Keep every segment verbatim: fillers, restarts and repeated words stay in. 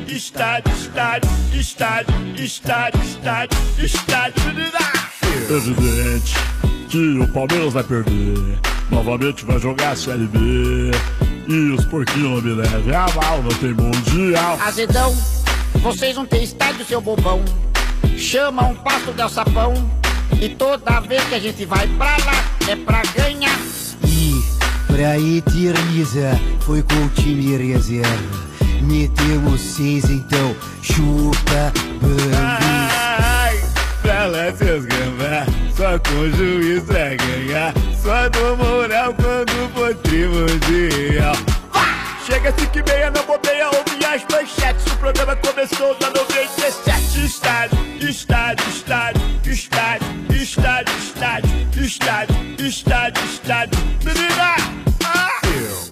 estádio, estádio, estádio, estádio, estádio, estádio. Evidente que o Palmeiras vai perder. Novamente vai jogar a Série B. E os porquinhos me levem a mal, não tem mundial. Azedão, vocês não têm estádio, seu bobão. Chama um passo de alçapão. E toda vez que a gente vai pra lá, é pra ganhar. E pra Eterniza foi com o time reserva. Metemos seis, então chupa Bambi. Ai, pra lá seus gambá, só com o juiz vai ganhar. Só do moral quando for primordial. Chega cinco e meia, não bobeia, ouve as manchetes. O programa começou na noventa e sete. Estádio, estádio, estádio, estádio, estádio, estádio, estádio, estádio, estádio. Menina! Ah!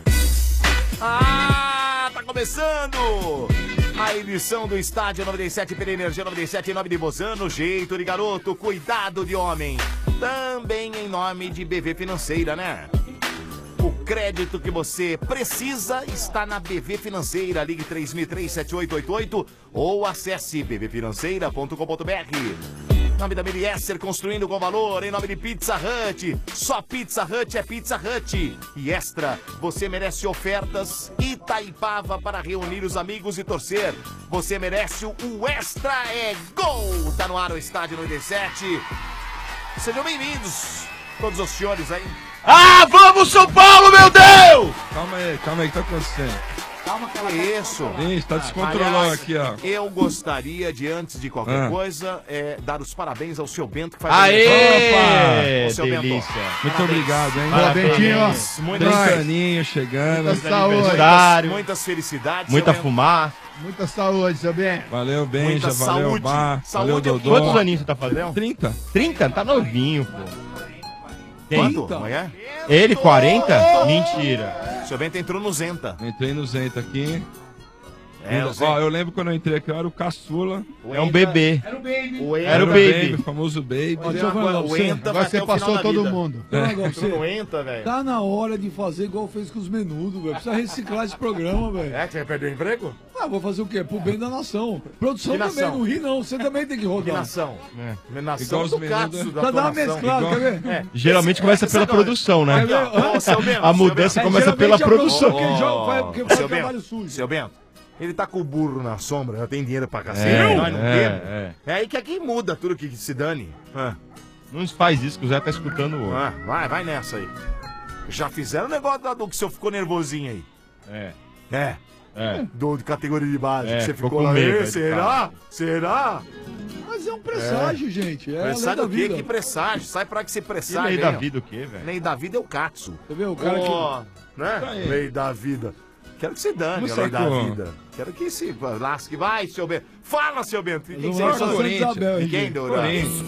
Ah, tá começando a edição do Estádio noventa e sete pela Energia noventa e sete em nome de Bozano, jeito de garoto, cuidado de homem. Também em nome de B V Financeira, né? O crédito que você precisa está na B V Financeira. Ligue três mil e três, sete oito oito oito ou acesse b v financeira ponto com ponto b r. Em nome da Meliesser, construindo com valor. Em nome de Pizza Hut. Só Pizza Hut é Pizza Hut. E Extra, você merece ofertas. Itaipava para reunir os amigos e torcer. Você merece o Extra é Gol. Tá no ar o Estádio noventa e sete. Sejam bem-vindos, todos os senhores aí. Ah, vamos São Paulo, meu Deus! Calma aí, calma aí, o que tá acontecendo? Calma, calma. Que isso? Ih, tá descontrolando aqui, ó. Eu gostaria de, antes de qualquer Ah. coisa, é, dar os parabéns ao seu Bento que faz Aê! aniversário. Ô, seu Delícia. Bento. Muito obrigado, hein? Parabéns. Parabéns. Muitas, trinta aninhos chegando. Muita muitas, aniversário. muitas felicidades. Muita seu Bento. fumar. Muita saúde, seu bem. Valeu, Benja, Muita valeu, saúde. Bar, Saúde valeu, é o Dodô. Quantos aninhos você tá fazendo? trinta. trinta? Tá novinho, pô. Quem? Quanto? Amanhã? Ele, quarenta? Mentira. Seu Bento entrou no Zenta. Entrei no Zenta aqui. É, o Ó, Zenta. eu lembro quando eu entrei aqui, eu era o caçula. É um bebê. Era o baby. O Enta, Era o baby. o famoso baby. Ó, deixa eu falar pra o você. Enta vai Agora você até o final passou da todo vida. mundo. É. Entrou no Enta, velho. Tá na hora de fazer igual fez com os menudos, velho. Precisa reciclar esse programa, velho. É, que você vai perder o emprego? Ah, vou fazer o quê? Pro bem da nação. Produção Que também, nação? não ri não. Você também tem que Que rodar. nação. É. Nação Igual os do menudos, Katsu, né? da Pra dar uma tua nação. mesclada, Igual- quer ver? É. Geralmente começa pela Agora- produção, né? Aqui, ó, ô, seu Bento, A seu mudança Bento. começa É, pela geralmente a produção. produção que joga, faz- porque faz seu trabalho Bento, sujo. seu Bento, ele tá com o burro na sombra, já tem dinheiro pra cacete. É, nós não é, temos. é. É aí que aqui muda tudo que se dane. Ah, Não faz isso que o Zé tá escutando hoje. ah, vai, vai nessa aí. Já fizeram o negócio do que o senhor ficou nervosinho aí. É, É, é. do de categoria de base. É, que você ficou ficou com lá. medo, "Ê, é de será? Será? Mas é um presságio, gente. É a lei Presságio da do quê? vida. Que presságio? Sai pra que se E presságio. lei da aí, ó. vida o quê, velho? Lei da vida é o Katsu. Você vê o cara que... Ó, né? Tá aí. Lei da vida. Quero que se dane Como a lei da sacou? vida. Quero que se lasque. Vai, seu Bento. Fala, seu Bento. Quem que Vamos você lá, é? Santa Corinthians. Isabel, De quem, gente. Dourado? Corinthians.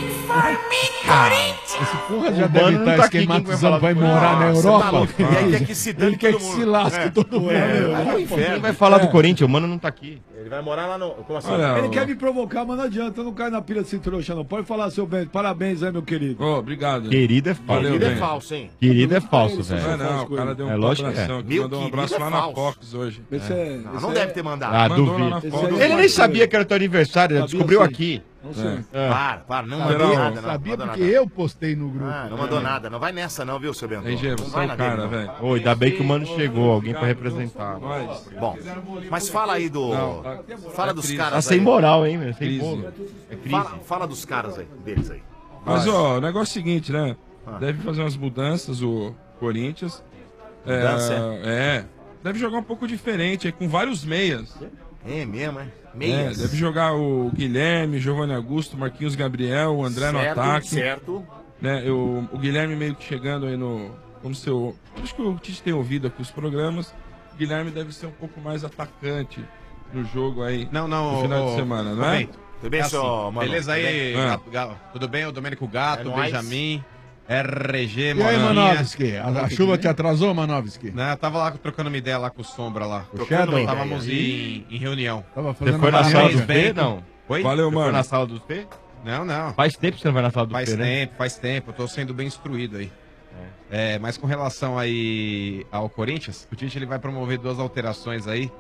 Esse porra já O deve Mano não estar tá aqui, quem vai esquematizando, falar vai do morar na Nossa, tá Europa. louco. E aí tem que se dane Ele quer todo que mundo. se lasque É. todo mundo. É, né? vai pro Quem inferno. vai falar do Corinthians? O Mano não tá aqui. Ele vai morar lá no... Como assim? Olha, Ele ó. quer me provocar, mas não adianta. Eu não caio na pilha de trouxa, não. Pode falar, seu Bento. Parabéns aí, meu querido. Ô, obrigado. Querido é falso. Valeu, Ele é bem. falso, hein? Querido é falso, Não, velho. não, o cara deu um É lógico que é. abração aqui, Meu mandou um querido abraço é lá na falso. Fox hoje. Esse é, Não, esse não é- deve ter mandado. Ah, Mandou duvido. lá na Esse Fox. aí- Ele nem sabia que era teu aniversário, ele Sabia descobriu sim. aqui. Não sei. É. Para, para. Não Geral, mandou nada, não. Sabia Mandou porque nada. eu postei no grupo. Ah, não mandou nada. Não vai nessa não, viu, seu Bento? Aí, Gê, Não você vai é na o dele, cara, não. velho. Ô, ainda bem que o Mano chegou, alguém pra representar. Nós. Bom, mas fala aí do... Não, tá- Fala é dos crise. Tá caras sem aí. moral, hein, meu? Sem Crise. bolo. É crise. Fala, fala dos caras aí, deles aí. Mas, ó, o negócio é o seguinte, né? Ah. Deve fazer umas mudanças o Corinthians. É, Mudança, é. Deve jogar um pouco diferente, aí, com vários meias. É mesmo, é? É, Meias. deve jogar o Guilherme, Giovanni Augusto, Marquinhos Gabriel, o André no certo, ataque. certo. Né, eu, o Guilherme meio que chegando aí no. Como seu. Acho que o Tite tem ouvido aqui os programas. O Guilherme deve ser um pouco mais atacante no jogo aí. Não, não, no final ô, de semana, ô, não é? Bento, Tudo bem, é seu assim, mano? beleza Tudo aí, bem? Gato- Gato- tudo bem? O Domênico Gato, É o nóis. Benjamin, R G, E aí, Morinha. Manovski? A, a chuva te atrasou, Manovski? Não, eu tava lá trocando uma ideia lá com o Sombra lá. O Shadow? Estávamos em, em reunião. Tava Você fazendo foi na uma sala reunião. dos P? Não. Oi? Valeu, Você foi mano. na sala dos P? Não, não. Faz tempo que você não vai na sala dos Faz P, né? tempo, faz tempo. Eu tô sendo bem instruído aí. É, mas com relação aí ao Corinthians, o Tite ele vai promover duas alterações aí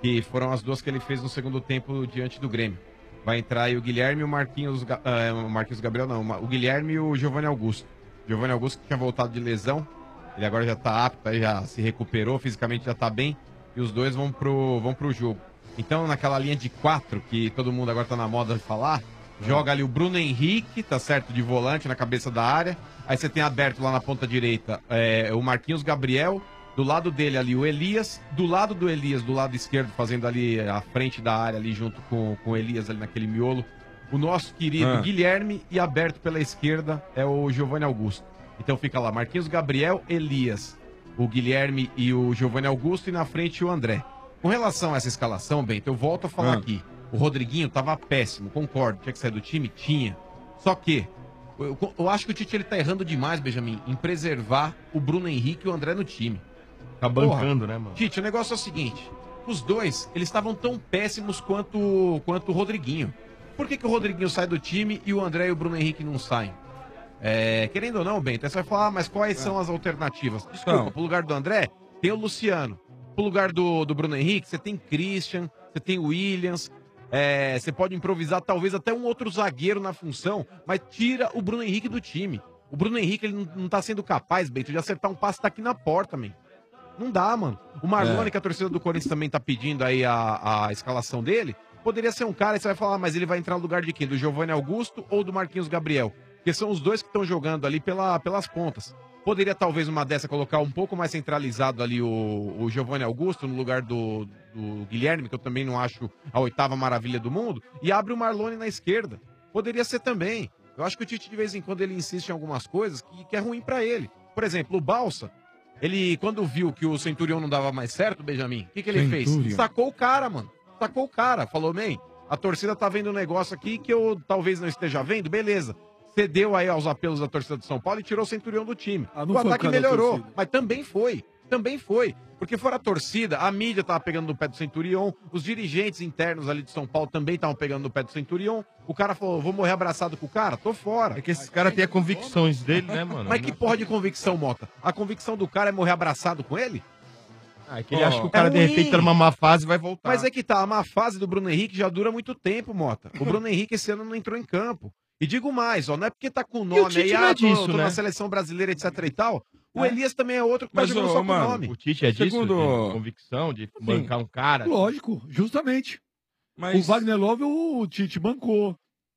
que foram as duas que ele fez no segundo tempo diante do Grêmio. Vai entrar aí o Guilherme e o Marquinhos, Ga- ah, o Marquinhos Gabriel, não, o Guilherme e o Giovanni Augusto. Giovanni Augusto que tinha voltado de lesão, ele agora já tá apto, aí já se recuperou, fisicamente já tá bem, e os dois vão pro, vão pro jogo. Então, naquela linha de quatro, que todo mundo agora tá na moda de falar, joga ali o Bruno Henrique, tá certo, de volante na cabeça da área. Aí você tem aberto lá na ponta direita é, o Marquinhos Gabriel, do lado dele ali o Elias, do lado do Elias, do lado esquerdo, fazendo ali a frente da área ali junto com, com o Elias ali naquele miolo, o nosso querido Ah. Guilherme, e aberto pela esquerda é o Giovanni Augusto. Então fica lá Marquinhos Gabriel, Elias, o Guilherme e o Giovanni Augusto, e na frente o André. Com relação a essa escalação, Bento, eu volto a falar Ah. aqui. O Rodriguinho tava péssimo, concordo. Tinha que sair do time? Tinha. Só que, eu, eu acho que o Tite ele tá errando demais, Benjamin, em preservar o Bruno Henrique e o André no time. Tá bancando, né, mano? Tite, o negócio é o seguinte. Os dois, eles estavam tão péssimos quanto, quanto o Rodriguinho. Por que, que o Rodriguinho sai do time e o André e o Bruno Henrique não saem? É, querendo ou não, Bento, aí você vai falar, ah, mas quais são as alternativas? Desculpa, Não. pro lugar do André, tem o Luciano. Pro lugar do, do Bruno Henrique, você tem Christian, você tem o Williams. É, você pode improvisar talvez até um outro zagueiro na função, mas tira o Bruno Henrique do time. O Bruno Henrique ele não, não tá sendo capaz, Bento, de acertar um passe, tá aqui na porta, man. Não dá, mano. O Marlone, É. que a torcida do Corinthians também tá pedindo aí a, a escalação dele, poderia ser um cara, e você vai falar, ah, mas ele vai entrar no lugar de quem? Do Giovanni Augusto ou do Marquinhos Gabriel? Porque são os dois que estão jogando ali pela, pelas pontas. Poderia talvez uma dessa colocar um pouco mais centralizado ali o, o Giovanni Augusto no lugar do, do Guilherme, que eu também não acho a oitava maravilha do mundo, e abre o Marlone na esquerda. Poderia ser também. Eu acho que o Tite de vez em quando ele insiste em algumas coisas que, que é ruim pra ele. Por exemplo, o Balsa, ele quando viu que o Centurião não dava mais certo, Benjamin, o que, que ele Centurion. fez? Sacou o cara, mano. Sacou o cara. Falou, man, a torcida tá vendo um negócio aqui que eu talvez não esteja vendo, beleza. Cedeu aí aos apelos da torcida de São Paulo e tirou o Centurião do time. Ah, não o foi ataque por causa da melhorou, torcida. mas também foi. Também foi. Porque fora a torcida, a mídia tava pegando no pé do Centurião, os dirigentes internos ali de São Paulo também estavam pegando no pé do Centurião. O cara falou, vou morrer abraçado com o cara? Tô fora. É que esses caras têm as convicções dele, né, mano? Mas que porra de convicção, Mota? A convicção do cara é morrer abraçado com ele? Ah, é que ele Ó, acha que o cara, é de ruim. repente, tá numa má fase e vai voltar. Mas é que tá, a má fase do Bruno Henrique já dura muito tempo, Mota. O Bruno Henrique esse ano não entrou em campo. E digo mais, ó, não é porque tá com o o nome Tite aí, não é ah, tô, disso, tô né? na seleção brasileira, etc e tal. O É. Elias também é outro que tá Mas, jogando ô, só com o mano, nome. O Tite é disso, Segundo- de convicção, de bancar um cara. Lógico, justamente. Mas O Wagner Love, o Tite bancou.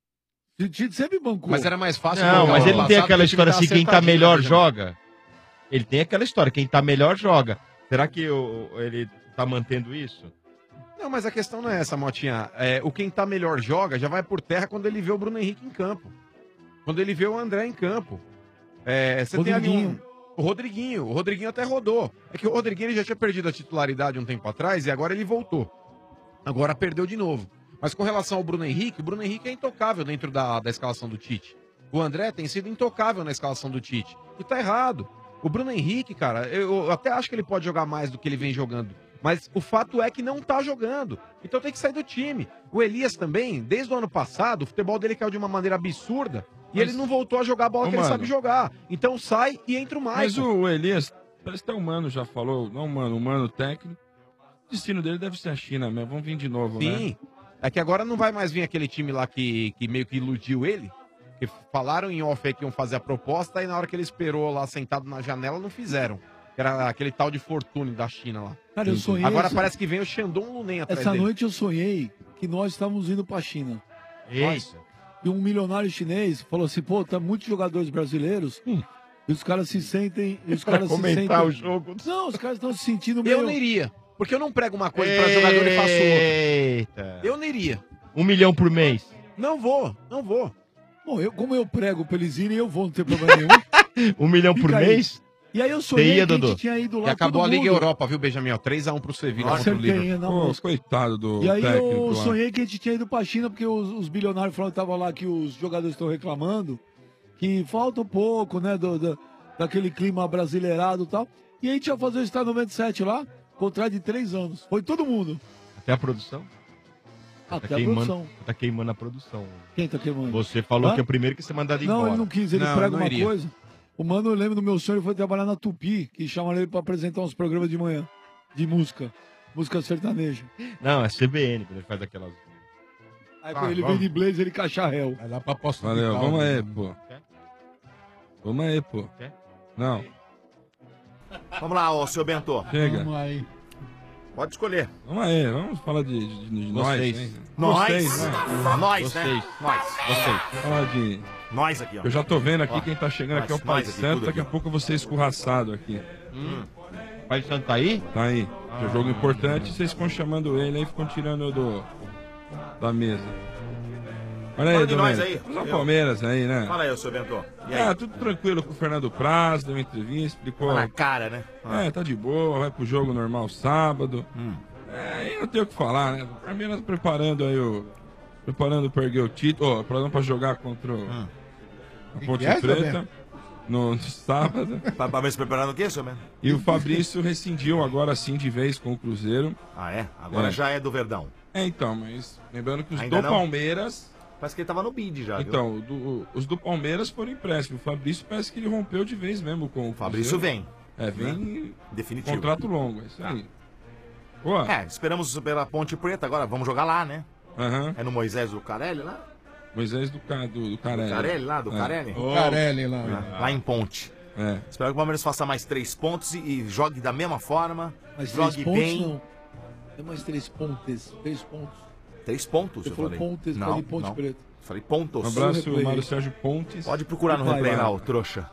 O Tite sempre bancou. Mas era mais fácil. Não, colocar mas o ele ano tem passado, aquela porque o time história assim, quem tá acertadinho, melhor né, joga. Ele tem aquela história, quem tá melhor joga. Será que o- ele tá mantendo isso? Não, mas a questão não é essa, Motinha. É, o quem tá melhor joga já vai por terra quando ele vê o Bruno Henrique em campo. Quando ele vê o André em campo. É, você tem ali um... Rodriguinho. O Rodriguinho. O Rodriguinho até rodou. É que o Rodriguinho ele já tinha perdido a titularidade um tempo atrás e agora ele voltou. Agora perdeu de novo. Mas com relação ao Bruno Henrique, o Bruno Henrique é intocável dentro da, da escalação do Tite. O André tem sido intocável na escalação do Tite. E tá errado. O Bruno Henrique, cara, eu, eu até acho que ele pode jogar mais do que ele vem jogando. Mas o fato é que não tá jogando. Então tem que sair do time. O Elias também, desde o ano passado, o futebol dele caiu de uma maneira absurda. E Mas- ele não voltou a jogar a bola Ô, que ele mano. sabe jogar. Então sai e entra o Mas Maicon. o Elias, parece que até o Mano já falou, não, Mano, o Mano técnico. O destino dele deve ser a China mesmo. Vamos vir de novo, né? Sim. É que agora não vai mais vir aquele time lá que, que meio que iludiu ele. Que falaram em off aí que iam fazer a proposta e na hora que ele esperou lá sentado na janela não fizeram. Que era aquele tal de Fortune da China lá. Cara, eu sonhei. Agora essa, parece que vem o Shandong Lunen atrás essa dele. noite eu sonhei que nós estávamos indo pra China. Eita. E um milionário chinês falou assim, pô, tá muitos jogadores brasileiros. E os caras se sentem. E os Pra caras se comentar sentem. o jogo. Não, os caras estão se sentindo meio. Eu não iria. Porque eu não prego uma coisa pra jogador e faço outra. Eita. Eu não iria. Um milhão por mês. Não vou, não vou. Bom, eu, como eu prego pra eles irem, eu vou, não tem problema nenhum. Um milhão por Fica aí. mês? E aí eu sonhei Você ia, que a Dodô? gente tinha ido lá. E acabou a todo Liga mundo. Europa, viu, Benjamin? Ó, três a um pro Sevilha contra o Acertei, Liverpool. não, Pô, moço. coitado do E aí técnico eu lá. sonhei que a gente tinha ido pra China, porque os, os bilionários falaram que tava lá que os jogadores estão reclamando, que falta um pouco, né, do, do- daquele clima brasileirado e tal. E a gente ia fazer o Estádio noventa e sete lá, contrato de três anos. Foi todo mundo. Até a produção? Até tá, a queimando, produção. tá queimando a produção. Quem tá queimando? Você falou Hã? que é o primeiro que você mandado embora. Não, ele não quis, ele Não, prega não uma iria. coisa. O mano, eu lembro do meu sonho, ele foi trabalhar na Tupi, que chamaram ele pra apresentar uns programas de manhã, de música. música sertaneja. Não, é C B N, quando ele faz aquelas... Aí quando ele vem de blazer, ele cacharréu. Vai lá pra Poço Valeu, de vamos Caldas. aí, pô. Vamos aí, pô. Não, Vamos lá, ô, seu Bento. chega. Vamos aí. Pode escolher. Vamos aí, vamos falar de, de, de nós. Vocês. hein? Nós. Vocês, né? Nós, né? Vocês. Nós. Vocês. Falar de... Nós aqui, ó. Eu já tô vendo aqui Ó, quem tá chegando aqui é o nós, Pai nós aqui, Santo, tudo daqui a aqui, ó. pouco eu vou ser escorraçado aqui. Pai de Santo tá aí? Tá aí. É um jogo importante, vocês ficam chamando ele aí, ficam tirando do da mesa. Olha aí, Fala de nós Domênico. aí. Os Eu. Palmeiras aí, né? Fala aí, ô, seu Bento. E aí? Ah, tudo tranquilo com o Fernando Praz, deu uma entrevista, explicou. Tá na cara, né? É, tá de boa, vai pro jogo normal sábado. Hum. É, aí não tem o que falar, né? O Palmeiras preparando aí o. Preparando pra erguer o título, ó, preparando pra jogar contra o, Hum. a Que Ponte que é, Preta Sabino? no, no sábado. Tá tá se preparando o quê, seu Bento? E o Fabrício rescindiu agora sim de vez com o Cruzeiro. Ah, é? Agora É. já é do Verdão. É, então, mas lembrando que os Ainda do não? Palmeiras. Parece que ele tava no bid já, viu? Então, do- os do Palmeiras foram empréstimos. O Fabrício parece que ele rompeu de vez mesmo com o Fabrício Cruzeiro. vem. É, vem Definitivo. contrato longo, é isso aí. Pô, É, esperamos pela Ponte Preta agora. Vamos jogar lá, né? aham. É no Moisés do Carelli lá? Moisés do, Ca- do, do Carelli. Do Carelli lá? Do É. Carelli? O Carelli lá. Ah, Lá em Ponte. É. Espero que o Palmeiras faça mais três pontos e, e jogue da mesma forma. Mas três jogue pontos bem. não. Tem mais três pontes. Três pontos. Três pontos, Você eu falou falei. pontes, não, falei Ponte não. Preta. Falei pontos. Um abraço, replay. Mário Sérgio Pontes. Pode procurar no Vai, replay vai. lá, ô trouxa.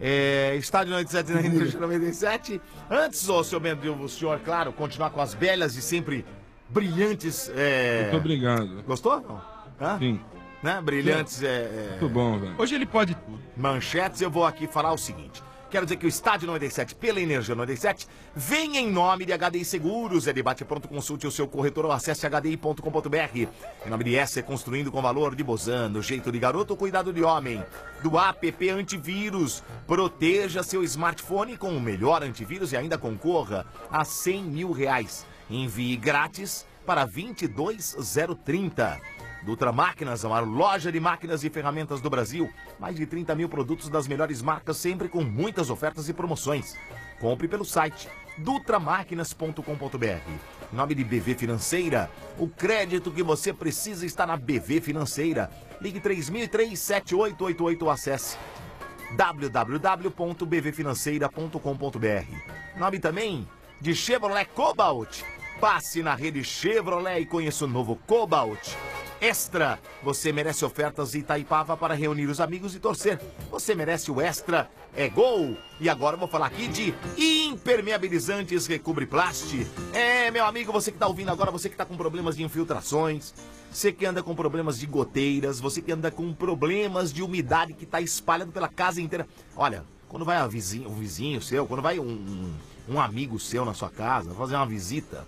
É, estádio noventa e sete na Energia noventa e sete. Antes, ô, seu Bento, o senhor, claro, continuar com as belas e sempre brilhantes. É... Muito obrigado. Gostou? Não? Hã? Sim, Né? Brilhantes. É, é, muito bom, velho. Hoje ele pode tudo. manchetes, eu vou aqui falar o seguinte. Quero dizer que o Estádio noventa e sete, pela Energia noventa e sete, vem em nome de H D I Seguros. É debate pronto, consulte o seu corretor ou acesse h d i ponto com ponto b r. Em nome de S, é construindo com valor de Bozano, jeito de garoto, cuidado de homem. Do app Antivírus, proteja seu smartphone com o melhor antivírus e ainda concorra a cem mil reais. Envie grátis para vinte e dois zero trinta. Dutra Máquinas, a maior loja de máquinas e ferramentas do Brasil. Mais de trinta mil produtos das melhores marcas, sempre com muitas ofertas e promoções. Compre pelo site dutra máquinas ponto com ponto b r. Em nome de B V Financeira, o crédito que você precisa está na B V Financeira. Ligue três mil e três, sete oito oito oito ou acesse w w w ponto b v financeira ponto com ponto b r. Em nome também de Chevrolet Cobalt. Passe na rede Chevrolet e conheça o novo Cobalt. Extra, você merece ofertas Itaipava para reunir os amigos e torcer. Você merece o Extra, é gol. E agora eu vou falar aqui de impermeabilizantes Recobre Plast. É, meu amigo, você que tá ouvindo agora, você que tá com problemas de infiltrações, você que anda com problemas de goteiras, você que anda com problemas de umidade que tá espalhado pela casa inteira. Olha, quando vai a vizinho, um vizinho seu, quando vai um, um, um amigo seu na sua casa fazer uma visita,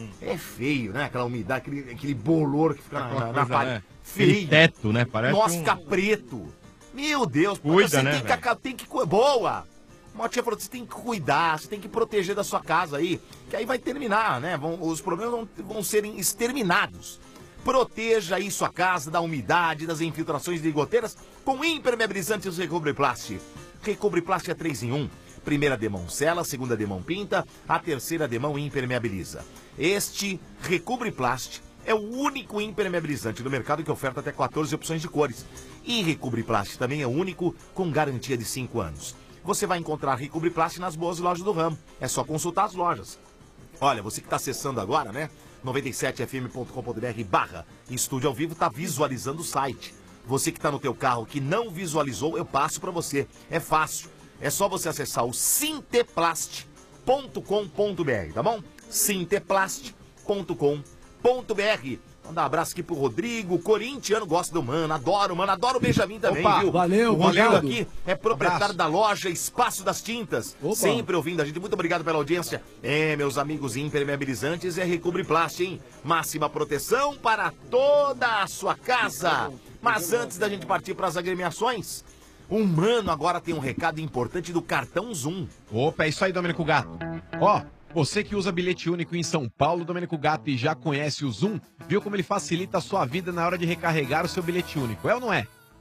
é feio, né? Aquela umidade, aquele, aquele bolor que fica na, na, na Coisa, parede. né? Feio. Aquele teto, né? Parece Nossa, um- fica preto. Meu Deus, Cuida, você né, tem que, velho? aca- tem que cu- Boa! Uma tia falou, você tem que cuidar, você tem que proteger da sua casa aí, que aí vai terminar, né? Vão, os problemas vão, vão serem exterminados. Proteja aí sua casa da umidade, das infiltrações de goteiras com impermeabilizantes Recobre Plast. Recobre Plast é três em um. Primeira demão sela, segunda demão pinta, a terceira demão impermeabiliza. Este Recobre Plast é o único impermeabilizante do mercado que oferta até quatorze opções de cores. E Recobre Plast também é o único com garantia de cinco anos. Você vai encontrar Recobre Plast nas boas lojas do ramo. É só consultar as lojas. Olha, você que está acessando agora, né? noventa e sete f m ponto com ponto b r barra Estúdio ao Vivo está visualizando o site. Você que está no teu carro que não visualizou, eu passo para você. É fácil. É só você acessar o sinteplast ponto com ponto b r, tá bom? sinteplast ponto com ponto b r. Mandar um abraço aqui pro Rodrigo, corintiano, gosta do Mano, adoro, Mano, adoro o Benjamin também, Opa, viu? valeu, o Rodrigo obrigado. aqui é proprietário da loja Espaço das Tintas, Opa. sempre ouvindo a gente, muito obrigado pela audiência. É, meus amigos impermeabilizantes, é Recobre Plast, hein? Máxima proteção para toda a sua casa. Mas antes da gente partir para as agremiações, o Mano agora tem um recado importante do cartão Zoom. Opa, é isso aí, Domênico Gato. Ó, você que usa bilhete único em São Paulo, Domênico Gato, e já conhece o Zoom, viu como ele facilita a sua vida na hora de recarregar o seu bilhete único, é ou não é?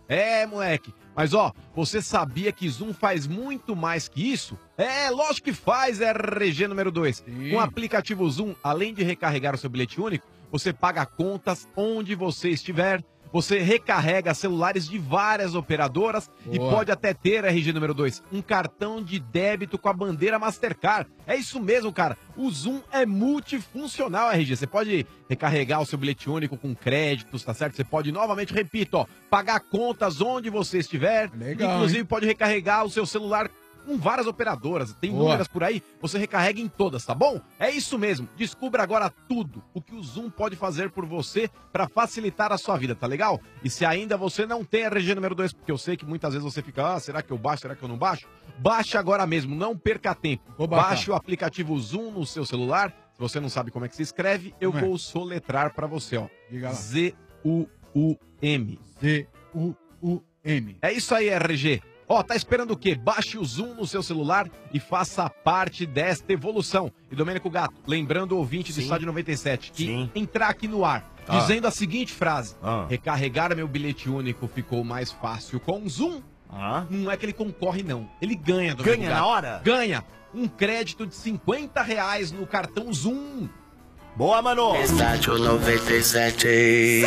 É, moleque. Mas ó, você sabia que Zoom faz muito mais que isso? É, lógico que faz, R G número dois. Com o aplicativo Zoom, além de recarregar o seu bilhete único, você paga contas onde você estiver. Você recarrega celulares de várias operadoras e Boa. pode até ter, R G número dois, um cartão de débito com a bandeira Mastercard. É isso mesmo, cara. O Zoom é multifuncional, R G. Você pode recarregar o seu bilhete único com créditos, tá certo? Você pode, novamente, repito, ó, pagar contas onde você estiver. Legal, Inclusive, hein? pode recarregar o seu celular com várias operadoras. Tem Boa. números por aí, você recarrega em todas, tá bom? É isso mesmo. Descubra agora tudo o que o Zoom pode fazer por você para facilitar a sua vida, tá legal? E se ainda você não tem R G número dois, porque eu sei que muitas vezes você fica, ah, será que eu baixo, será que eu não baixo? Baixe agora mesmo, não perca tempo. Vou baixar. Baixe o aplicativo Zoom no seu celular. Se você não sabe como é que se escreve, eu Como é? vou soletrar para você, ó. Diga lá. Z U U M. Z U U M. É isso aí, R G. Ó, tá esperando o quê? Baixe o Zoom no seu celular e faça parte desta evolução. E Domênico Gato, lembrando o ouvinte do Sim. Estádio noventa e sete, que Sim. entrar aqui no ar, Ah. dizendo a seguinte frase, Ah. recarregar meu bilhete único ficou mais fácil com o Zoom, Ah. não é que ele concorre, não. Ele ganha, Domênico Ganha Gato. na hora? Ganha um crédito de cinquenta reais no cartão Zoom. Boa, mano. Estádio noventa e sete.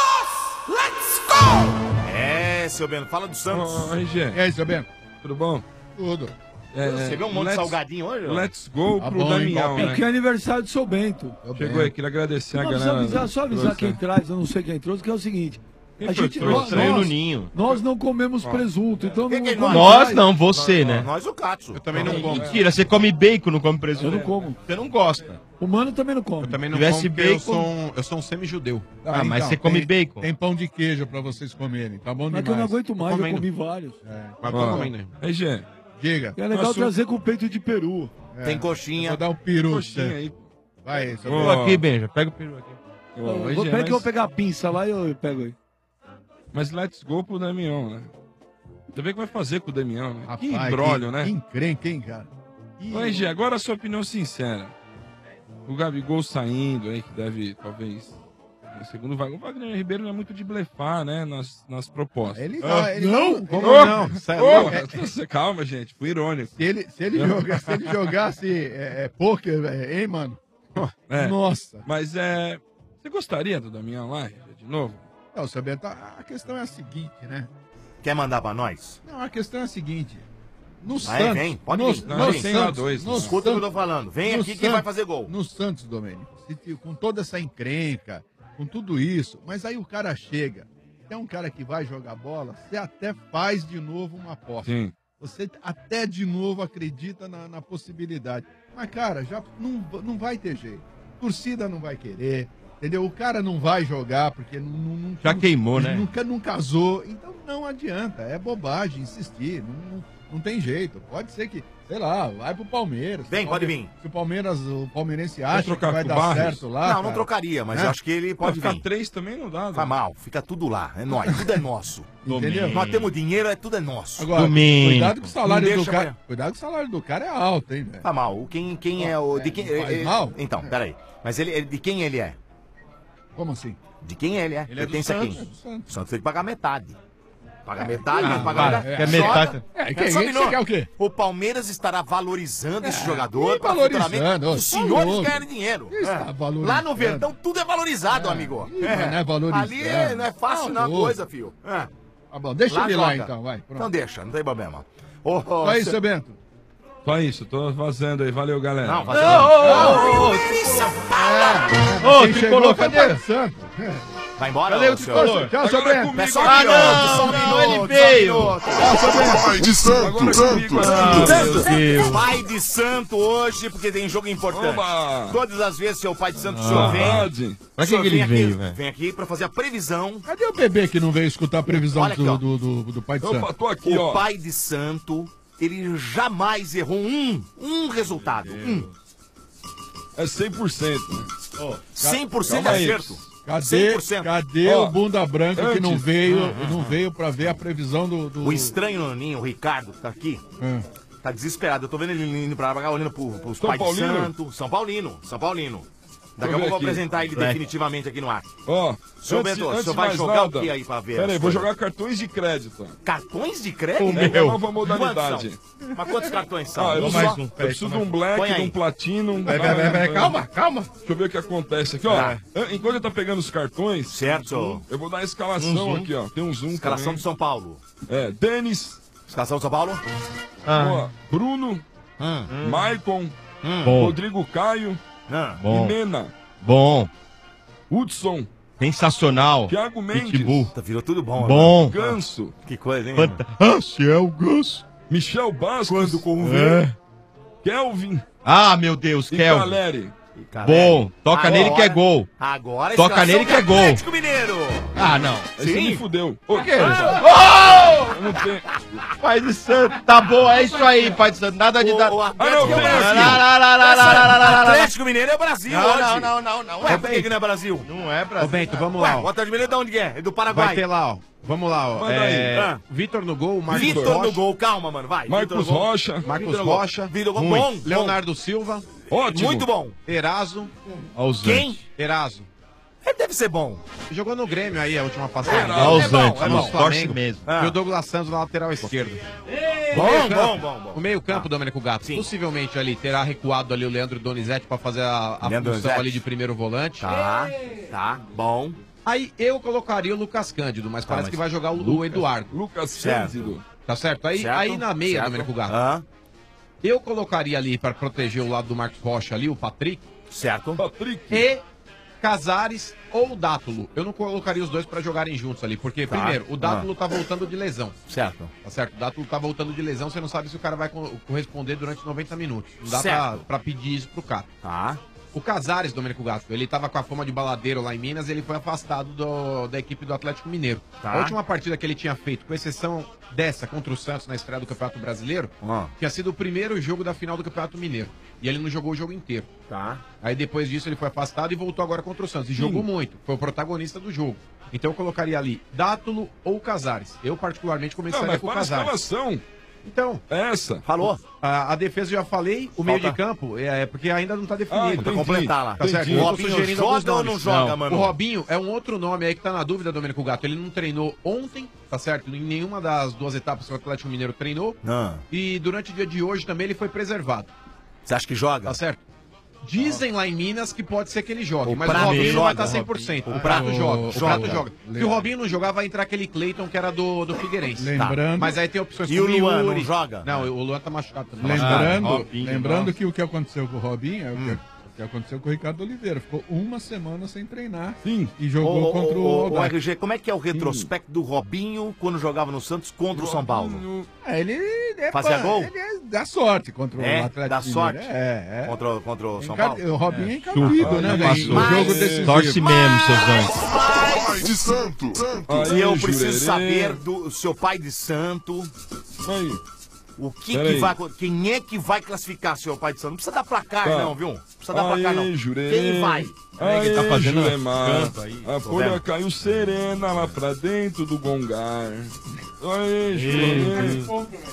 É, seu Bento, fala do Santos. Ô, R G, E aí, seu Bento? tudo bom? Tudo. É, Você viu um monte de let's- salgadinho hoje? ó? Let's go Tá pro bom, hein? Damião, É né? que é aniversário do seu Bento. Tô Chegou bem. aí, queria agradecer a Não precisa galera. avisar, só avisar quem traz, eu não sei quem trouxe, que é o seguinte. Quem A foi gente, que nós, trouxe? Estranho no nós, ninho. nós não comemos presunto, então Quem não que é come nós? mais. Nós não, você, né? Nós o Katsu. Eu também não como. Mentira, você come bacon, não come presunto. Eu não como. Você não gosta. O Mano também não come. Eu também não Tivesse como porque eu bacon- sou um, eu sou um semi-judeu. Ah, mas você come tem, bacon. Tem pão de queijo pra vocês comerem. Tá bom Não é demais. que eu não aguento mais, eu comendo. comi vários. Mas tô Ó, comendo. R G, Diga. E é legal Nossa, trazer com peito de peru. Tem Eu coxinha. Vou dar um peru. pra coxinha você. aí. Vai, seu Ô, Bento. Pega aqui, Benja. Pega o peru aqui. Ô, Eu vou, R G, peraí que eu vou mas, pegar a pinça lá e eu pego aí. mas let's go pro Damião, né? Você vê o que vai fazer com o Damião, né? Que Rapaz, embrólio, que, né? Que encrenca, hein, cara? Ih, Ô, R G, agora a sua opinião sincera. O Gabigol saindo aí, que deve, talvez, em segundo Wagner. O Wagner Ribeiro não é muito de blefar, né? Nas, nas propostas. Ele Ah, não, ele não? não. Como Ô, não? Cê é ô, louco? você- calma, gente. Fui irônico. Se ele, se ele, joga, se ele jogasse é, é, pôquer, velho, hein, mano? É. Nossa. Mas é. Você gostaria do Damião lá, R G, de novo? Não, seu Bento, a a questão é a seguinte, né? Quer mandar pra nós? Não, a questão é a seguinte. No Vai, Santos... vem, pode no, vir. Não, no já tem lá Santos, dois, no né? Escuta o que eu Santos- tô falando. Vem no aqui quem vai Santos- fazer gol. No Santos, Domênico, se- com toda essa encrenca, com tudo isso, mas aí o cara chega, é um cara que vai jogar bola, você até faz de novo uma aposta. Sim. Você até de novo acredita na, na possibilidade. Mas, cara, já não, não vai ter jeito. Torcida não vai querer, entendeu? O cara não vai jogar porque não... não- não- Já não- queimou, né? Nunca não casou. Então não adianta. É bobagem insistir. Não, não, não tem jeito. Pode ser que, sei lá, vai pro Palmeiras. Vem, Se o pode Palme- vir. Se o Palmeiras, o palmeirense acha que trocar vai com dar o Barros? certo lá. Não, não cara, trocaria, mas né? eu acho que ele Pode pode ficar vir. três também não dá. Faz né? mal, fica tudo lá. É nóis, tudo é nosso. Entendeu? Nós temos dinheiro, é tudo é nosso. Agora, Domingo. cuidado que o salário Não do deixa cara. amanhã. Cuidado que o salário do cara é alto, hein, velho? Tá mal. O Quem, quem é o. De quem, não faz ele- mal? Então, peraí. Mas ele, ele- de quem ele é? Como assim? De quem ele é? Ele é do Pertence a quem? Santos. É do Santos. O Santos tem que pagar metade. Paga metade, Ah, tem que pagar para, metade. quer Só- metade. É, É, que, só um que, minuto. você quer o quê? O Palmeiras estará valorizando esse jogador que para valorizando? futuramente Ô, os tá senhores louco. ganharem dinheiro. Que está É. valorizando? Lá no Verdão tudo é valorizado, amigo. Ih, mas não é valorizando. Ali é- não é fácil Tá não a louco. coisa, filho. É. Tá bom, deixa ele lá joga. então, vai. Então Pronto. deixa, não tem problema. Ô, ô, Aí, cê- seu Bento. Só isso, tô vazando aí. Valeu, galera. Não, Não, faz ô, ô, ô, ô, Quem tricolor, chegou foi cadê? Pai de Santo. Vai embora, Cadê ô, o senhor? tricolor? Tchau, seu Agora é Bento. comigo. É só um Ah, minuto, não, só um não, minuto, ele só um veio. minuto. Pai de santo, santo, Ah, meu Deus. Pai de santo hoje, porque tem jogo importante. Oba! Todas as vezes, seu pai de santo, o senhor vem. Verdade. Pra o que senhor que ele vem aqui- veio, velho? Vem aqui pra fazer a previsão. Cadê o bebê que não veio escutar a previsão Olha aqui, ó. do, do, do, do Pai de Opa, Santo? tô aqui, O ó. pai de santo, ele jamais errou um, um resultado. Um. É cem por cento. né? cem por cento Calma aí. acerto. Cadê, cem por cento. cadê Ó, o bunda branca que não antes- veio, não veio pra ver a previsão do... do... O estranho Naninho, o Ricardo, que tá aqui, Ah. tá desesperado. Eu tô vendo ele indo pra cá, olhando pro, pros São pais de Paulino? santo. São Paulino, São Paulino. Daqui a pouco eu vou apresentar ele definitivamente aqui no ar. Ó, Seu antes- Bento, antes o senhor vai mais jogar nada- o que aí pra ver? Pera aí, as vou coisas? jogar cartões de crédito. Cartões de crédito? O meu. É uma nova modalidade. Quantos são? Mas quantos cartões são? Ah, eu, Um mais só? um. Eu preciso de um black, Põe de aí. um platino. Peraí, peraí, peraí, calma, calma. Deixa eu ver o que acontece aqui, ó. Tá. Enquanto ele tá pegando os cartões. Certo. Eu vou dar a escalação Um zoom. aqui, ó. Tem um zoom Escalação também. do São Paulo. É, Denis. Escalação do São Paulo. Ó, Bruno. Hum. Maicon. Bom. Rodrigo Caio. Bom. E Mena. Bom. Hudson. Sensacional. Thiago Mendes. Pitbull. Tá, virou tudo bom. Bom. agora. Ganso. Que coisa, hein? Fanta- Ah, se é o Ganso. Michel Bastos. Quando com o É. Kelvin. Ah, meu Deus, E Kelvin. Caleri. Bom, toca Agora- nele que é gol. Agora Toca escalação nele que é do gol. Atlético Mineiro. Ah, não. Aí você me fudeu. Ô, Por quê? Oh! Eu não tenho... Pai de santo, tá bom, é isso aí, pai de santo. Nada de dar. O Ah, Atlético não, é o tem Brasil. aqui. Atlético Mineiro é o Brasil Não, hoje. não, não, não, não. Ué, É por que que não é Brasil? Não é Ô, Brasil. Bento, vamos Ué, lá, o ó. Atlético Mineiro de onde que é? É do Paraguai. Vai ter lá, ó. Vamos lá, ó. Manda É, aí. Ah. Vitor no gol, Marcos Vitor Rocha. no gol, calma, mano, vai. Marcos Vitor no gol. Rocha. Marcos Vitor no gol. Rocha. Vitor no gol, Muito. bom, bom. Leonardo Silva. Ótimo. Muito bom. Eraso. Ausente. Quem? Eraso. Ele deve ser bom. Jogou no Grêmio aí a última passagem. É bom, Ausente, é bom. não torce mesmo. Ah. E o Douglas Santos na lateral esquerda. Bom, bom, bom, bom. O meio-campo, Domênico Gato, Sim. possivelmente ali terá recuado ali o Leandro Donizete pra fazer a, a Leandro função Donizete. ali de primeiro volante. Tá, tá, bom. Aí eu colocaria o Lucas Cândido, mas parece mas que vai jogar o, o Eduardo. Lucas Certo. Cândido. Tá certo? Aí, Certo, aí na meia, certo. Domênico Gato, Ah, eu colocaria ali pra proteger o lado do Marcos Rocha ali, o Patrick, certo. Patrick. e Casares ou Dátulo. Eu não colocaria os dois pra jogarem juntos ali, porque Tá. primeiro, o Dátulo tá voltando de lesão. Certo. Tá certo? O Dátulo tá voltando de lesão, você não sabe se o cara vai co- corresponder durante noventa minutos. Não dá pra, Certo. pra pedir isso pro cara. Tá. O Casares, Domênico Gato, ele tava com a fama de baladeiro lá em Minas e ele foi afastado do- da equipe do Atlético Mineiro. Tá. A última partida que ele tinha feito, com exceção dessa contra o Santos na estreia do Campeonato Brasileiro, Ah. tinha sido o primeiro jogo da final do Campeonato Mineiro. E ele não jogou o jogo inteiro. Tá. Aí depois disso ele foi afastado e voltou agora contra o Santos. E jogou muito. Foi o protagonista do jogo. Então eu colocaria ali Dátulo ou Casares. Eu particularmente Não, começaria mas com o para a Casares. escalação. Então, Essa. Falou. a, a defesa eu já falei, o meio Falta- de campo, é porque ainda não tá Ah, definido. Pra entendi. completar lá. Tá certo? Entendi. Eu O tô Robinho sugerindo alguns joga ou não nomes. joga, Não. mano? O Robinho é um outro nome aí que tá na dúvida, Domênico Gato. Ele não treinou ontem, tá certo? Em nenhuma das duas etapas que o Atlético Mineiro treinou. Ah. E durante o dia de hoje também ele foi preservado, Você acha que joga? tá certo? Dizem lá em Minas que pode ser que ele jogue, O mas o Prato Robinho não vai joga, estar cem por cento. o O Prato Prato joga, o joga. Prato joga. Se o Robinho não jogar, vai entrar aquele Cleiton que era do, do Figueirense. Lembrando, Mas aí tem opções E o como Luan Yuri. não joga? Não, o Luan tá machucado também. lembrando, Ah, Robinho, lembrando nossa. que o que aconteceu com o Robinho é o que, o que aconteceu com o Ricardo Oliveira. Ficou uma semana sem treinar Sim. e jogou Ô, contra ô, o ô, ô, Audax. R G, como é que é o retrospecto do Robinho quando jogava no Santos contra o São Paulo? É, ele é, Fazia pá, gol? Ele é, dá sorte contra É? o Atlético Dá Mineiro. sorte? É, é. Contra, contra o São Encar- Paulo? O Robinho é encardido, né, Olha, velho? No mas- jogo decisivo. Torce mesmo, seus anjos. Pai de santo. Aí, E eu preciso Jurerê. saber do seu pai de santo, Aí. o que, Pera que aí. vai, quem é que vai classificar seu pai de santo? Não precisa dar placar, Tá. não, viu? Não precisa dar placar, não. Aí, Jurerê. Quem vai? Aí, tá fazendo Juremar. canto aí. A Tô folha vendo. caiu serena lá pra dentro do gongar. Aí, Jurerê.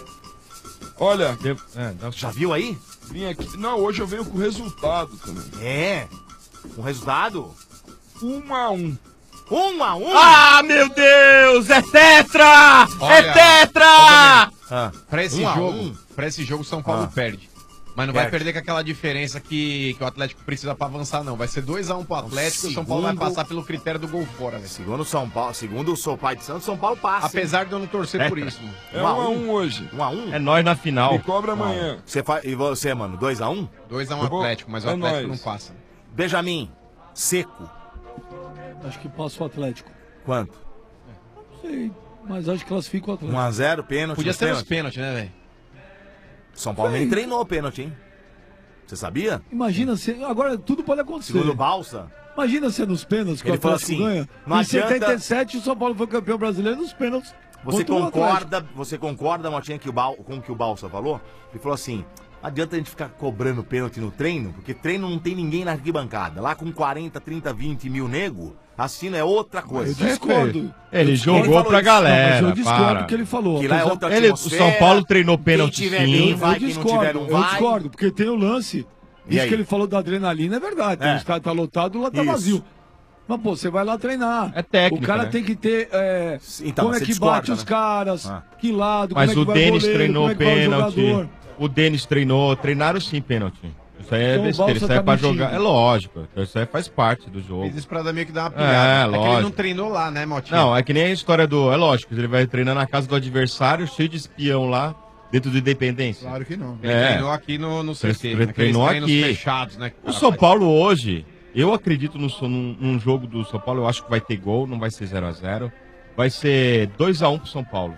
Olha, É, dá- Já viu aí? vim aqui. Não, hoje eu venho com o resultado também. É. Um resultado? Um a um. Um a um? Ah, meu Deus! É tetra! Olha, é tetra! Ah. Pra esse Um a jogo, um? pra esse jogo, São Paulo Ah. perde. Mas não vai Perde. perder com aquela diferença que, que o Atlético precisa pra avançar, não. Vai ser dois a um pro Atlético e o São Paulo vai Segundo- passar pelo critério do gol fora, velho. Segundo o São Paulo, segundo o seu pai de santo, São Paulo passa. hein? Apesar de eu não torcer por isso. mano. É Um um a a um. um hoje. Um a um? É nós na final. Me cobra amanhã. Você fa... E você, mano, dois a um? dois a um Eu vou- Atlético, mas o é Atlético nóis. não passa. Benjamin, seco. Acho que passa o Atlético. Quanto? Não sei, mas acho que classifica o Atlético. um a zero, pênalti. Podia nos ser nos pênaltis. pênaltis, né, velho? São Paulo nem treinou o pênalti, hein? Você sabia? Imagina se. Agora tudo pode acontecer. Segundo o Balsa. Imagina se é nos pênaltis que Ele o falou Atlético assim, ganha. não em adianta- setenta e sete o São Paulo foi campeão brasileiro nos pênaltis. Você contra o Atlético. concorda, você concorda, Motinha, que o Bal, com o que o Balsa falou? Ele falou assim: não adianta a gente ficar cobrando pênalti no treino, porque treino não tem ninguém na arquibancada. Lá com quarenta, trinta, vinte mil nego, assistindo é outra Eu coisa. discordo. Ele Quem jogou falou pra isso? galera. Mas eu discordo para. do que ele falou. Que lá é apesar- outra Ele- o atmosfera, São Paulo treinou quem pênalti tiver sim. bem Eu vai, quem não discordo, tiver não eu vai. discordo, porque tem o lance E Isso aí? que ele falou da adrenalina é verdade. É. O estádio tá lotado, lá tá Isso. vazio. Mas, pô, você vai lá treinar. É técnico, O cara né? tem que ter. É, Então, como é você que discorda, bate né? os caras, Ah. que lado, Mas como é o que vai Denis goleiro, treinou como é que vai o pênalti. jogador. O Denis treinou. Treinaram sim pênalti. Isso aí é Então o besteira. Balsa Isso aí é tá pra mentindo. jogar. É lógico. Isso aí faz parte do jogo. Fez isso pra dar meio que dar uma É, pilhada. É, que ele não lógico. treinou lá, né, Motinha? Não, é que nem a história do. É lógico, ele vai treinar na casa do adversário, cheio de espião lá, dentro do Independência. Claro que não. Ele É. treinou aqui no, no C T, Ele naqueles treinou treinos aqui. fechados, né? que o O cara São faz. Paulo hoje, eu acredito no, num, num jogo do São Paulo, eu acho que vai ter gol, não vai ser zero a zero. Vai ser dois a um pro São Paulo.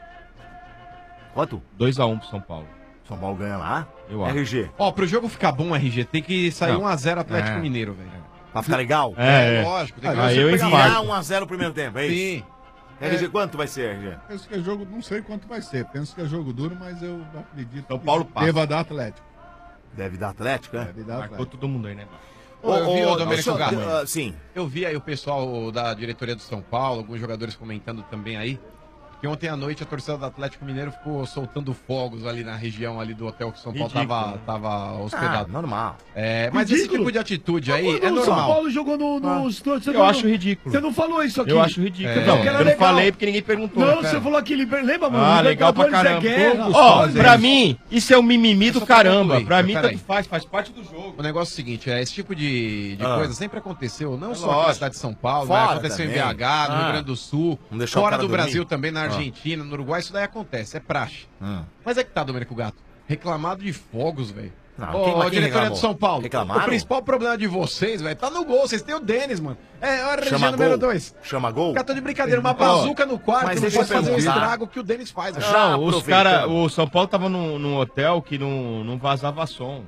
Quanto? dois a um pro São Paulo. São Paulo ganha lá? Eu acho. R G. Ó, pro jogo ficar bom, R G, tem que sair Não. um a zero Atlético É. Mineiro, velho. Pra ficar legal? É, é. lógico. Tem que Aí você eu pegar infarto. Virar um a zero o primeiro tempo, é isso? Sim. R G, quanto vai ser, R G? Penso que é jogo, não sei quanto vai ser. Penso que é jogo duro, mas eu acredito São que Paulo passa. deva dar Atlético. Deve dar Atlético, é? Deve dar Marcou Atlético. todo mundo aí, né? Ô, eu vi, Ô, ô, ô, Domênico senhor, Gato. ah, sim. Eu vi aí o pessoal da diretoria do São Paulo, alguns jogadores comentando também aí, que ontem à noite a torcida do Atlético Mineiro ficou soltando fogos ali na região ali do hotel que o São Paulo Ridículo, tava, né? tava Ah, hospedado. normal. É, mas esse Ridículo. tipo de atitude aí Quando é o São normal. Paulo jogou no, nos torcedores. Eu acho ridículo. Você não falou isso aqui. Eu acho ridículo. É. Não, Porque era eu não legal. falei porque ninguém perguntou. Não, cara. você falou aqui, liber- lembra, mano? Ah, legal pra Libertadores caramba. é guerra. Ó, Fazer pra isso. mim, isso é um mimimi do Só pra caramba. concluir, Pra mim, peraí. tanto faz, faz parte do jogo. O negócio é o seguinte, é, esse tipo de, de Ah. coisa sempre aconteceu, não É só aqui na lógico. cidade de São Paulo, Fora né? Aconteceu em também. B H, no Ah. Rio Grande do Sul, Não deixar o fora cara do dormir. Brasil também, na Ah. Argentina, no Uruguai, isso daí acontece, é praxe. Hum. Mas é que tá, Domênico Gato, reclamado de fogos, velho. Não, Ô, quem- mas quem diretoria reclamou? do São Paulo, Reclamaram? o principal problema de vocês, velho, tá no gol, vocês têm o Denis, mano. É, a região Chama número gol? dois. Chama gol? Cara, tô de brincadeira, uma bazuca no quarto, mas não deixa pode eu fazer o perguntar. estrago que o Denis faz, velho. Já Não, os aproveitando. cara, o São Paulo tava num, num hotel que não, não vazava som.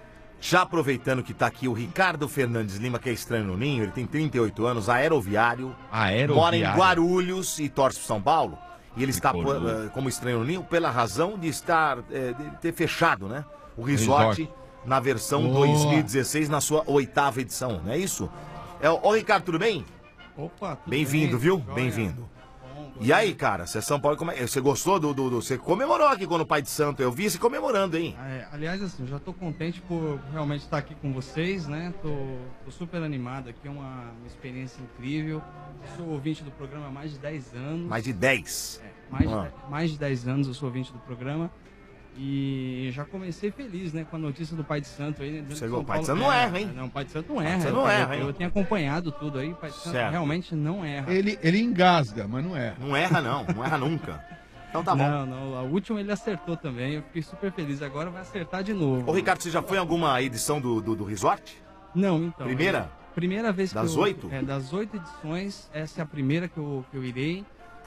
Já aproveitando que tá aqui o Ricardo Fernandes Lima, que é estranho no Ninho, ele tem trinta e oito anos, aeroviário, Aeroviário. mora em Guarulhos e torce pro São Paulo. E ele está Tricolor. eh, como estranho no Ninho pela razão de estar, eh, de ter fechado, né? O resort, Resort. na versão Boa. dois mil e dezesseis, na sua oitava edição, não é isso? É, ô Ricardo, tudo bem? Opa, tudo Bem-vindo, bem? viu? Joia. Bem-vindo. Bom, E aí, cara, você é São Paulo, como é- você gostou do, do, do- Você comemorou aqui quando o Pai de Santo, eu vi você comemorando, hein? é, aliás, assim, eu já tô contente por realmente estar aqui com vocês, né? Tô, tô super animado aqui, é uma, uma experiência incrível. Sou ouvinte do programa há mais de dez anos. Mais de dez. É, mais, Ah. de, de- mais de dez anos eu sou ouvinte do programa. E já comecei feliz, né, com a notícia do Pai de Santo aí. Né, dentro de Chegou, São o Pai de Paulo. Santo não É, erra, hein? Não, o Pai de Santo não Pai de erra. Santo não eu, erra, hein? eu tenho acompanhado tudo aí, o Pai de Santo Certo. realmente não erra. Ele, ele engasga, mas não erra. Não erra, não. Não erra nunca. Então tá bom. Não, não, a última ele acertou também, eu fiquei super feliz. Agora vai acertar de novo. Ô, Ricardo, você já foi em alguma edição do, do, do resort? Não, então. Primeira? é, primeira vez Das que eu, oito? É, das oito edições, essa é a primeira que eu, que eu irei.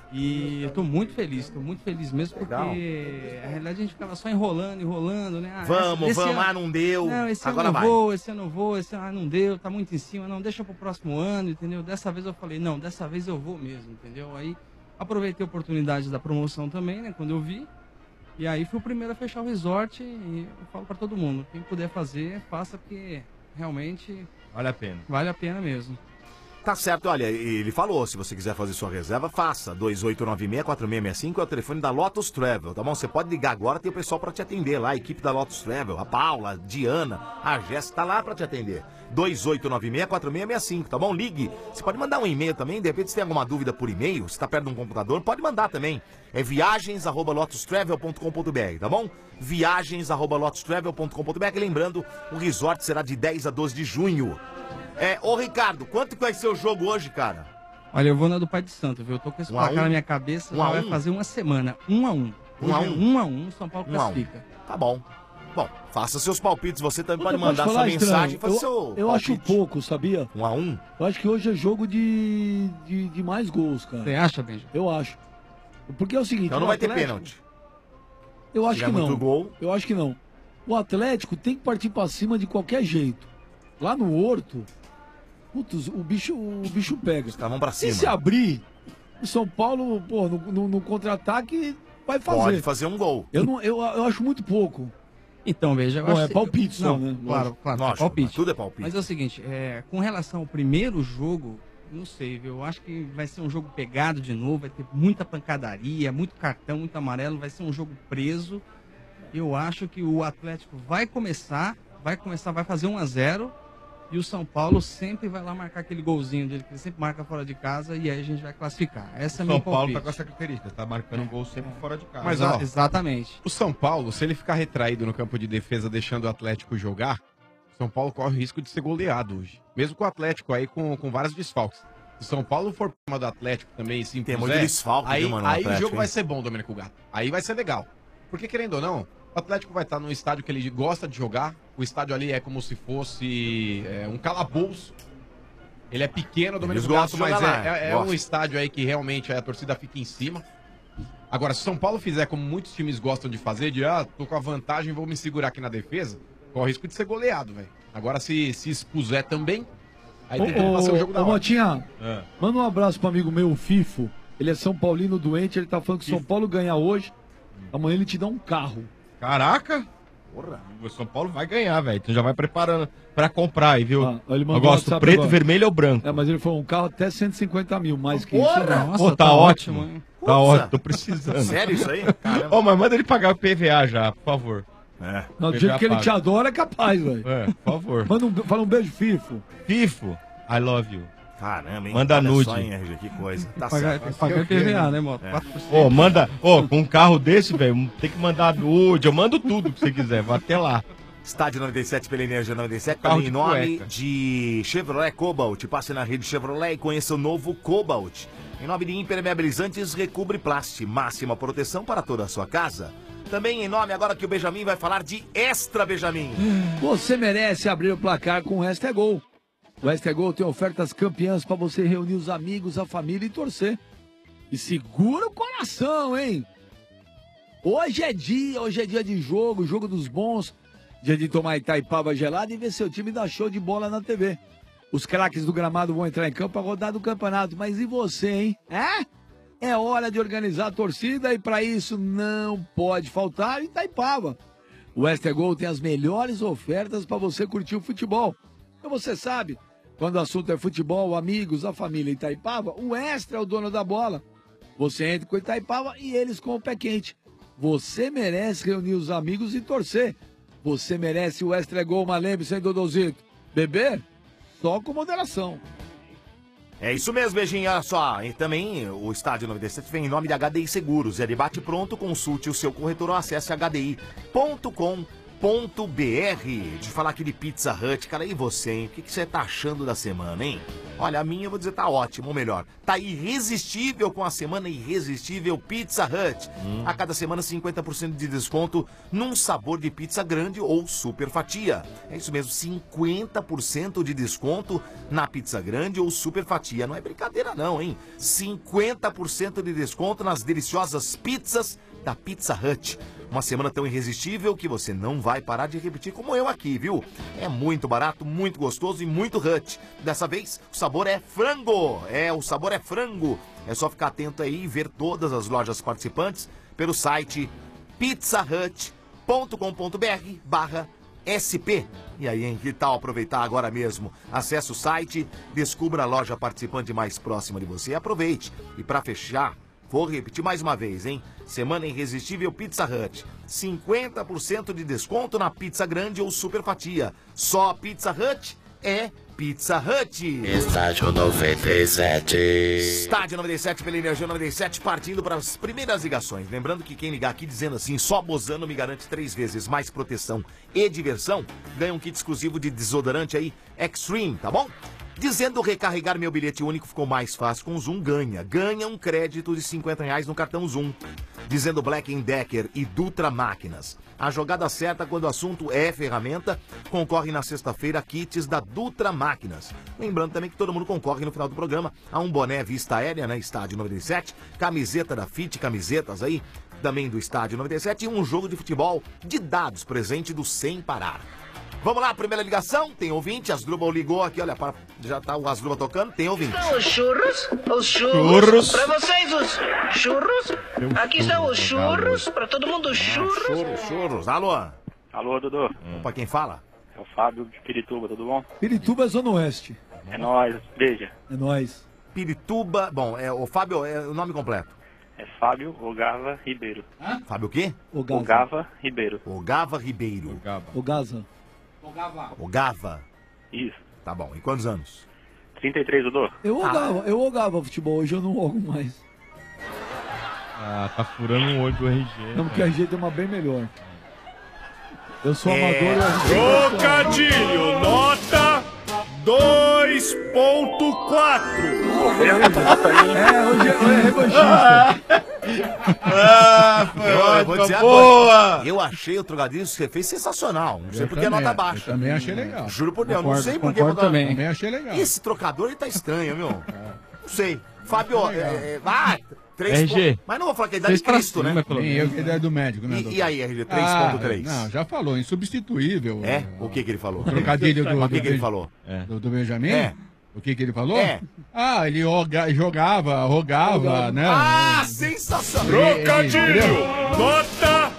E eu tô muito feliz, tô muito feliz mesmo, porque Legal. a realidade a gente ficava só enrolando, enrolando, né? Ah, Vamos, esse vamos, ano- ah, não deu. Não, esse Agora ano eu vai. vou, esse ano eu vou, esse ano ah, não deu, tá muito em cima, não, deixa pro próximo ano, entendeu? Dessa vez eu falei, não, dessa vez eu vou mesmo, entendeu? Aí aproveitei a oportunidade da promoção também, né, quando eu vi. E aí fui o primeiro a fechar o resort e eu falo pra todo mundo, quem puder fazer, faça, porque realmente Vale a pena. vale a pena mesmo. Tá certo, olha, ele falou, se você quiser fazer sua reserva, faça. dois oito nove seis, quatro seis seis cinco é o telefone da Lotus Travel, tá bom? Você pode ligar agora, tem o pessoal pra te atender lá, a equipe da Lotus Travel, a Paula, a Diana, a Jéssica tá lá pra te atender. dois oito nove seis, quatro seis seis cinco, tá bom? Ligue. Você pode mandar um e-mail também, de repente se tem alguma dúvida por e-mail, se tá perto de um computador, pode mandar também. É viagens arroba lotus travel ponto com ponto br, tá bom? viagens arroba lotus travel ponto com ponto br. Lembrando, o resort será de dez a doze de junho. É, ô Ricardo, quanto que vai ser o jogo hoje, cara? Olha, eu vou na do Pai de Santo, viu? Eu tô com esse Um a placar um? na minha cabeça, Um já a vai um? fazer uma semana. Um a um. Um a Hoje é um? um a um, São Paulo Um a um. classifica. Tá bom. Bom, faça seus palpites, você também pode Eu posso mandar sua falar, mensagem e estranho? fazer Eu, seu eu acho palpite. pouco, sabia? Um a um? Eu acho que hoje é jogo de, de, de mais gols, cara. Você acha, Benja? Eu acho. Porque é o seguinte... Então não o vai ter Atlético- pênalti. Eu acho Se que tiver não. muito gol. Eu acho que não. O Atlético tem que partir pra cima de qualquer jeito. Lá no Horto, putz, o bicho, o bicho pega. Os caras vão pra E cima. se abrir, o São Paulo, pô, no, no- no contra-ataque vai fazer. Pode fazer um gol. Eu, não, eu, eu acho muito pouco. Então, veja, eu Bom, acho é palpite só, não, né? Claro, Lógico. claro, Lógico, é palpite. tudo é palpite. Mas é o seguinte, é, com relação ao primeiro jogo, não sei, viu? Eu acho que vai ser um jogo pegado de novo, vai ter muita pancadaria, muito cartão, muito amarelo, vai ser um jogo preso. Eu acho que o Atlético vai começar, vai começar, vai fazer um a zero e o São Paulo sempre vai lá marcar aquele golzinho dele, que ele sempre marca fora de casa e aí a gente vai classificar. Essa é a minha São Paulo palpite. tá com essa característica, tá marcando gol sempre fora de casa. Mas, Exa- ó, exatamente. O São Paulo, se ele ficar retraído no campo de defesa, deixando o Atlético jogar, o São Paulo corre o risco de ser goleado hoje. Mesmo com o Atlético aí com, com vários desfalques. Se o São Paulo for pra cima do Atlético também e se Tem impuser, muito desfalque, aí, viu, mano, no aí o Atlético, jogo hein? vai ser bom, Domênico Gato. Aí vai ser legal. Porque, querendo ou não, o Atlético vai estar num estádio que ele gosta de jogar. O estádio ali é como se fosse é, um calabouço. Ele é pequeno, Domênico Eles Gato, gostam de mas jogar lá, é, é- é gostam. um estádio aí que realmente a torcida fica em cima. Agora, se o São Paulo fizer como muitos times gostam de fazer, de ah, tô com a vantagem, vou me segurar aqui na defesa, corre o risco de ser goleado, velho. Agora, se se expuser também, aí tem que passar o jogo da Ô, hora. Motinha, É. manda um abraço pro amigo meu, o Fifo. Ele é São Paulino doente, ele tá falando que São Paulo ganhar hoje, amanhã ele te dá um carro. Caraca! Porra, o São Paulo vai ganhar, velho. Então já vai preparando pra comprar aí, viu? Ah, ele Eu mandou gosto WhatsApp preto, agora. vermelho ou branco. É, mas ele falou um carro até cento e cinquenta mil, mais que Porra! isso. Não. Pô, tá, ótimo. hein? Tá ótimo, tô precisando. Sério isso aí? Caramba. Ô, mas manda ele pagar o P V A já, por favor. É. Não, do P V A jeito que ele paga. te adora, é capaz, velho. É, por favor. Manda um, fala um beijo, Fifo. Fifo, I love you. Caramba, hein? Manda Olha nude. só, hein, R G, que coisa. Tá Pagar, certo. tem que pagar P V A, né, Moto? É. quatro por cento. Ô, manda, ô, com um carro desse, velho, tem que mandar nude, eu mando tudo que você quiser, vai até lá. Estádio noventa e sete pela Energia noventa e sete, Carro também em de nome cueca. de Chevrolet Cobalt. Passe na rede Chevrolet e conheça o novo Cobalt. Em nome de Impermeabilizantes Recubre Plast, máxima proteção para toda a sua casa. Também em nome, agora que o Benjamin vai falar de Extra Benjamin. Você merece abrir o placar com o Resto é Gol. O Resto é Gol tem ofertas campeãs para você reunir os amigos, a família e torcer. E segura o coração, hein? Hoje é dia, hoje é dia de jogo, jogo dos bons. Dia de tomar Itaipava gelada e ver seu time dar show de bola na T V. Os craques do gramado vão entrar em campo para rodar do campeonato. Mas e você, hein? É? É hora de organizar a torcida e para isso não pode faltar Itaipava. O Extra Gol tem as melhores ofertas para você curtir o futebol. Então você sabe, quando o assunto é futebol, amigos, a família Itaipava, o Extra é o dono da bola. Você entra com o Itaipava e eles com o pé quente. Você merece reunir os amigos e torcer. Você merece o Extra Gol, mas lembre-se, hein, Dodozito? Beber? Só com moderação. É isso mesmo, beijinho. Olha só, e também o Estádio noventa e sete vem em nome de H D I Seguros. É debate pronto, consulte o seu corretor ou acesse h d i ponto com ponto b r. De falar aqui de Pizza Hut, cara, e você, hein? O que que você tá achando da semana, hein? Olha, a minha eu vou dizer tá ótimo, ou melhor, tá irresistível com a semana irresistível Pizza Hut. A cada semana cinquenta por cento de desconto num sabor de pizza grande ou super fatia. É isso mesmo, cinquenta por cento de desconto na pizza grande ou super fatia. Não é brincadeira não, hein? cinquenta por cento de desconto nas deliciosas pizzas da Pizza Hut. Uma semana tão irresistível que você não vai parar de repetir como eu aqui, viu? É muito barato, muito gostoso e muito Hut. Dessa vez, o sabor é frango. É, o sabor é frango. É só ficar atento aí e ver todas as lojas participantes pelo site pizzahut ponto com ponto b r barra S P. E aí, hein? Que tal aproveitar agora mesmo? Acesse o site, descubra a loja participante mais próxima de você e aproveite. E para fechar, vou repetir mais uma vez, hein? Semana irresistível Pizza Hut. cinquenta por cento de desconto na pizza grande ou super fatia. Só Pizza Hut é Pizza Hut. Estádio noventa e sete. Estádio noventa e sete pela Energia noventa e sete, partindo para as primeiras ligações. Lembrando que quem ligar aqui dizendo assim, só Bozano me garante três vezes mais proteção e diversão, ganha um kit exclusivo de desodorante aí, Extreme, tá bom? Dizendo recarregar meu bilhete único ficou mais fácil com o Zoom, ganha. Ganha um crédito de cinquenta reais no cartão Zoom. Dizendo Black Decker e Dutra Máquinas. A jogada certa quando o assunto é ferramenta, concorre na sexta-feira kits da Dutra Máquinas. Lembrando também que todo mundo concorre no final do programa a um boné Vista Aérea, né? Estádio noventa e sete, camiseta da Fit, camisetas aí, também do Estádio noventa e sete e um jogo de futebol de dados presente do Sem Parar. Vamos lá, primeira ligação, tem ouvinte, Asdrubal ligou aqui, olha, para, já tá o Asdrubal tocando, tem ouvinte. Estão os churros, os churros, Churros. pra vocês os churros, aqui estão os churros, pra todo mundo os churros. Churros, churros, alô? Alô, Dudu. Opa, quem fala? É o Fábio de Pirituba, tudo bom? Pirituba é Zona Oeste. É nóis, beija. É nóis. Pirituba, bom, é, o Fábio, é o nome completo. É Fábio Ogava Ribeiro. Fábio o quê? Ogava. Ogava Ribeiro. Ogava Ribeiro. O Gaza. O Gava. Isso. Tá bom. E quantos anos? trinta e três, Dodô. Eu jogava, eu jogava futebol, hoje eu não jogo mais. Ah, tá furando um olho do R G. Não, porque a gente tem uma bem melhor. Eu sou É. amador e a gente... Trocadilho, nota dois ponto quatro. É, hoje é revanchista. Ah, foi eu, eu vou ótima, dizer boa. agora, eu achei o trocadilho que você fez sensacional. Não sei Eu porque a também, nota baixa. eu também achei legal. Juro por Deus, não Concordo, sei por que. concordo botar- também. Também achei legal. Esse trocador ele tá estranho, meu. Não sei. Fábio, é, é, vai. três R G. pontos. Mas não vou falar que é a idade de Cristo, né? Nem eu que é a ideia do médico, né? E- doutor? e aí, R G, três ponto três? Ah, não, já falou, insubstituível. É? O que que ele falou? O trocadilho do, Mas o do, que que ele Ben- falou? do, do Benjamin? É. O que que ele falou? É. Ah, ele joga- jogava, rogava, né? Ah, sensacional! Trocadilho, nota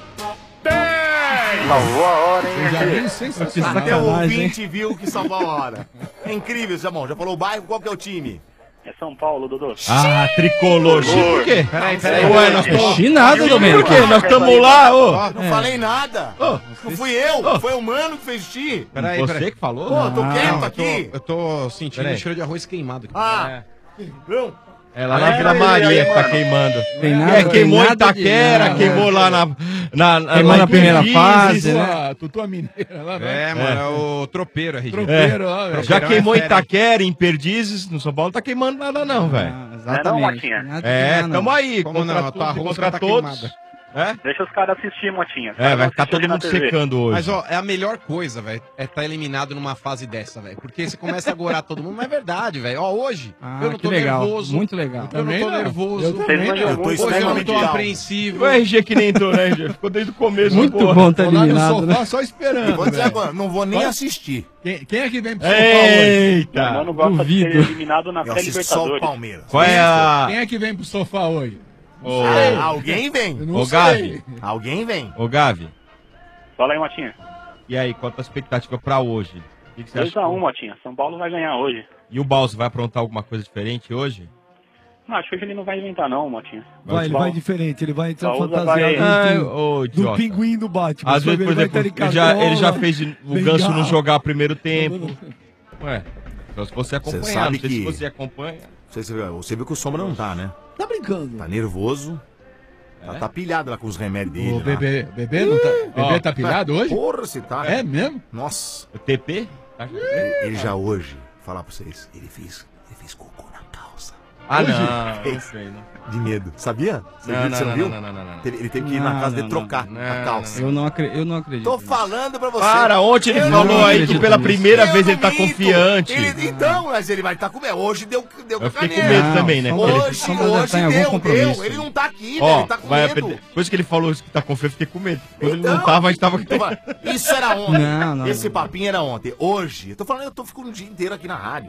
dez. Salvou a hora, hein? Benjamin, sensacional. Até o ouvinte viu que salvou a hora. É incrível, Jamão. Já falou o bairro, qual que é o time? É São Paulo, Dodô. Ah, tricolor. Por quê? Peraí, peraí. Ué, nós estamos... Chinado, Domênico. Por quê? Nós estamos lá, ô. Não falei nada. Não fui eu, foi o mano que fez o ti. Peraí, Você peraí. que falou? Pô, tô Não, quieto eu tô- aqui. Eu tô sentindo Peraí. o cheiro de arroz queimado aqui. Ah, não. É lá na Vila Maria que tá queimando. Tem nada- É, queimou tem em nada de Itaquera, nada. queimou lá na... na, na Queimou lá na em primeira Perdizes. fase, né? Tua, tu, tua mineira lá, né? É, mano, é o tropeiro, R G. Tropeiro, ó, velho. Já Tropeirão queimou é em fera, hein? Itaquera, em Perdizes, no São Paulo, tá queimando nada não, velho. Ah, exatamente. Não, Nada de É, queimar, não. tamo aí, Como contra não? A tua tudo, arroz contra tá todos. queimada. É? Deixa os caras assistir, Motinha. Os É, caras vai vão ficar assistir todo na mundo T V. secando hoje. Mas, ó, é a melhor coisa, velho, é estar eliminado numa fase dessa, velho. Porque você começa a gorar todo mundo, mas é verdade, velho. Ó, hoje, Ah, eu não que tô legal. nervoso. Muito legal. Eu não Também tô não. nervoso. Eu também não. Eu tô Hoje eu não extremamente tô calmo. apreensivo. O R G que nem entrou, né, R G? Ficou desde o começo. Muito porra. bom tá Tô lá no eliminado, sofá né? só esperando. Vou dizer velho. agora, não vou nem Vai. assistir. Quem, quem é que vem pro sofá hoje? O Eita! mano gosta duvido. de ser eliminado na Eu assisto só o pré-Libertadores. Palmeiras. Qual é a... Quem é que vem pro sofá hoje? Ô, Ah, alguém vem. Eu não Ô, sei. Gavi. Alguém vem. Ô, Gavi. Fala aí, Motinha. E aí, qual a tua expectativa pra hoje? O que, que você acha? dois a um, Motinha. São Paulo vai ganhar hoje. E o Balso vai aprontar alguma coisa diferente hoje? Não, acho que hoje ele não vai inventar, não, Motinha. Vai, ele vai diferente, ele vai entrar Só usa fantasiado vai- do, Ah, ô, do idiota. pinguim do Batman. Às Você vezes, vai por ver, exemplo, ele vai ter ele já, ele já cartola, fez de- o bengala. Ganso não jogar primeiro tempo. Ué, então se você acompanhar, Você sabe não sei se que- você acompanha. Não sei se Você viu, você viu que o Sombra não tá, né? Tá brincando. Tá nervoso. Tá, tá pilhado lá com os remédios dele. O lá. bebê, bebê não tá, bebê Ó. tá pilhado hoje? Porra, se tá. É mesmo? Nossa. O T P? Ele, ele já hoje, falar pra vocês, ele fez, ele fez cocô na calça. Ah, Hoje? não, Fez. não sei, não. De medo. Sabia? Você, Não, viu, não, você não, não, viu? não, não, não, não. Teve- Ele teve que ir na Não, casa não, de trocar não, a não, calça. Eu não, acre- eu não acredito. Tô falando pra você. Para, ontem ele Eu falou não aí que acredito pela nisso. primeira Eu vez não ele tá minto. confiante. Ele- então, mas ele vai estar com medo. Hoje deu, deu Eu fiquei com caneta. medo também, né? Não, Porque ele- Hoje, Sombra deve hoje estar em algum deu, compromisso. deu. Ele não tá aqui, né? Ó, Ele tá com vai, medo. depois que ele falou isso que tá confiante, eu fiquei com medo. Quando ele Então, não tava, a gente tava... então, isso era ontem. Não, não, Esse não. papinho era ontem. Hoje, eu tô falando, eu tô ficando o dia inteiro aqui na rádio.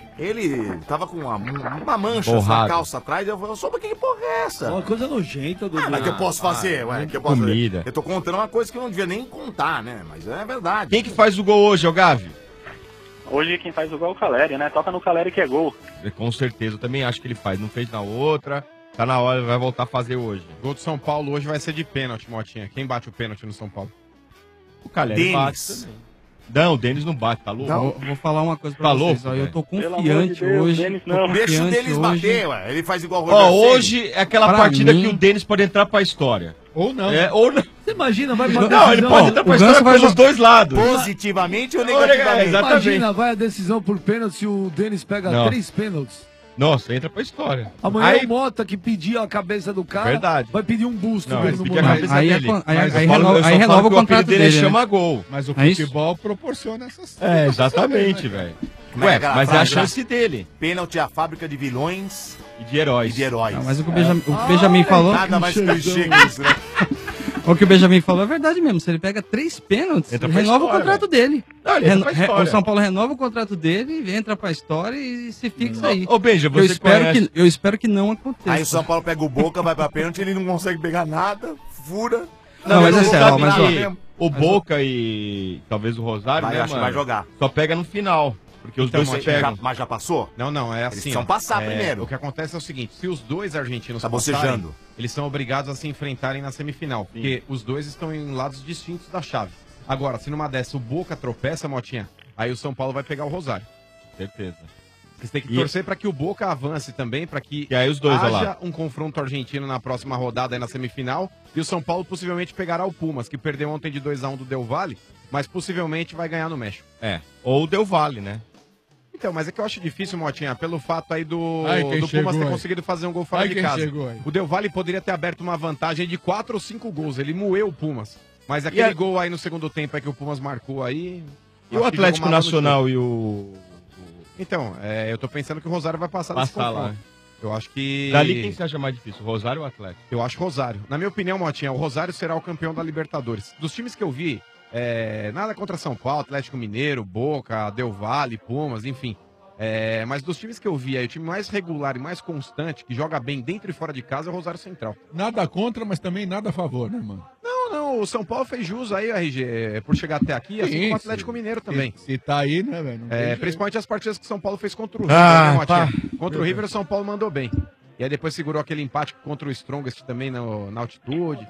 Ele tava com uma, uma mancha na Borrado. calça atrás. Eu falei, só pra que porra é essa? Uma coisa nojenta, Dudu. Ah, mas que eu posso fazer, ué? Que eu posso comida. fazer? Eu tô contando uma coisa que eu não devia nem contar, né? Mas é verdade. Quem que faz o gol hoje, ô Gavi? Hoje quem faz o gol é o Caleri, né? Toca no Caleri que é gol. Com certeza, eu também acho que ele faz. Não fez na outra, tá na hora, vai voltar a fazer hoje. Gol do São Paulo hoje vai ser de pênalti, Motinha. Quem bate o pênalti no São Paulo? O Caleri bate Denis. também. Não, o Denis não bate, tá louco? Vou, vou falar uma coisa pra Tá vocês. louco, Ó, eu velho? tô Pelo amor confiante de Deus, hoje. Denis, tô não. Deixa o confiante Denis hoje. bater, ué. Ele faz igual o Ó, Rogério Ceni. hoje é aquela Pra partida mim- que o Denis pode entrar pra história. Ou não. É, ou não. Você imagina, vai pra Não, ele decisão. pode entrar pra o história Ganso vai pelos jo- dois lados. Positivamente ou É, negativamente? exatamente. Imagina, vai a decisão por pênalti se o Denis pega Não. três pênaltis. Nossa, entra pra história. Amanhã Aí- o Mota, que pediu a cabeça do cara, Verdade. vai pedir um busto Não, dele ele no pediu a Morumbi. cabeça Aí é dele. con- aí- Mas aí eu falo- renova- eu só aí falo renova que o contrato apelido dele dele, né? chama gol. Mas o É isso? futebol proporciona essas É, essas exatamente, coisas, né? velho. Como é Ué, aquela mas é a frase, chance dele. Pênalti é a fábrica de vilões E de heróis. e de heróis. Não, mas o que o Benjamin, o que o Benjamin falou. Nada mais clichê que isso, né? O que o Benjamin falou é verdade mesmo. Se ele pega três pênaltis, Entra ele pra renova história, o contrato velho. dele. Não, ele entra Reno- pra re- história. O São Paulo renova o contrato dele, entra pra história e se fixa aí. Ô, Benja, eu você espero, conhece- que, eu espero que não aconteça. Aí o São Paulo pega o Boca, vai pra pênalti, ele não consegue pegar nada, fura. Não, mas eu é vou sério, ó, saber mas nada ó, mesmo. O Boca e talvez o Rosário, Vai, né, acho que mano? vai jogar. Só pega no final. Porque os Então, dois se Motinha, pegam. Já- mas já passou? Não, não, é Eles assim. precisam ó. passar É, primeiro. O que acontece é o seguinte: se os dois argentinos Tá passarem, bocejando. eles são obrigados a se enfrentarem na semifinal. Porque os dois estão em lados distintos da chave. Agora, se numa dessa o Boca tropeça, Motinha, aí o São Paulo vai pegar o Rosário. Certeza. Você tem que E- torcer pra que o Boca avance também, pra que E aí os dois, olha haja lá. um confronto argentino na próxima rodada, aí na semifinal, e o São Paulo possivelmente pegará o Pumas, que perdeu ontem de dois a um do Del Valle, mas possivelmente vai ganhar no México. É, ou o Del Valle, né? Então, mas é que eu acho difícil, Motinha, pelo fato aí do, Ai, quem do chegou Pumas ter aí? conseguido fazer um gol fora Ai, de quem casa. chegou aí? O Del Valle poderia ter aberto uma vantagem de quatro ou cinco gols, ele moeu o Pumas. Mas aquele a- gol aí no segundo tempo é que o Pumas marcou aí... E o acho que Atlético jogou mal no Nacional jogo. e o... Então, é, eu tô pensando que o Rosário vai passar desse Passar lá. confronto. Eu acho que... Dali quem você acha mais difícil, o Rosário ou o Atlético? Eu acho Rosário. Na minha opinião, Motinha, o Rosário será o campeão da Libertadores. Dos times que eu vi, é, nada contra São Paulo, Atlético Mineiro, Boca, Del Valle, Pumas, enfim. É, mas dos times que eu vi aí, o time mais regular e mais constante, que joga bem dentro e fora de casa, é o Rosário Central. Nada contra, mas também nada a favor, né, mano? Não, não, o São Paulo fez jus aí, R G, é, por chegar até aqui, assim Sim, como o Atlético sim. Mineiro também. Se, se tá aí, né, velho? Não tem É, jeito. principalmente as partidas que o São Paulo fez contra o River, Ah, né, Motinha? pá. Contra o River, o São Paulo mandou bem. E aí depois segurou aquele empate contra o Strongest também no- na altitude.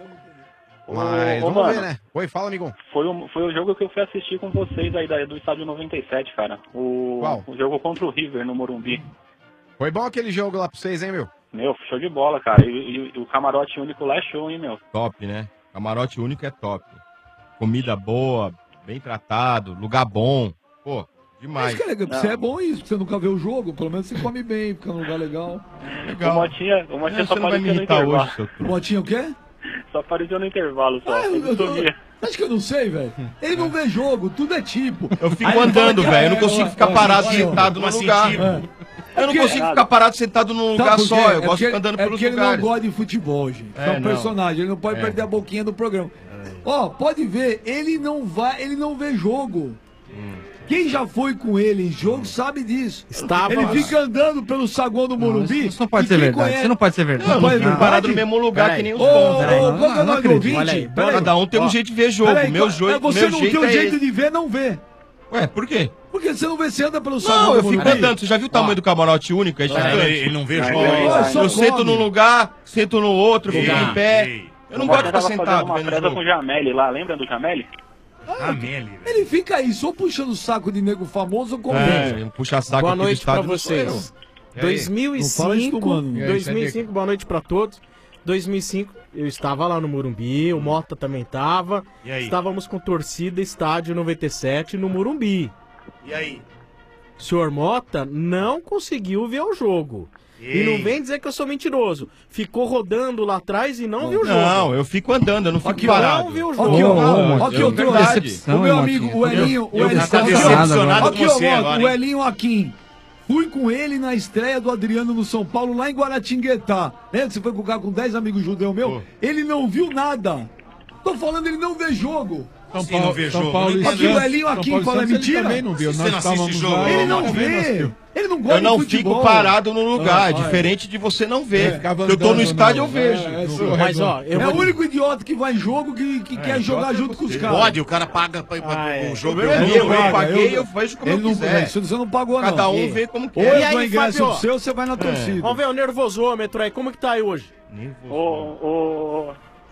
Mas Ô, ô, vamos mano. ver, né? Oi, fala, amigão. Foi o, foi o jogo que eu fui assistir com vocês aí da- do estádio noventa e sete, cara. O, Qual? o jogo contra o River no Morumbi. Foi bom aquele jogo lá pra vocês, hein, meu? Meu, show de bola, cara. E, e- e o camarote único lá é show, hein, meu? Top, né? Camarote único é top. Comida boa, bem tratado, lugar bom. Pô, demais. Mas, cara, você é bom isso, porque você nunca vê o jogo, pelo menos você come bem, fica num lugar legal. O Motinha, o Motinha Não, só você não vai apareceu me no irritar intervalo. hoje, seu truque. Botinha o quê? Só apareceu no intervalo, só. Ah, eu, Ele eu, eu, sumia. acho que eu não sei, velho. Ele não vê jogo, tudo é tipo. Eu fico Aí ele andando, fala que- velho. Eu não é, consigo ó, ficar ó, parado ó, sentado ó, num assim, lugar. tipo, é. Eu não porque- consigo ficar parado sentado num Sabe lugar por só. quê? Eu É gosto porque- de andando é pelos porque ele lugares. não gosta de futebol, gente. É, É um não. personagem, ele não pode É. perder a boquinha do programa. Ó, pode ver, ele não vai, ele não vê jogo. Quem já foi com ele em jogo sabe disso. Estava- Ele fica andando pelo saguão do Morumbi. Isso não pode e ser quem verdade. conhece- Isso não pode ser verdade. Não, eu não pode- fico não parado pode? no mesmo lugar Peraí. que nem os Ô, bons. ô, Peraí, não, qual que é o não, não nome do acredito. ouvinte? Olha aí. Peraí. Cada um tem um Ó, jeito de ver jogo. peraí, Meu, qual- jo... é, você meu não jeito tem um é jeito esse. de ver, não vê. Ué, por quê? Porque você não vê, você anda pelo saguão Não, do eu fico Morumbi. andando. Você já viu o tamanho do camarote único? É gigante. Ele, ele não vê Não, jogo. é é verdade. isso? Só Eu sento come. num lugar, sento no outro, fico Ei, em pé. ei. Eu não O gosto de Motinha ficar tava sentado fazendo uma vendo presa com jogo. o Jameli lá, lembra do Jameli? Amélie, velho. Ele fica aí, só puxando o saco de nego famoso com É, puxa saco Boa aqui do noite pra estádio não sou eu. vocês. E aí? Não fala isso dois mil e cinco, do mano. E aí, dois mil e cinco, Sadico? boa noite pra todos. dois mil e cinco, eu estava lá no Morumbi, o Mota também estava. E aí? Estávamos com torcida estádio noventa e sete no Morumbi. E aí? O senhor Mota não conseguiu ver o jogo. E Ei. não vem dizer que eu sou mentiroso. Ficou rodando lá atrás e não viu o jogo. Não, eu fico andando, eu não fico Aqui, parado. não viu o jogo. Aqui, ó, Ô, ó, aqui, é ó, verdade. Decepção, o meu hein, amigo, Motinha? o Elinho, o Eu Elinho, já tô aqui, ó, decepcionado aqui, com ó, você Mota, agora, o hein? Elinho Aquim. Fui com ele na estreia do Adriano no São Paulo, lá em Guaratinguetá. Lembra que você foi com o cara com dez amigos judeus meu? Ele não viu nada. Tô falando, ele não vê jogo. São Assim não vê jogo, não entendo. Aqui o Elinho São Aquim Paulo fala Santos, ele mentira. também não viu. Você Nós não assiste estávamos jogo, lá, Ele não também vê. assistiu. Ele não gosta Eu não de futebol. fico parado no lugar, Ah, diferente de você não ver. É, ficava eu tô no andando, estádio, eu não. vejo. É, é, No- sim. Mas ó, eu É vou... o único idiota que vai em jogo que, que quer jogar junto com os caras. Pode, o cara paga pra ir pra Ah, é. um jogo. Eu, eu eu, vou. eu paga, paguei, eu- eu vejo como Ele eu não, quiser. você você não pagou, não. Cada um É. vê como Ou quer. E eu aí, dou ingresso Fábio? seu, você vai na torcida. Vamos ver o nervosômetro aí, como que tá aí hoje? Ô, ô...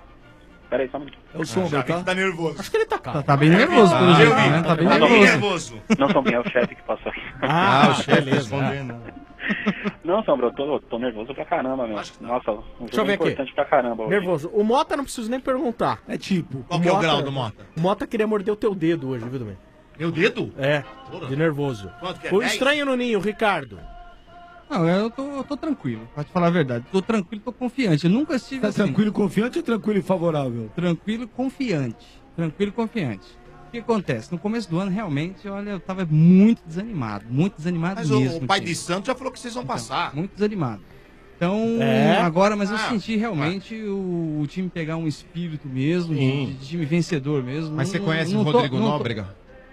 Peraí, só um minuto. É o Sombra, tá? Tá nervoso. Acho que ele tá calmo. Tá, tá bem nervoso, pelo Ah, jeito, eu vi. né? Tá bem Tá bem nervoso. nervoso. Não, Sombrinha, é o chefe que passou aqui. Ah, o chefe beleza. respondendo. Não, Sombra, eu tô, tô nervoso pra caramba, meu. Nossa, um Deixa eu jogo ver aqui. importante pra caramba. hoje. Nervoso. O Mota não preciso nem perguntar. É tipo. Qual que é o grau do Mota? O Mota queria morder o teu dedo hoje, viu, também? Meu dedo? É, de nervoso. Quanto que é? O dez? estranho no ninho, Ricardo. Não, eu tô, eu tô tranquilo, pra te falar a verdade. Tô tranquilo, tô confiante. Eu nunca estive Tá assim. tranquilo e confiante ou tranquilo e favorável? Tranquilo e confiante. Tranquilo e confiante. O que acontece? No começo do ano, realmente, olha, eu tava muito desanimado. Muito desanimado Mas mesmo. o, o pai time. de Santos já falou que vocês vão passar. Muito desanimado. Então, É? agora, mas eu Ah, senti realmente o, o time pegar um espírito mesmo, de, Sim. de time vencedor mesmo. Mas você Não- conhece não o tô- Rodrigo não tô- Nóbrega?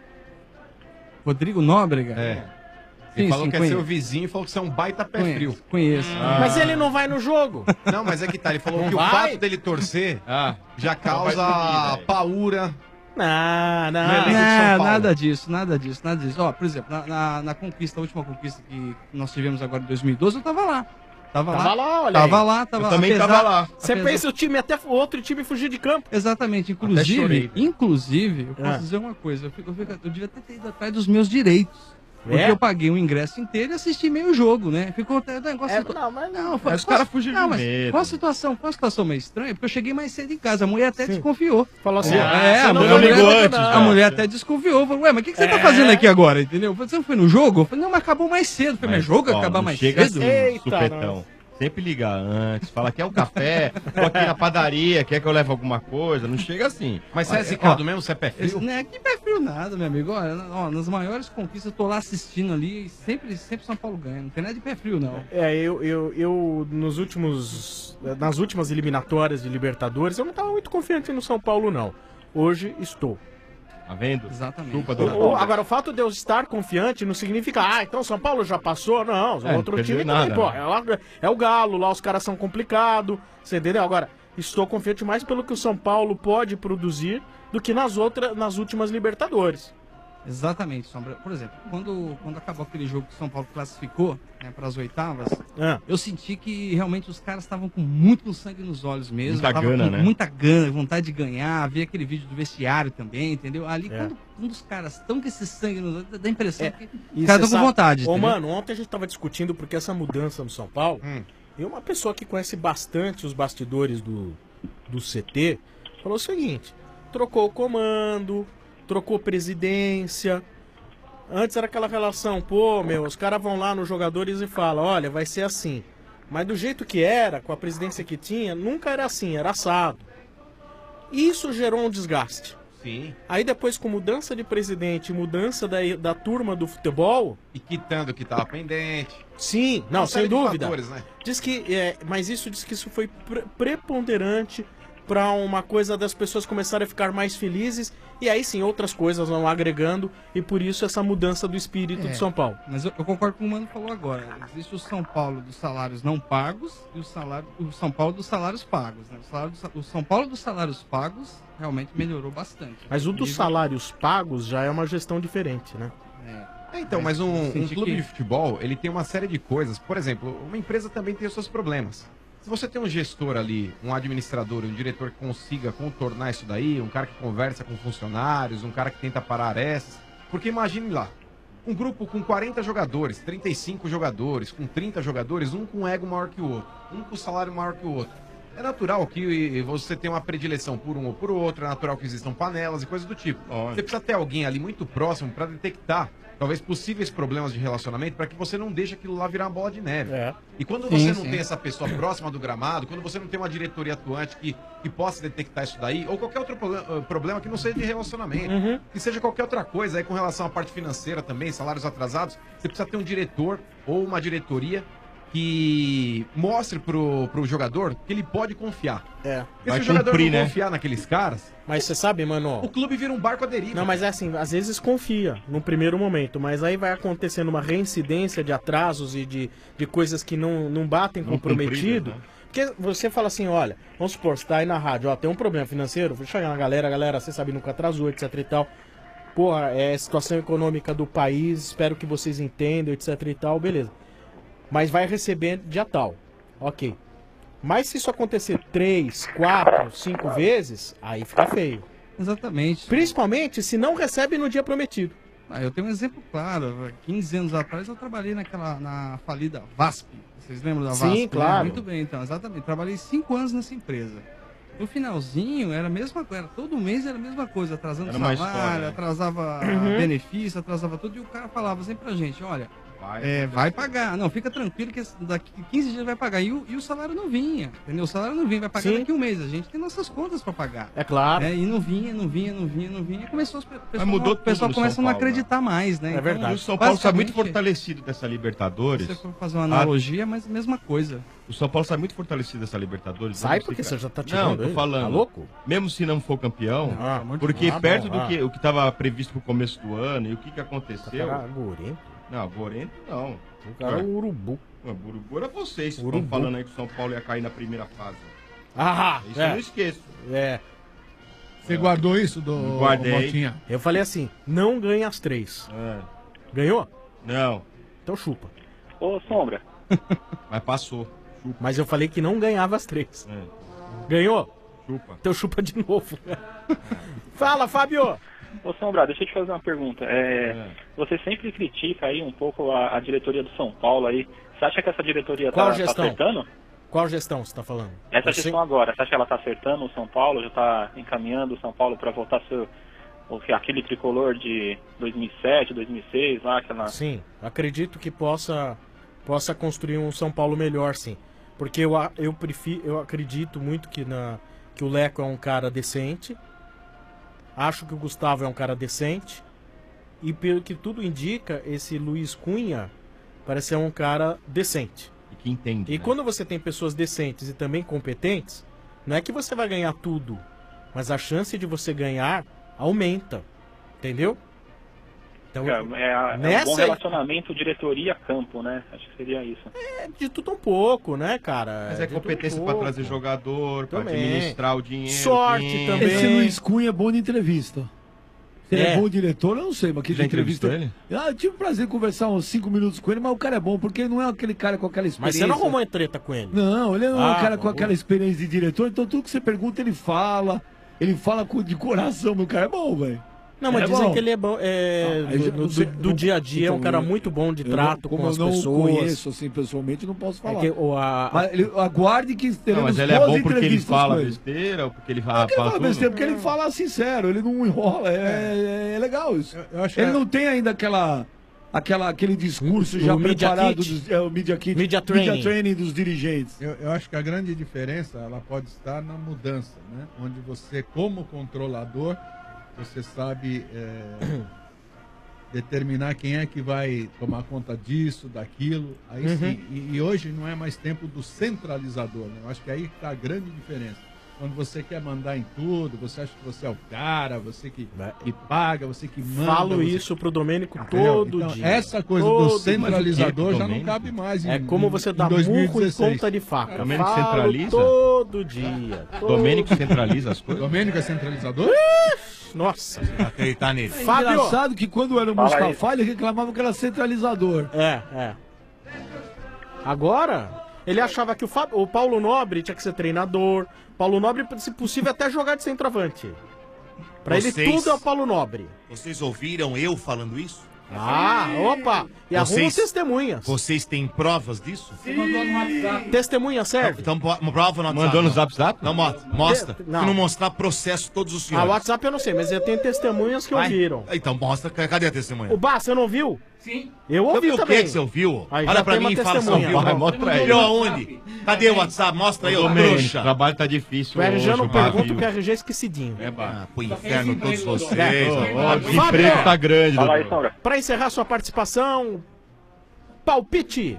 Rodrigo Nóbrega? É. Ele Sim, falou sim, que é conheço. seu vizinho e falou que você é um baita pé Conheço, frio. Conheço. Mas ele não vai no jogo. Não, mas é que tá. Ele falou Não que vai? o fato dele torcer Ah, já vai causa dormir, velho. paura. Não, Não é não. nem- de São Não, Paulo. nada disso, nada disso, nada disso. Ó, por exemplo, na, na, na conquista, a última conquista que nós tivemos agora em dois mil e doze, eu tava lá. Tava, Tava lá. lá, olha Tava aí. lá, tava Eu também apesar- tava lá. Você apesar- fez o time até o outro time fugir de campo. Exatamente, Até chorei, inclusive, velho. inclusive, eu posso Ah. dizer uma coisa, eu, fico- eu fico- eu devia ter ido atrás dos meus direitos. Porque É? eu paguei o ingresso inteiro e assisti meio jogo, né? Ficou até um negócio. É, não, mas não. foi- Mas os foi- caras fugiram não, de mas medo. Foi uma situação, foi uma situação meio estranha, porque eu cheguei mais cedo em casa. A mulher até desconfiou. Falou assim, é, ah, é, você a não mulher, ligou a mulher- antes, a né? mulher até desconfiou. Falou, ué, mas o que, que você tá É. fazendo aqui agora? Entendeu? Eu falei, você não foi no jogo? Eu falei, não, mas acabou mais cedo. Eu falei, mas jogo ó, acabar não mais chega cedo? assim, supetão. Sempre liga antes, fala que é um café, tô aqui na padaria, quer que eu leve alguma coisa? Não chega assim. Mas você é Olha, zicado ó, mesmo? Você é pé frio? Esse, não é que pé frio nada, meu amigo. Olha, ó, nas maiores conquistas, eu tô lá assistindo ali e sempre, sempre São Paulo ganha. Não tem nada de pé frio, não. É, eu, eu, eu nos últimos, nas últimas eliminatórias de Libertadores, eu não estava muito confiante no São Paulo, não. Hoje estou. Tá vendo? Exatamente. Culpa O- do o- agora, o fato de eu estar confiante não significa, ah, então São Paulo já passou. Não, É, outro não time perdeu também, nada, pô. né? É, lá- é o Galo, lá os caras são complicados, você entendeu? Agora, estou confiante mais pelo que o São Paulo pode produzir do que nas outras, nas últimas Libertadores. Exatamente, Sombra. Por exemplo, quando, quando acabou aquele jogo que o São Paulo classificou, né, para as oitavas, Ah. eu senti que realmente os caras estavam com muito sangue nos olhos mesmo. Muita tava gana, com né? Muita gana, vontade de ganhar, ver aquele vídeo do vestiário também, entendeu? Ali, É. quando um dos caras estão com esse sangue nos olhos, dá a impressão É, que E os caras cê estão com sabe- vontade. Ô, entendeu? mano, ontem a gente tava discutindo porque essa mudança no São Paulo, e uma pessoa que conhece bastante os bastidores do, do C T, falou o seguinte, trocou o comando, trocou presidência. Antes era aquela relação, pô, meu, os caras vão lá nos jogadores e falam, olha, vai ser assim. Mas do jeito que era, com a presidência que tinha, nunca era assim, era assado. Isso gerou um desgaste. Sim. Aí depois, com mudança de presidente, mudança da, da turma do futebol... E quitando o que tava pendente. Sim, não, Uma série sem de dúvida. fatores, né? Diz que, é, mas isso diz que isso foi pre- preponderante para uma coisa das pessoas começarem a ficar mais felizes e aí sim outras coisas vão agregando e por isso essa mudança do espírito É, de São Paulo. Mas eu, eu concordo com o Mano falou agora. Existe o São Paulo dos salários não pagos e o, salário, o São Paulo dos salários pagos. Né? O, salário do sa- o São Paulo dos salários pagos realmente melhorou bastante. Mas o dos Nível- salários pagos já é uma gestão diferente, né? É, então, mas um, um senti clube que- de futebol, ele tem uma série de coisas. Por exemplo, uma empresa também tem os seus problemas. Se você tem um gestor ali, um administrador, um diretor que consiga contornar isso daí, um cara que conversa com funcionários, um cara que tenta parar arestas. Porque imagine lá, um grupo com quarenta jogadores, trinta e cinco jogadores, com trinta jogadores, um com ego maior que o outro, um com salário maior que o outro. É natural que você tenha uma predileção por um ou por outro, é natural que existam panelas e coisas do tipo. Você precisa ter alguém ali muito próximo para detectar, talvez, possíveis problemas de relacionamento para que você não deixe aquilo lá virar uma bola de neve. E quando Sim, você não sim. tem essa pessoa próxima do gramado, quando você não tem uma diretoria atuante que, que possa detectar isso daí, ou qualquer outro proble- eh, problema que não seja de relacionamento, Uhum. que seja qualquer outra coisa, aí com relação à parte financeira também, salários atrasados, você precisa ter um diretor ou uma diretoria que mostre pro, pro jogador que ele pode confiar. É. Porque se o jogador não confiar naqueles caras, Mas você sabe, mano... o clube vira um barco à deriva. Não, mas é assim, às vezes confia no primeiro momento, mas aí vai acontecendo uma reincidência de atrasos e de, de coisas que não, não batem com Não o prometido. cumpridas, né? Porque você fala assim, olha, vamos supor, você tá aí na rádio, ó, tem um problema financeiro, vou chegar na galera, galera, você sabe, nunca atrasou, etc e tal. Porra, é a situação econômica do país, espero que vocês entendam, etc e tal, beleza. Mas vai receber dia tal, ok. Mas se isso acontecer três, quatro, cinco vezes, aí fica feio. Exatamente. Principalmente se não recebe no dia prometido. Ah, eu tenho um exemplo claro. quinze anos atrás eu trabalhei naquela, na falida VASP. Vocês lembram da Sim, VASP? né? claro. Muito bem, então, exatamente. Trabalhei cinco anos nessa empresa. No finalzinho era a mesma coisa, todo mês era a mesma coisa, atrasando Era uma salário, história, né? atrasava Uhum. benefício, atrasava tudo, e o cara falava sempre pra gente, olha, Vai, é, vai pagar, não, fica tranquilo que daqui quinze dias vai pagar. E o, e o salário não vinha, entendeu? O salário não vinha, vai pagar Sim. daqui um mês. A gente tem nossas contas pra pagar. É claro. É, e não vinha, não vinha, não vinha, não vinha. E começou, as pe- pessoal, mudou o pessoal tudo no começa a São não Paulo, acreditar mais, né? É verdade. E o São Paulo está muito basicamente, fortalecido dessa Libertadores. Se você for fazer uma analogia, mas a mesma coisa. O São Paulo sai muito fortalecido dessa Libertadores. Sai Mesmo se- porque você já tá Não, tirando tô ele. falando. Tá louco? Mesmo se não for campeão, Ah, porque ah, perto bom, do ah. que o que estava previsto pro começo do ano e o que que aconteceu? Cara, Gorento. Não, Gorento não. O cara é o urubu. O Urubu era vocês que Urubu. estão falando aí que o São Paulo ia cair na primeira fase. Ah, Isso é. eu não esqueço. É. Você guardou isso do Guardei. Botinha? Eu falei assim, não ganha as três. É. Ganhou? Não, Então chupa. Ô, Sombra, mas passou. Mas eu falei que não ganhava as três. Ganhou? Chupa. Então chupa de novo. Fala, Fábio! Ô, Sombra, deixa eu te fazer uma pergunta. É, Você sempre critica aí um pouco a, a diretoria do São Paulo aí. Você acha que essa diretoria Qual tá, tá gestão? acertando? Qual gestão você tá falando? Essa Você- gestão agora, você acha que ela tá acertando o São Paulo? Já tá encaminhando o São Paulo para voltar a ser o que- aquele tricolor de dois mil e sete, dois mil e seis, lá, aquela... Sim, acredito que possa, possa construir um São Paulo melhor, sim. Porque eu, a- eu, prefiro, eu acredito muito que, na, que o Leco é um cara decente. Acho que o Gustavo é um cara decente. E pelo que tudo indica, esse Luiz Cunha parece ser um cara decente. E que entende. E né? quando você tem pessoas decentes e também competentes, não é que você vai ganhar tudo, mas a chance de você ganhar aumenta. Entendeu? Então, É, é, é um nessa bom aí- relacionamento diretoria-campo, né? Acho que seria isso. É de tudo um pouco, né, cara? Mas é De tudo um competência pra pouco. trazer jogador, pra Também. administrar o dinheiro. Sorte quem- também. Esse Luiz Cunha é bom de entrevista. Se ele é, É. bom diretor, eu não sei, mas que de Já entrevista. entrevistou Ah, eu tive o prazer de conversar uns cinco minutos com ele, mas o cara é bom, porque ele não é aquele cara com aquela Mas experiência. você não arrumou treta com ele? Não, ele não é um Ah, cara com bom. aquela experiência de diretor, então tudo que você pergunta ele fala. Ele fala com- de coração, meu cara é bom, velho. Não, mas É dizem bom. que ele é bom. É, Ah, eu já do, não do- sei- do não- dia a dia é um então, cara eu- muito bom de eu trato não- como com as eu não pessoas. conheço assim pessoalmente, não posso falar. É que o- a- Mas ele- aguarde que Não, teremos mas ele é boas bom porque ele entrevistas fala com ele. besteira ou porque ele Não fala, é que ele fala fala tudo? besteira, porque ele fala sincero, ele não enrola, é, é- é legal isso. eu acho ele que- não tem ainda aquela, aquela, aquele discurso O já Media preparado, Kit. dos, é, o Media Kit, Media Training. Training dos dirigentes. Eu, eu acho que a grande diferença ela pode estar na mudança, né? Onde você, como controlador, você sabe é, determinar quem é que vai tomar conta disso, daquilo. Aí Uhum. sim. E, e hoje não é mais tempo do centralizador, né? Eu acho que aí está a grande diferença. Quando você quer mandar em tudo, você acha que você é o cara, você que, que paga, você que manda. Falo você- isso pro Domênico Entendeu? todo Então, dia. essa coisa Todo do centralizador dia. já não Domênico? cabe mais. É em- como você em dá dois mil e murro em dezesseis. ponta de faca. Domênico Falo centraliza? todo dia. todo- Domênico centraliza as coisas? Domênico é centralizador? Nossa. Acreditar nele. É Fábio. engraçado que quando era o Fala aí. Mustafa, ele reclamava que era centralizador. É, é. Agora, ele achava que o, Fábio- o Paulo Nobre tinha que ser treinador. Paulo Nobre, se possível, até jogar de centroavante. Pra ele Vocês- tudo é o Paulo Nobre. Vocês ouviram eu falando isso? Ah, opa! E arruma Vocês- testemunhas. Vocês têm provas disso? Testemunha serve? Então po- prova no WhatsApp. Mandou no não. Zap Zap? Não, mo- mostra. Te- não. Se não mostrar, processo todos os Ah, senhores. WhatsApp eu não sei, mas eu tenho testemunhas que Vai. ouviram. Então mostra. Cadê a testemunha? O Bah, você não viu? Sim. Eu Eu ouvi vi o também. que que você ouviu? Aí, Olha já pra tem mim uma e fala se você testemunha. ouviu. Vai, mostra aí. Viu aonde? Cadê o WhatsApp? Mostra aí, ô Domênico, o trouxa. trabalho tá difícil. O R G hoje, não o Bah, pergunta viu? que o R G é esquecidinho. É, Bah. Ah, pro inferno todos vocês. É. Ó, o Fábio! desemprego tá grande, Fala aí, doutor. Sombra. Pra encerrar sua participação, palpite.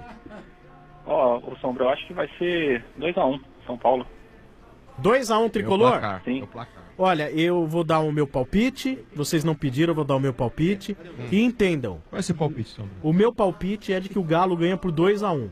Ó, o Sombra, eu acho que vai ser dois a um São Paulo. dois a um Meu tricolor? placar, Sim. meu placar. Olha, eu vou dar o meu palpite. Vocês não pediram, eu vou dar o meu palpite. E entendam, Qual é esse palpite, Sombra? o meu palpite é de que o Galo ganha por dois a um.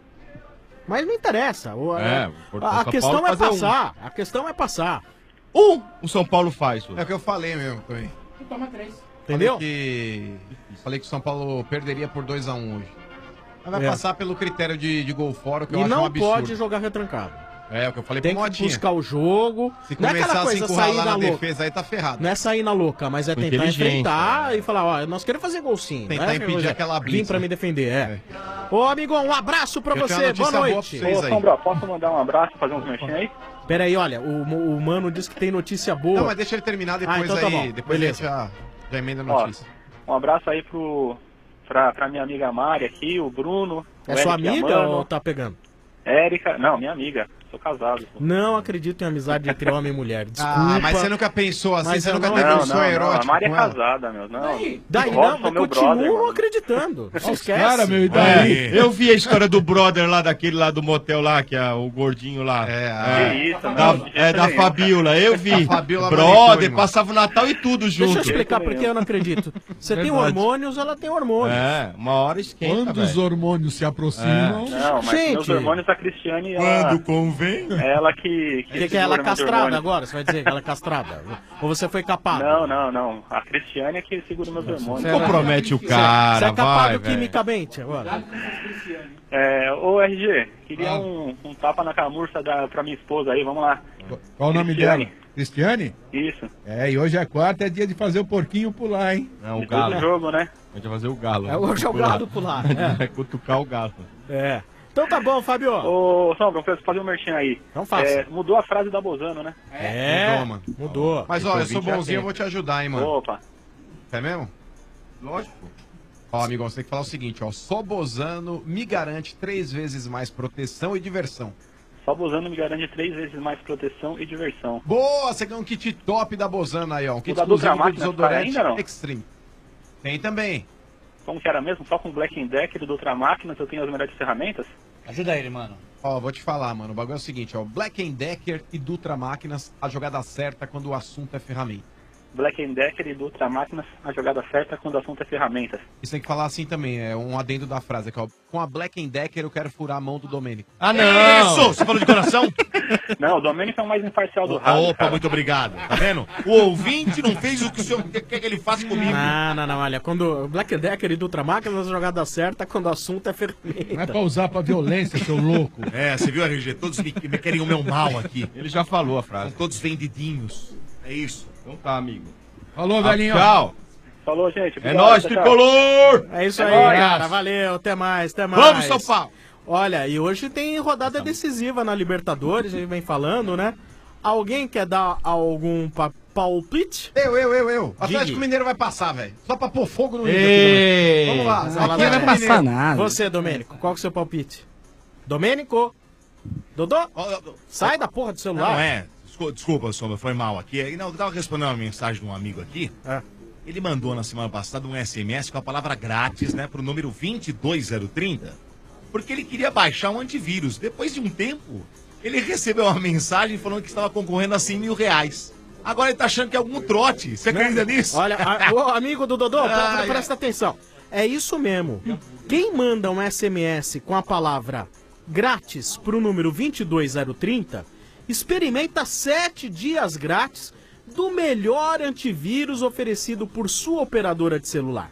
Mas não interessa. O- a- É, o a, a São questão Paulo é fazer um. passar. A questão é passar. Um! O São Paulo faz. É o que eu falei mesmo também. Toma três. Entendeu? Falei que, falei que o São Paulo perderia por dois a um hoje. Mas vai É. passar pelo critério de, de gol fora, o que eu E acho um não absurdo. pode jogar retrancado. É, o que eu falei Tem pro que Motinha. buscar o jogo. Se Não é começar aquela a se coisa encurralar sair na na louca. defesa aí, tá ferrado. Não é sair na louca, mas é Com tentar inteligência, enfrentar e falar, ó, nós queremos fazer gol sim. Tentar não é impedir coisa, aquela Vim blitz, pra né? me defender, é. Ô, amigão, um abraço pra Eu tenho você, uma boa notícia boa noite. pra vocês Ô, aí. Sombra, posso mandar um abraço, fazer uns merchan aí? Pera aí, olha, o, o Mano disse que tem notícia boa. Não, mas deixa ele terminar depois Ah, então tá aí. bom. Depois Beleza. a gente já, já emenda a Ó, notícia. um abraço aí pro, pra, pra minha amiga Mari aqui, o Bruno. É o sua Eric amiga Amano, ou tá pegando? Érica, não, minha amiga, sou casado. Pô. Não acredito em amizade entre homem e mulher, desculpa. Ah, mas você nunca pensou assim, Mas você eu nunca não- teve Não, um não, sonho não, a erótico Mari é com ela? casada, meu, não. Daí O não, Robson, mas meu continuam brother, mano. acreditando. Não esquece. Cara, meu, e É, daí? eu vi a história do brother lá, daquele lá do motel lá, que é o gordinho lá. É, É, Que isso, da, não, de é jeito da nenhum, Fabiola, eu vi. Da Fabiola Brother, Manicure, mano. passava o Natal e tudo Deixa eu junto. explicar porque eu não acredito. Você tem Verdade. hormônios, ela tem hormônios. É, uma hora esquenta, Quando os velho. hormônios se aproximam. Não, mas Gente. meus hormônios a Cristiane... Quando Ela, o convite vem. É ela que. Que, que é segura ela meus castrada hormônios. agora? Você vai dizer que ela é castrada? Ou você foi capado? Não, não, não. A Cristiane é que segura meus hormônios. Compromete o cara, Você é capado vai, velho. quimicamente agora? É, ô R G, queria um, um tapa na camurça da, pra minha esposa aí, vamos lá. Qual o nome Cristiane. dela? Cristiane? Isso. É, e hoje é quarta, é dia de fazer o porquinho pular, hein? Não, o De galo. todo jogo, né? A gente vai fazer o galo. É, hoje é o galo pular. É. Vai cutucar o galo. É. Então tá bom, Fábio. Ô, Sombra, eu preciso fazer um merchan aí. Então faça. É, mudou a frase da Bozano, né? É, Mudou, mano. mudou. Mas ó, eu sou bonzinho, eu vou te ajudar, hein, mano. Opa. É mesmo? Lógico. Ó, amigão, você tem que falar o seguinte, ó. Sobozano me garante três vezes mais proteção e diversão. Só Bozano me garante três vezes mais proteção e diversão. Boa, você ganhou um kit top da Bozano aí, ó. Um kit da exclusivo do Dutra desodorante ainda, não? Extreme. Tem também. Como que era mesmo? Só com Black Decker do Ultra Máquinas eu tenho as melhores ferramentas? Ajuda ele, mano. Ó, vou te falar, mano. O bagulho é o seguinte, ó. Black Decker e Dutra Máquinas, a jogada certa quando o assunto é ferramenta. Black Decker e do Ultra Máquinas, a jogada certa quando o assunto é ferramentas. Isso tem que falar assim também, é um adendo da frase aqui, ó. Com a Black Decker eu quero furar a mão do Domênico. Ah, não! Isso! Você falou de coração? Não, o Domênico é o mais imparcial do rádio. Opa, cara. muito obrigado. Tá vendo? O ouvinte não fez o que o senhor quer que ele faça comigo. Não, não, não, olha, quando o Black Decker e Dutra Máquinas, a jogada certa quando o assunto é ferramenta. Não é pra usar pra violência, seu louco. É, você viu, R G? Todos me, me querem o meu mal aqui. Ele já falou a frase. São todos vendidinhos. É isso. Então tá, amigo. Falou, velhinho. Tchau. Falou, gente. É nóis, tchau. tricolor! É isso É aí, nóis. cara. Valeu, até mais, até mais. Vamos, São Paulo! Olha, e hoje tem rodada decisiva na Libertadores, a gente vem falando, né? Alguém quer dar algum pa palpite? Eu, eu, eu, eu. O Diga. Atlético Mineiro vai passar, velho. Só pra pôr fogo no Ei. Vamos lá. Aqui Atlético não vai passar Mineiro. nada. Você, Domênico, qual que é o seu palpite? Domênico? Dodô? Sai da porra do celular. Não, é. Desculpa, desculpa, Sombra, foi mal aqui. Não, eu tava respondendo uma mensagem de um amigo aqui. É. Ele mandou na semana passada um S M S com a palavra grátis, né, pro número vinte e dois zero trinta, porque ele queria baixar um antivírus. Depois de um tempo, ele recebeu uma mensagem falando que estava concorrendo a cem mil reais. Agora ele tá achando que é algum trote. Você acredita nisso? Olha, a, o amigo do Dodô, pre- pre- Ai, presta atenção. É isso mesmo. Quem manda um S M S com a palavra grátis pro número vinte e dois zero trinta, experimenta sete dias grátis do melhor antivírus oferecido por sua operadora de celular.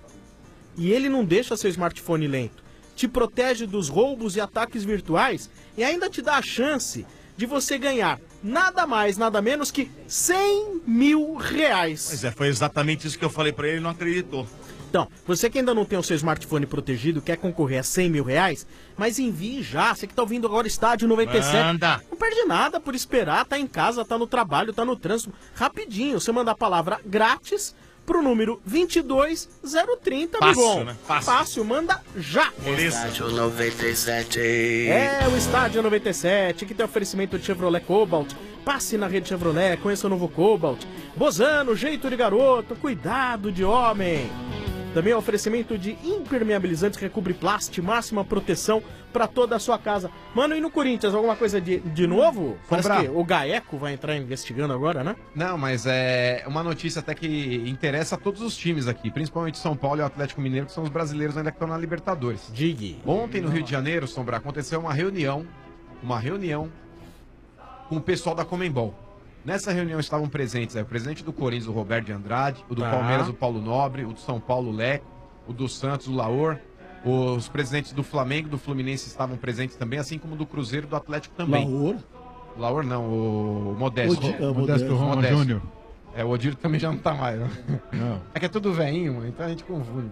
E ele não deixa seu smartphone lento, te protege dos roubos e ataques virtuais e ainda te dá a chance de você ganhar nada mais, nada menos que cem mil reais. Pois é, foi exatamente isso que eu falei pra ele e não acreditou. Então, você que ainda não tem o seu smartphone protegido, quer concorrer a cem mil reais, mas envie já. Você que tá ouvindo agora Estádio noventa e sete. Manda. Não perde nada por esperar, tá em casa, tá no trabalho, tá no trânsito. Rapidinho, você manda a palavra grátis pro número vinte e dois zero trinta, Fácil, amigão. né? Fácil. Fácil, manda já. Estádio noventa e sete. É, o Estádio noventa e sete, que tem oferecimento de Chevrolet Cobalt. Passe na rede Chevrolet, conheça o novo Cobalt. Bozano, jeito de garoto, cuidado de homem. Também é oferecimento de impermeabilizantes Recobre Plast, máxima proteção para toda a sua casa. Mano, e no Corinthians, alguma coisa de, de novo? Parece Sombra. que o Gaeco vai entrar investigando agora, né? Não, mas é uma notícia até que interessa a todos os times aqui, principalmente São Paulo e o Atlético Mineiro, que são os brasileiros ainda que estão na Libertadores. Digue. Ontem no Rio de Janeiro, Sombra, aconteceu uma reunião, uma reunião com o pessoal da Conmebol. Nessa reunião estavam presentes aí, o presidente do Corinthians, o Roberto de Andrade, o do Tá. Palmeiras, o Paulo Nobre, o do São Paulo, o Leco, o do Santos, o Laor, os presidentes do Flamengo e do Fluminense estavam presentes também, assim como do Cruzeiro e do Atlético também. Laor? Laor não, o Modesto. Odi- é, Modesto Roma Modesto. Júnior. É, o Odílio também já não tá mais, né? Não. É que é tudo velhinho, então a gente confunde.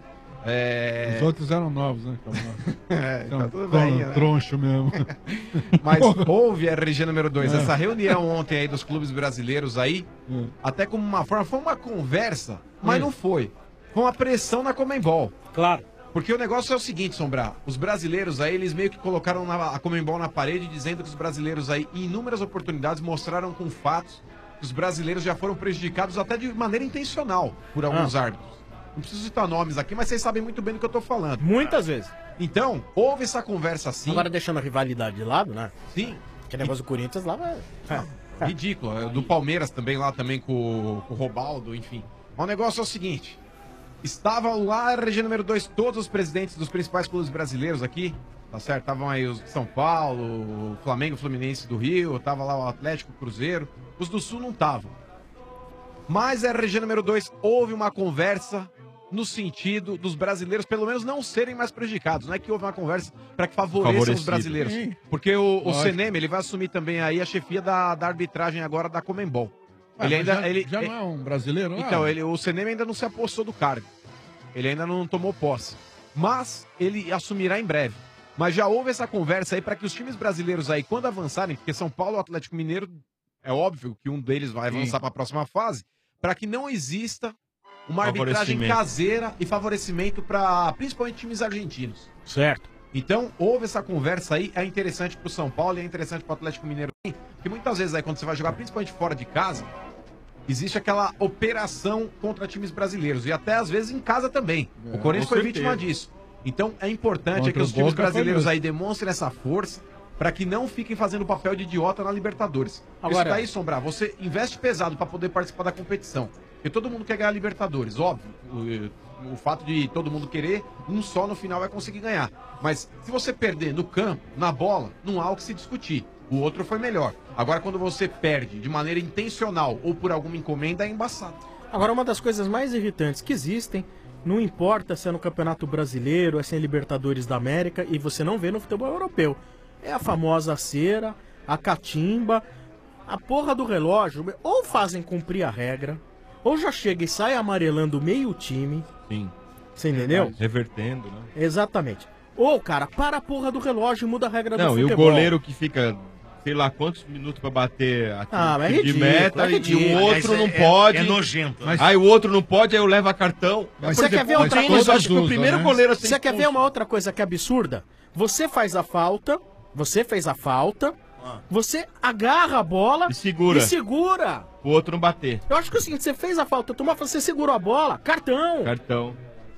É... Os outros eram novos, né? Calma lá. É, Então, tá tudo tron- velhinho, né? troncho mesmo. Mas houve, R G número dois, É. essa reunião ontem aí dos clubes brasileiros aí, Hum. até como uma forma, foi uma conversa, mas Hum. não foi. Foi uma pressão na Conmebol. Claro. Porque o negócio é o seguinte, Sombra, os brasileiros aí, eles meio que colocaram na- a Conmebol na parede, dizendo que os brasileiros aí, em inúmeras oportunidades, mostraram com fatos que os brasileiros já foram prejudicados até de maneira intencional por alguns Ah. árbitros. Não preciso citar nomes aqui, mas vocês sabem muito bem do que eu tô falando. Muitas vezes. Então, houve essa conversa assim. Agora deixando a rivalidade de lado, né? Sim. Que negócio do Corinthians lá vai... É. Ridículo. É, Do Palmeiras também, lá também com, com o Robaldo, enfim. Mas o negócio é o seguinte. Estavam lá, R G número dois, todos os presidentes dos principais clubes brasileiros aqui. tá certo? Estavam aí os de São Paulo, o Flamengo, o Fluminense do Rio, tava lá o Atlético, o Cruzeiro. Os do Sul não estavam. Mas a R G número dois, houve uma conversa no sentido dos brasileiros, pelo menos, não serem mais prejudicados. Não é que houve uma conversa para que favoreçam os Favorecido. brasileiros. Sim. Porque o, o Lógico. Cenem, ele vai assumir também aí a chefia da, da arbitragem agora da Conmebol. Ah, ele mas ainda, já- ele, já não é um brasileiro lá? Então, ele, o Cenem ainda não se apossou do cargo. Ele ainda não tomou posse. Mas ele assumirá em breve. Mas já houve essa conversa aí para que os times brasileiros aí, quando avançarem, porque São Paulo e o Atlético Mineiro, é óbvio que um deles vai Sim. avançar para a próxima fase, para que não exista uma arbitragem Favorecimento. caseira e favorecimento para principalmente times argentinos. Certo. Então, houve essa conversa aí, é interessante pro São Paulo e é interessante pro Atlético Mineiro também, porque muitas vezes aí quando você vai jogar, principalmente fora de casa, existe aquela operação contra times brasileiros e até às vezes em casa também. É, o Corinthians com foi certeza. vítima disso. Então, é importante Contra é que o os times Boca foi brasileiros mesmo. aí demonstrem essa força para que não fiquem fazendo papel de idiota na Libertadores. Agora- Isso daí, Sombrar, você investe pesado para poder participar da competição. Porque todo mundo quer ganhar a Libertadores, óbvio. O, o fato de todo mundo querer, um só no final vai conseguir ganhar. Mas se você perder no campo, na bola, não há o que se discutir. O outro foi melhor. Agora, quando você perde de maneira intencional ou por alguma encomenda, é embaçado. Agora, uma das coisas mais irritantes que existem, não importa se é no Campeonato Brasileiro, é se é em Libertadores da América, e você não vê no futebol europeu. É a famosa cera, a catimba, a porra do relógio. Ou fazem cumprir a regra, ou já chega e sai amarelando meio time. Sim. Você entendeu? Revertendo, né? Exatamente. Ou, cara, para a porra do relógio e muda a regra Não, do e o futebol. goleiro que fica, sei lá, quantos minutos pra bater aqui Ah, mas é de ridículo, meta é e ridículo. o outro Aliás, não é- pode. é nojento, né? Aí o outro não pode, aí eu levo a cartão. Mas Por você quer exemplo, ver outra o Tênis, coisa? acho que o primeiro goleiro a ser Você quer ver expulso. uma outra coisa que é absurda? Você faz a falta, você fez a falta, você agarra a bola E segura. e segura. O outro não bater. Eu acho que é o seguinte, você fez a falta, tomou, você segurou a bola, cartão, Cartão.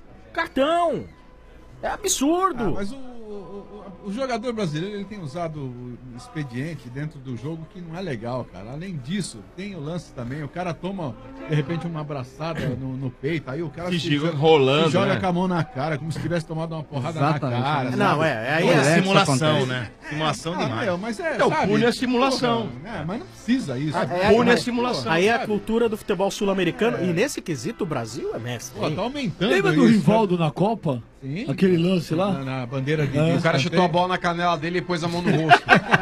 cartão. É absurdo. Ah, mas o, o, o- o jogador brasileiro ele tem usado o expediente dentro do jogo que não é legal, cara. Além disso, tem o lance também. O cara toma, de repente, uma abraçada no, no peito. Aí o cara Se joga joga- rolando, se joga né? com a mão na cara, como se tivesse tomado uma porrada Exatamente. na cara. Não, sabe? é, aí Pô, é simulação, acontece. né? Simulação Ah, demais. meu, mas é, Então, sabe? pune a simulação. Porra, né? Mas não precisa isso. Ah, é, Pune a mas- simulação. Aí é a sabe? cultura do futebol sul-americano e nesse quesito o Brasil é mestre. Pô, hein? tá aumentando Lembra do isso, Rivaldo na Copa? Sim. Aquele lance lá? Na, na bandeira de, É. de O cara chutou a escanteio. bola na canela dele e pôs a mão no rosto.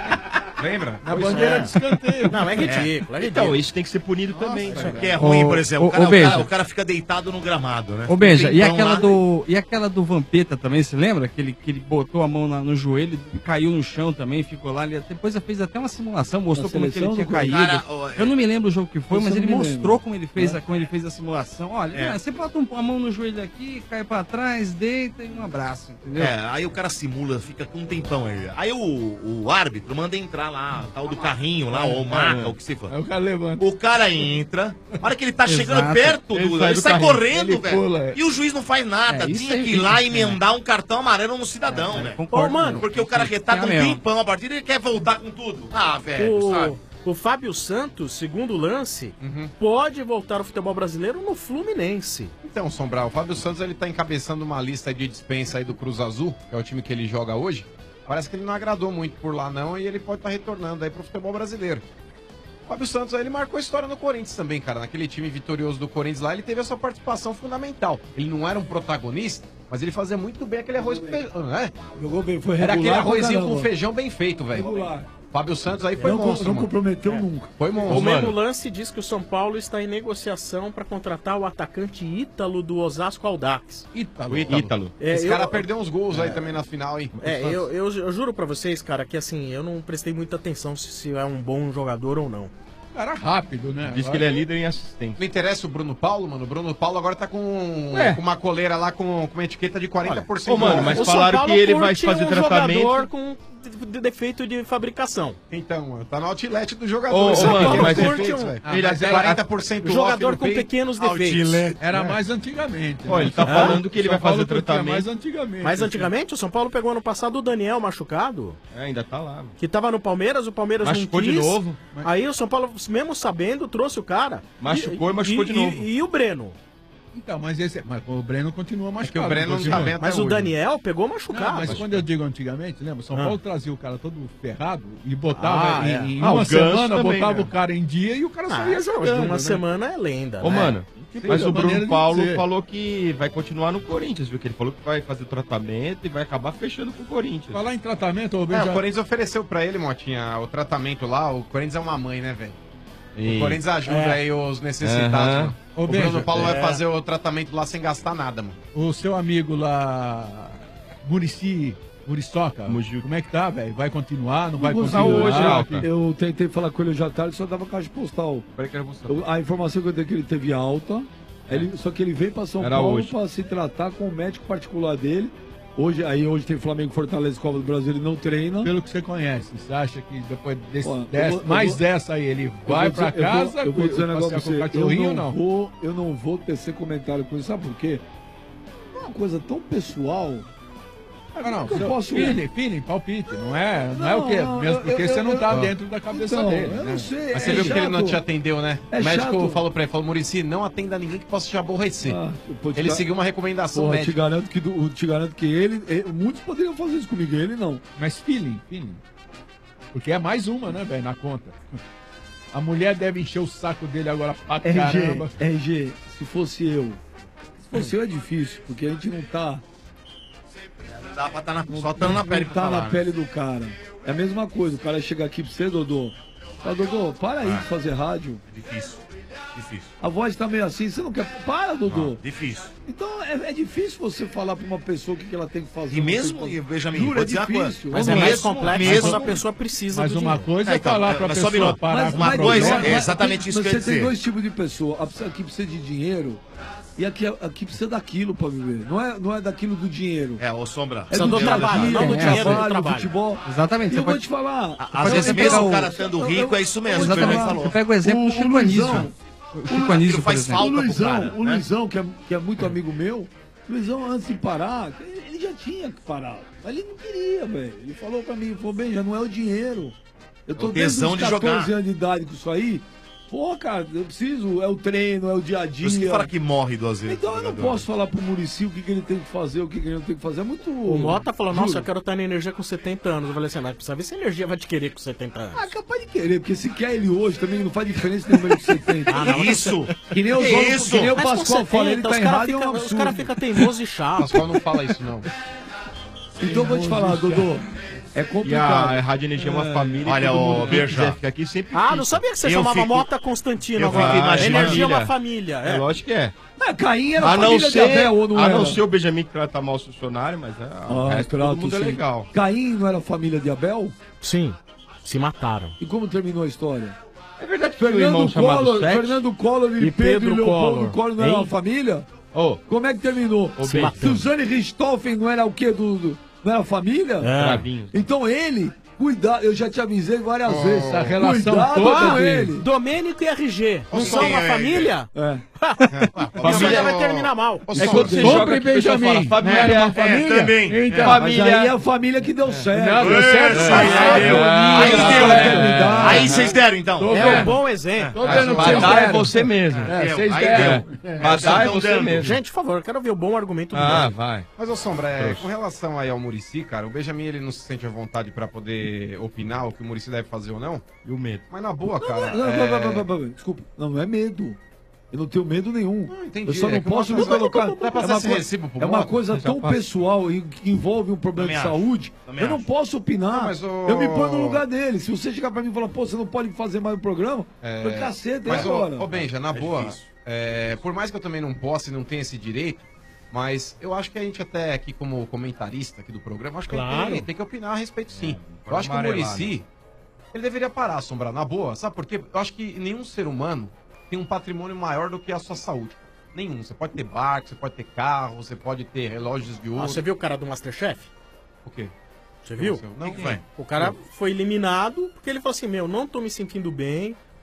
Lembra? Na bandeira de escanteio. Não, é ridículo, é ridículo. Então, isso tem que ser punido também. Isso cara. aqui é ruim, Ô, por exemplo. ô, O cara, ô, o, cara, Beija. o cara fica deitado no gramado, né? Ô, Beija, e Tempão aquela, lá, do, e aquela do Vampeta também, você lembra? Que ele, que ele botou a mão na- no joelho e caiu no chão também, ficou lá. Ele depois fez até uma simulação, mostrou Na como que ele seleção tinha do caído. Cara, ó, Eu não me lembro o jogo que foi, Isso mas eu ele não me mostrou lembro. como ele, fez É. a, como ele fez a simulação. Olha, É. né, você bota um- a mão no joelho aqui, cai pra trás, deita e um abraço, entendeu? É, aí o cara simula, fica com um tempão aí. Aí o, o árbitro manda entrar lá, tal do carrinho lá, ou maca, o que se for. Aí o cara levanta. O cara entra, a hora que ele tá chegando Exato. perto Ele do. sai Ele do sai carrinho. correndo, Ele velho. pula, é. E o juiz não faz nada. É, isso Tinha é que ir lá e ridículo, emendar um cartão amarelo no cidadão, velho. Concordo, Ô, mano, Porque o cara retaca um Tem mesmo. tempão a partir e ele quer voltar com tudo. Ah, velho, sabe? O, o Fábio Santos, segundo lance, Uhum. pode voltar ao futebol brasileiro no Fluminense. Então, Sombral, o Fábio Santos ele tá encabeçando uma lista de dispensa aí do Cruz Azul, que é o time que ele joga hoje. Parece que ele não agradou muito por lá não e ele pode estar retornando aí pro futebol brasileiro. O Fábio Santos aí, ele marcou história no Corinthians também, cara. Naquele time vitorioso do Corinthians lá, ele teve a sua participação fundamental. Ele não era um protagonista, mas ele fazia muito bem aquele arroz com feijão, né? Jogou bem, foi Era regular aquele pra arrozinho caramba. com feijão bem feito, velho. Regular. Fábio Santos aí foi Não, monstro, não mano. comprometeu nunca. Foi O monstro, mesmo mano. lance diz que o São Paulo está em negociação para contratar o atacante Ítalo do Osasco Aldax. Ítalo. O Ítalo. É, Esse eu- cara perdeu uns gols aí também na final, hein? É, eu, eu, eu juro pra vocês, cara, que assim, eu não prestei muita atenção se, se é um bom jogador ou não. Cara rápido, né? Diz que ele é líder em assistência. Não interessa o Bruno Paulo, mano. O Bruno Paulo agora tá com, É. com uma coleira lá com, com uma etiqueta de quarenta por cento. Ô, mano, mas O São falaram Paulo que ele vai curte fazer um tratamento. jogador com de- de defeito de fabricação. Então, mano, tá no outlet do jogador. Ô, ô, São mano, Paulo mas curte ele- um- Ah, ele mas é era- quarenta por cento off Jogador no com peito. pequenos defeitos. Era mais antigamente. Ó, né? ele tá falando que ele São vai fazer Paulo curtia tratamento. mais antigamente. Mas antigamente, o São Paulo pegou ano passado o Daniel machucado, É, ainda tá lá. Mano. que tava no Palmeiras, o Palmeiras Machucou não de quis. novo. Aí o São Paulo, mesmo sabendo, trouxe o cara. Machucou e machucou de novo. E, e o Breno? Então, mas, esse, mas o Breno continua machucado. o Breno não continua. tá bem até Mas o hoje. Daniel pegou machucado. Não, mas quando eu digo antigamente, lembra? São Ah. Paulo trazia o cara todo ferrado e botava Ah, em, é. em Ah, o uma Ganso semana, também, botava né? o cara em dia e o cara Ah, saía essa jogando. uma né? semana é lenda. Ô, né? mano, Tipo, mas é o a Bruno maneira de Paulo dizer. falou que vai continuar no Corinthians, viu? Que ele falou que vai fazer o tratamento e vai acabar fechando com o Corinthians. Falar em tratamento, ô, É, Benja- o Corinthians ofereceu pra ele, Motinha, o tratamento lá. O Corinthians é uma mãe, né, velho? E- O Corinthians ajuda É. aí os necessitados. Aham. mano. Ô, O Benja, Bruno Paulo vai é. fazer o tratamento lá sem gastar nada, mano. o seu amigo lá, Murici, Muriçoca, Mujica. como é que tá, velho? Vai continuar, não vai Não continuar? consegui hoje, hoje, Alta. Eu tentei falar com ele hoje à tarde, só dava caixa postal. Peraí que eu vou- Eu- a informação que eu tenho é que ele teve alta, ele- só que ele veio para São Era Paulo hoje. para se tratar com o médico particular dele. Hoje, aí hoje tem Flamengo e Fortaleza, Copa do Brasil, ele não treina. Pelo que você conhece, você acha que depois desse, Ó, eu dessa- vou- eu mais vou- dessa aí, ele Eu vai vou pra dizer- eu casa, vou- Eu vou dizer um negócio pra passear com o você. cachorrinho Eu ou não, não? vou, eu não vou tecer comentário com isso, sabe por quê? É uma coisa tão pessoal. Não, não, que eu seu- posso... feeling, feeling, palpite, não é, não, é o quê? Não, Mesmo eu- porque eu- você não tá eu- dentro da cabeça Então, dele. eu né? não sei. Mas você é viu que ele não chato. te atendeu, né? É o médico chato. falou pra ele, falou, Muricy, não atenda ninguém que possa te aborrecer. Ah, pô, te ele ga- seguiu uma recomendação Porra, te médica. garanto que, do- te garanto que ele, ele- muitos poderiam fazer isso comigo, ele não. Mas feeling, feeling. Porque é mais uma, né, velho, na conta. A mulher deve encher o saco dele agora pra R G, caramba. R G, se fosse eu, se fosse eu é difícil, porque a gente não tá, Dá pra tá na, só estando na pele não pra tá falar, na né? pele do cara. É a mesma coisa, o cara chega aqui pra você, Dodô, fala, Dodô, para aí de fazer rádio. Difícil, difícil. A voz tá meio assim, você não quer. Para, Dodô. Difícil. Então é, é difícil você falar pra uma pessoa o que, que ela tem que fazer. E não tem mesmo, que fazer. e, Benjamin, Juro, vou é dizer uma coisa. difícil. Mas Não é mais mesmo- complexo mesmo- quando a pessoa precisa Mas do uma dinheiro. coisa É, é então, falar é, pra mas só um pessoa minuto. parar Mas, com uma o coisa programa. é exatamente isso que eu Você ia tem dizer. dois tipos de pessoa. A pessoa que precisa de dinheiro e aqui, aqui precisa daquilo pra viver. Não é, não é daquilo do dinheiro. É, ô Sombra. É Precisa do dia a trabalho, dia, não do é dinheiro, do trabalho, trabalho. futebol. Exatamente, E você eu vou pode- te falar. Às vezes eu- mesmo eu- o cara estando eu- rico, eu- é isso mesmo, eu que vou o te Benjamin falar. falou. Eu pego o exemplo O- do Chico o Anísio. Luizão, O Chico Anísio, Aquilo por faz exemplo. O falta pro Luizão, cara, o né? Luizão que, é, que é muito amigo meu, o Luizão, antes de parar, ele já tinha que parar. Mas ele não queria, velho. Ele falou pra mim, falou, bem, já não é o dinheiro. Eu tô É o desde tesão os de catorze jogar. anos de idade com isso aí. Pô, cara, eu preciso, é o treino, é o dia a Por dia. isso que fala que morre duas vezes. Então eu não jogador. posso falar pro Muricy o que, que ele tem que fazer, o que, que ele não tem que fazer. É muito. O Mota falou, nossa, Juro. eu quero estar na energia com setenta anos. Eu falei assim, mas precisa ver se a energia vai te querer com setenta anos. Ah, capaz de querer, porque se quer ele hoje também não faz diferença nenhuma ele com setenta. Ah, não, Isso! Que nem os Que homens, isso? que nem o Mas com Pascoal fala, ele setenta, tá os caras errado e é um fica, os absurdo. cara fica teimoso e O chato. Pascoal não fala isso, não. Então eu vou te falar, Dodô, é E a complicado. Rádio Energia é uma É. família. e Olha, todo ô, mundo que Berja. quiser ficar aqui sempre Ah, fica. não sabia que você Eu chamava fico- Mota Constantino eu agora. fico imaginando- Energia é uma Família. família. É É. lógico que é. Ah, Caim era A não, família de ser, Abel ou não a era? não ser o Benjamin que trata mal os funcionários, mas é, o Ah, resto trato, todo mundo é sim. legal. Caim não era família de Abel? Sim, se mataram. E como terminou a história? É verdade que o irmão Fernando chamado Collor, Sete? Fernando Collor e, E Pedro, Pedro e Leopoldo Collor. Collor não era Hein? uma família? Ô, Como é que terminou? Ô, Se Ben, matando. Suzane Richthofen não era o quê? Do, do- não era família? É. Bravinho. Então ele, cuidado, eu já te avisei várias vezes. Essa relação cuidado toda com de- ele. Domênico e R G. Não Ô, são uma Sombra, família? É. A família vai terminar mal. É quando você Sombra joga e que o pessoal Benjamin. fala, família. Não era uma É, família? também. Então, Mas família. aí é a família que deu certo. Não, deu certo. É, sim. aí Ah, deu. deu. Aí Ah, deu. fraternidade. Aí vocês deram, então. Tô É vendo. um bom exemplo. Tô vendo que Pra vocês dar é deram. você mesmo. É, Deu, vocês aí deram. deu. Pra dar é tão você dando. mesmo. Gente, por favor, eu quero ver o bom argumento do Ah, Dani. vai. Mas, ô Sombra, é, com relação aí ao Muricy, cara, o Benjamin ele não se sente à vontade pra poder opinar o que o Muricy deve fazer ou não. E o medo? Mas na boa, cara. Não, não, é- não, não, não, não, não, desculpa. Não, não é medo. Eu não tenho medo nenhum. Não, entendi. Eu só É não que posso uma me coisa- colocar. Vai É passar uma, esse coi- recibo pro é uma Mota? coisa Já tão passa. pessoal e que envolve um problema Também de acho. saúde. Também Eu não acho. posso opinar. Não, mas o- Eu me ponho no lugar dele. Se você chegar pra mim e falar, pô, você não pode fazer mais um programa, É, eu falei, cacete, e mas, ô, agora? ô Benja, na É boa, difícil. é, por mais que eu também não possa e não tenha esse direito, mas eu acho que a gente até aqui como comentarista aqui do programa, acho que a gente Claro. tem, tem que opinar a respeito sim. É, eu acho que o amarelar, Muricy, ele deveria parar, Sombra, na boa, sabe por quê? Eu acho que nenhum ser humano tem um patrimônio maior do que a sua saúde. Nenhum. Você pode ter barco, você pode ter carro, você pode ter relógios de Ah, ouro. você viu o cara do Masterchef? O quê? Você viu? Não, que foi? O cara foi eliminado porque ele falou assim, meu, não tô me sentindo bem,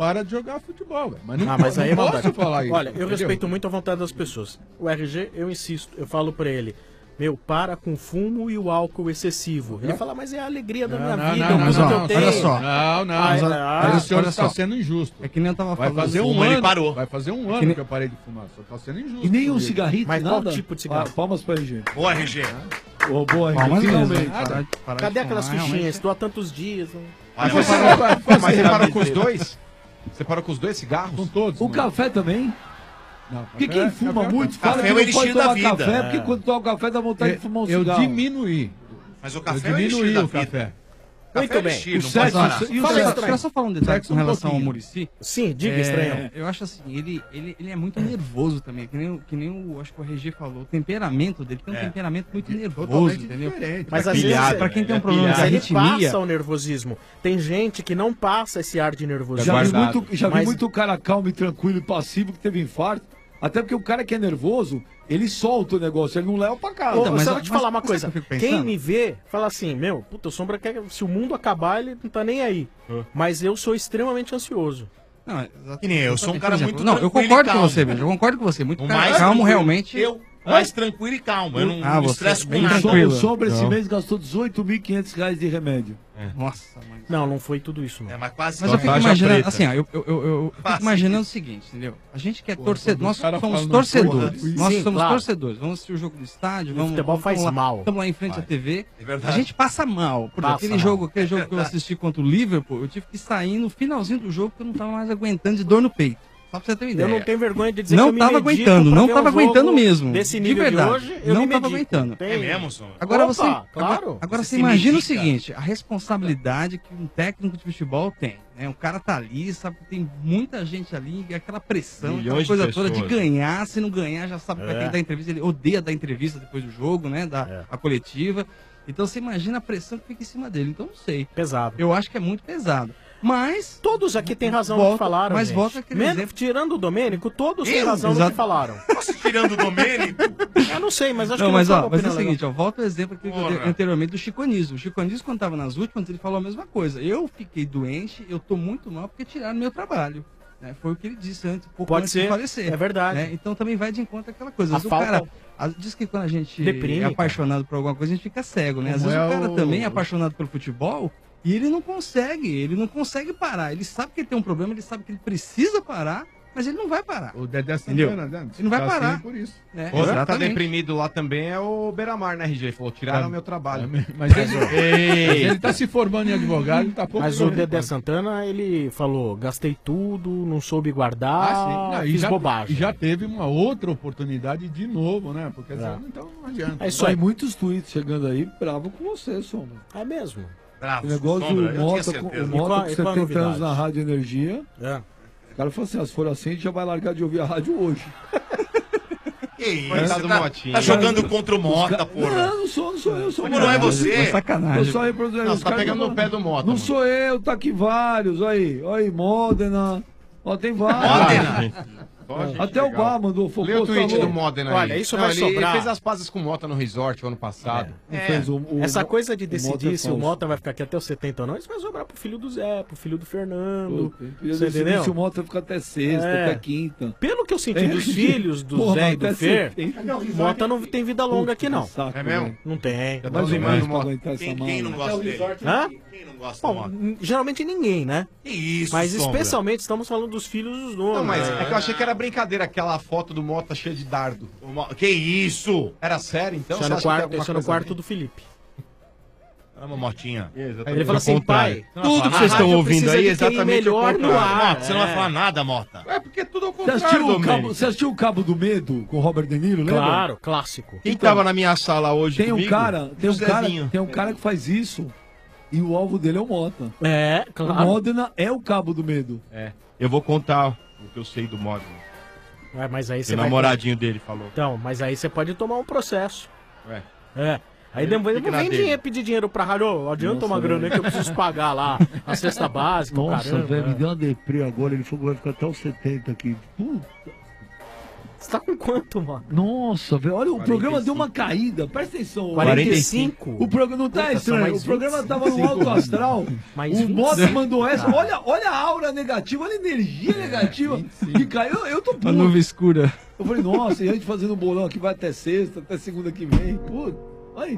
para de jogar futebol, velho. Mas não, Ah, mas não aí é posso maldade. falar isso. Olha, eu entendeu? respeito muito a vontade das pessoas. O R G, eu insisto, eu falo pra ele, meu, para com o fumo e o álcool excessivo. Ele fala, mas é a alegria da minha não, vida, não, o não, que não, eu tenho. olha só. Não, não, Ah, mas, é, mas ah, o senhor olha está só. sendo injusto. É que nem eu tava Vai falando. fazer um Fuma, ano, ele parou. vai fazer um que ano nem- que eu parei de fumar, só está sendo injusto. E nem um comigo. cigarrito, Mas nada? qual tipo de cigarro? Ah, palmas pra R G. Boa, R G. Ô, boa, R G. Palmas mesmo, Finalmente. hein? Parar de- parar de Cadê aquelas fumar, fichinhas? realmente. Estou há tantos dias. né? Mas Vai, você vai, parou, vai, mas você vai, parou vai, com os vai. dois? Você parou com os dois cigarros? Com todos. O mano. café também? Não, Porque café- quem fuma café- muito café fala é que o não elixir pode da tomar vida. café, É. porque quando toma café dá vontade de fumar um Eu cigarro. diminuí. Mas o Eu café é o elixir diminuí da o vida. café. Café Muito é bem. elixir, O não sexo- pode parar. e o Fala sexo? aí, Deixa eu só falar um detalhe Sexo com um relação ao pouquinho. Muricy. Sim, diga, É, estranho. Eu acho assim, ele, ele, ele é muito nervoso também, que nem, o- que nem o, acho que o R G falou. O temperamento dele tem um É. temperamento muito nervoso, Totalmente entendeu? diferente. Mas às Pilhado. vezes, Pra quem tem um é problema de pilhado. Ele arritmia- passa o nervosismo. Tem gente que não passa esse ar de nervosismo. Já vi, guardado. muito, já vi Mas- muito cara calmo e tranquilo e passivo que teve infarto. Até porque o cara que é nervoso, ele solta o negócio, ele não leva pra casa. Ô, Então, mas- só vou te mas falar uma sabe coisa. o que eu fico Quem pensando? me vê, fala assim, meu, puta, o Sombra quer. Se o mundo acabar, ele não tá nem aí. Mas eu sou extremamente ansioso. Não, é exatamente. Que nem eu, eu sou um Por cara exemplo, muito Não, eu tranquilo e concordo com calmo. você, mesmo. Eu concordo com você. Muito O calmo, mais calmo tranquilo. realmente. Eu, mais tranquilo e calmo. Eu não, Ah, não você estresso é com bem nada. O Sombra- tranquilo. o Sombra esse Não. mês gastou dezoito mil e quinhentos reais de remédio. Nossa, mãe. Não, não foi tudo isso, não. É, mas quase Mas só eu fico faixa imaginando, preta. assim, ó, eu, eu, eu, eu fico Fácil. imaginando o seguinte, entendeu? A gente que é Pô, torcedor, quando nós o cara somos fala, não, torcedores, porra, nós sim, somos claro. torcedores, vamos assistir o jogo do estádio, E o vamos, futebol vamos, faz vamos lá, mal. Estamos lá em frente à T V, É verdade. a gente passa mal. Por exemplo, Passa aquele mal. jogo, aquele jogo que eu assisti contra o Liverpool, eu tive que sair no finalzinho do jogo porque eu não tava mais aguentando de dor no peito. Só pra você ter uma ideia. Eu não tenho vergonha de dizer Não que eu me tava medico aguentando, pra não ver tava um jogo aguentando mesmo. Desse de nível verdade. de hoje, eu não me tava medico. aguentando. É mesmo, Sombra? Agora Opa, você, claro. agora, agora Você você se imagina o medica. seguinte, a responsabilidade que um técnico de futebol tem, né? O cara tá ali, sabe que tem muita gente ali, aquela pressão, aquela Milhões de coisa toda de pessoas. ganhar, se não ganhar já sabe que vai É. ter que dar entrevista, ele odeia dar entrevista depois do jogo, né? Da É. a coletiva. Então você imagina a pressão que fica em cima dele. Então não sei. Pesado. Eu acho que é muito pesado. Mas Todos aqui têm razão no Volta- que falaram. mas gente. volta aquele Menos- exemplo. Tirando o Domênico, todos têm Eu? razão no Exato. que falaram. Nossa, tirando o Domênico. Eu não sei, mas acho não, que mas não ó, foi uma mas é o opinião legal. seguinte, ó, volta o exemplo aqui que eu dei Porra. anteriormente do Chico Anísio. O Chico Anísio, quando tava nas últimas, ele falou a mesma coisa. Eu fiquei doente, eu tô muito mal porque tiraram meu trabalho. Né? Foi o que ele disse antes, um pouco Pode antes ser, de falecer. é verdade. né? Então também vai de encontro aquela coisa. A Às vezes falta- o cara a- diz que quando a gente Deprime, é apaixonado por alguma coisa, a gente fica cego, né? Às Como vezes é o cara o- também é apaixonado pelo futebol e ele não consegue, ele não consegue parar. Ele sabe que ele tem um problema, ele sabe que ele precisa parar, mas ele não vai parar. O Dedé Entendeu? Santana, né? Ele não vai Tá parar. assim por isso. né? Outro que tá Exatamente. deprimido lá também é o Beiramar, né, R G? Ele falou, tiraram É. o meu trabalho. Mas ele, Ei. mas ele tá se formando em advogado, ele tá pouco Mas o preocupado. Dedé Santana, ele falou, gastei tudo, não soube guardar, Ah, sim. Não, e fiz já, bobagem. E já teve uma outra oportunidade de novo, né? Porque É. assim, então não adianta. É isso Só aí. tem muitos tweets chegando aí, bravo com você, Sombra. É mesmo. Bravo. O negócio Sombra, do eu tinha Mota, com, certeza. o E Mota qual- com e qual a setenta anos novidade? na Rádio Energia. É. O cara falou assim, ah, se for assim, a gente já vai largar de ouvir a rádio hoje. Que isso? Coitado Você do tá, Motinha. tá jogando contra o Mota, porra. Não, não sou, não sou eu, sou Como não é você? É Eu sacanagem. só reproduzindo. Não, os você tá caras pegando não- no pé do Mota, Não mano. sou eu, tá aqui vários. Olha aí, olha aí, Modena. Ó, tem vários. Modena. Só gente Até o legal. Bar mandou fofoca. Lê o tweet do Modena aí. Olha, isso Não, vai ele, sobrar. ele fez as pazes com o Mota no resort o ano passado. Não fez o- o- Essa coisa de o Mota decidir é se o falso. Mota vai ficar aqui até os setenta ou não, isso vai sobrar pro filho do Zé, pro filho do Fernando. Puta, queria Você decidir entendeu? se o Mota fica até sexta, É. até quinta. Pelo que eu senti É. dos filhos do Porra, Zé e até do Fer, setenta. o Mota não tem vida longa aqui, não. Saco, É mesmo? velho. Não tem. Já tá Mais ou lembrando menos o pra Mota. aguentar essa Quem, mala. quem não gosta dele? Hã? Quem não gosta do Bom, Mota? n- geralmente ninguém, né? Que isso, Mas Sombra? especialmente estamos falando dos filhos dos donos. Não, mas né? é que eu achei que era brincadeira aquela foto do Mota cheia de dardo. O Mo- Que isso? Era sério, então? Isso é Você no acha que tem quarto, alguma isso é no coisa quarto ali? do Felipe. Caramba, Motinha. Exatamente. Ele fala assim, pai, Não, tudo fala que vocês nada. estão ouvindo aí é exatamente melhor o no contrário. ar. Mota, você não vai falar nada, Mota. É porque é tudo ao Você contrário, assistiu, o cabo, Domênico. você assistiu o Cabo do Medo com o Robert De Niro, lembra? Claro, clássico. Quem tava na minha sala hoje Tem um comigo? cara, tem um O cara, Zezinho. tem um cara que faz isso e o alvo dele é o Mota. É, O claro. Modena é o Cabo do Medo. É. Eu vou contar o que eu sei do Modena. É, mas aí O você vai... namoradinho dele falou. Então, mas aí você pode tomar um processo. Ué. É. Aí Ele depois fica não na vem dele. dinheiro, pedir dinheiro pra rádio. Ô, adianta Nossa, uma grana aí velho. que eu preciso pagar lá a cesta básica, o Nossa, caramba. velho, me deu uma deprê agora. Ele falou que vai ficar até os setenta aqui. Puta. Você tá com quanto, mano? Nossa, velho, olha, o programa deu uma caída, presta atenção. quarenta e cinco? O programa não tá Puta, estranho, mais o programa vinte e tava no cinco. alto astral. Mais O vinte e Mota cinco. mandou essa, Ah. olha, olha a aura negativa, olha a energia negativa que caiu. Eu, eu tô A puto. nuvem escura. Eu falei, nossa, e a gente fazendo um bolão aqui vai até sexta, até segunda que vem. Pô, aí.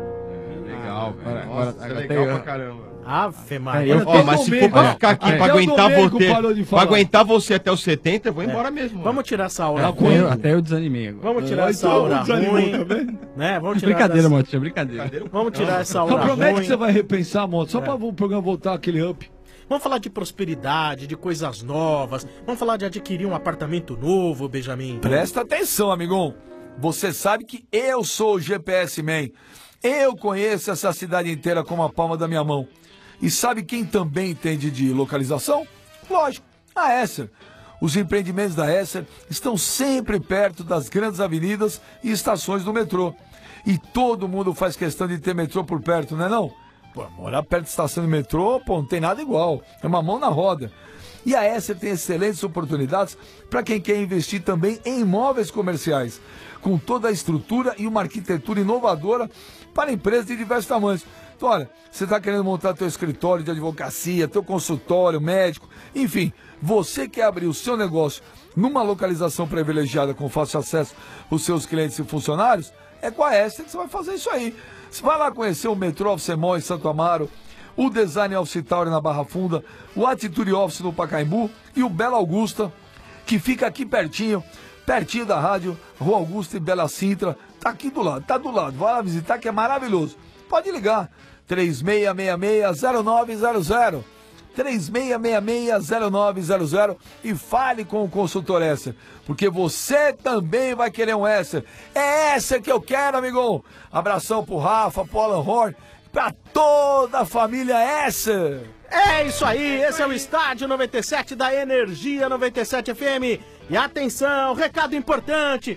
Legal, velho. Agora- Nossa, agora- é agora legal tem- pra caramba. Ave É, Maria. eu- ó, mas se for pra ficar aqui pra aguentar você, pra aguentar você até os setenta, eu vou embora mesmo. Vamos tirar essa aura Até ruim. eu, até eu desanimei agora. Vamos tirar essa então, aura desanimou ruim. também? Né? Vamos tirar Brincadeira, dessa- Motinha, brincadeira. Vamos tirar essa aura Só promete ruim. que você vai repensar, Moto, só É. pra o programa voltar aquele up. Vamos falar de prosperidade, de coisas novas. Vamos falar de adquirir um apartamento novo, Benjamin. Presta atenção, amigão. Você sabe que eu sou o G P S Man. Eu conheço essa cidade inteira como a palma da minha mão. E sabe quem também entende de localização? Lógico, a Esser. Os empreendimentos da Esser estão sempre perto das grandes avenidas e estações do metrô. E todo mundo faz questão de ter metrô por perto, não é não? Pô, morar perto da estação de metrô, pô, não tem nada igual. É uma mão na roda. E a Esser tem excelentes oportunidades para quem quer investir também em imóveis comerciais, com toda a estrutura e uma arquitetura inovadora para empresas de diversos tamanhos. Então, olha, você está querendo montar teu escritório de advocacia, teu consultório médico, enfim, você quer abrir o seu negócio numa localização privilegiada com fácil acesso aos seus clientes e funcionários, é com a Esser que você vai fazer isso aí. Você vai lá conhecer o Metrô Office Mall em Santo Amaro, o Design Office Tower na Barra Funda, o Atitude Office no Pacaembu e o Bela Augusta, que fica aqui pertinho, pertinho da rádio, Rua Augusta e Bela Sintra, tá aqui do lado, tá do lado, vai lá visitar que é maravilhoso. Pode ligar, três seis seis seis, zero nove zero zero, três seis seis seis, zero nove zero zero e fale com o consultor Esser, porque você também vai querer um Esser. É Esser que eu quero, amigão. Abração pro Rafa, pro Alan Horn, pra toda a família Esser. É isso aí, esse é o Estádio noventa e sete da Energia noventa e sete F M. E atenção, recado importante.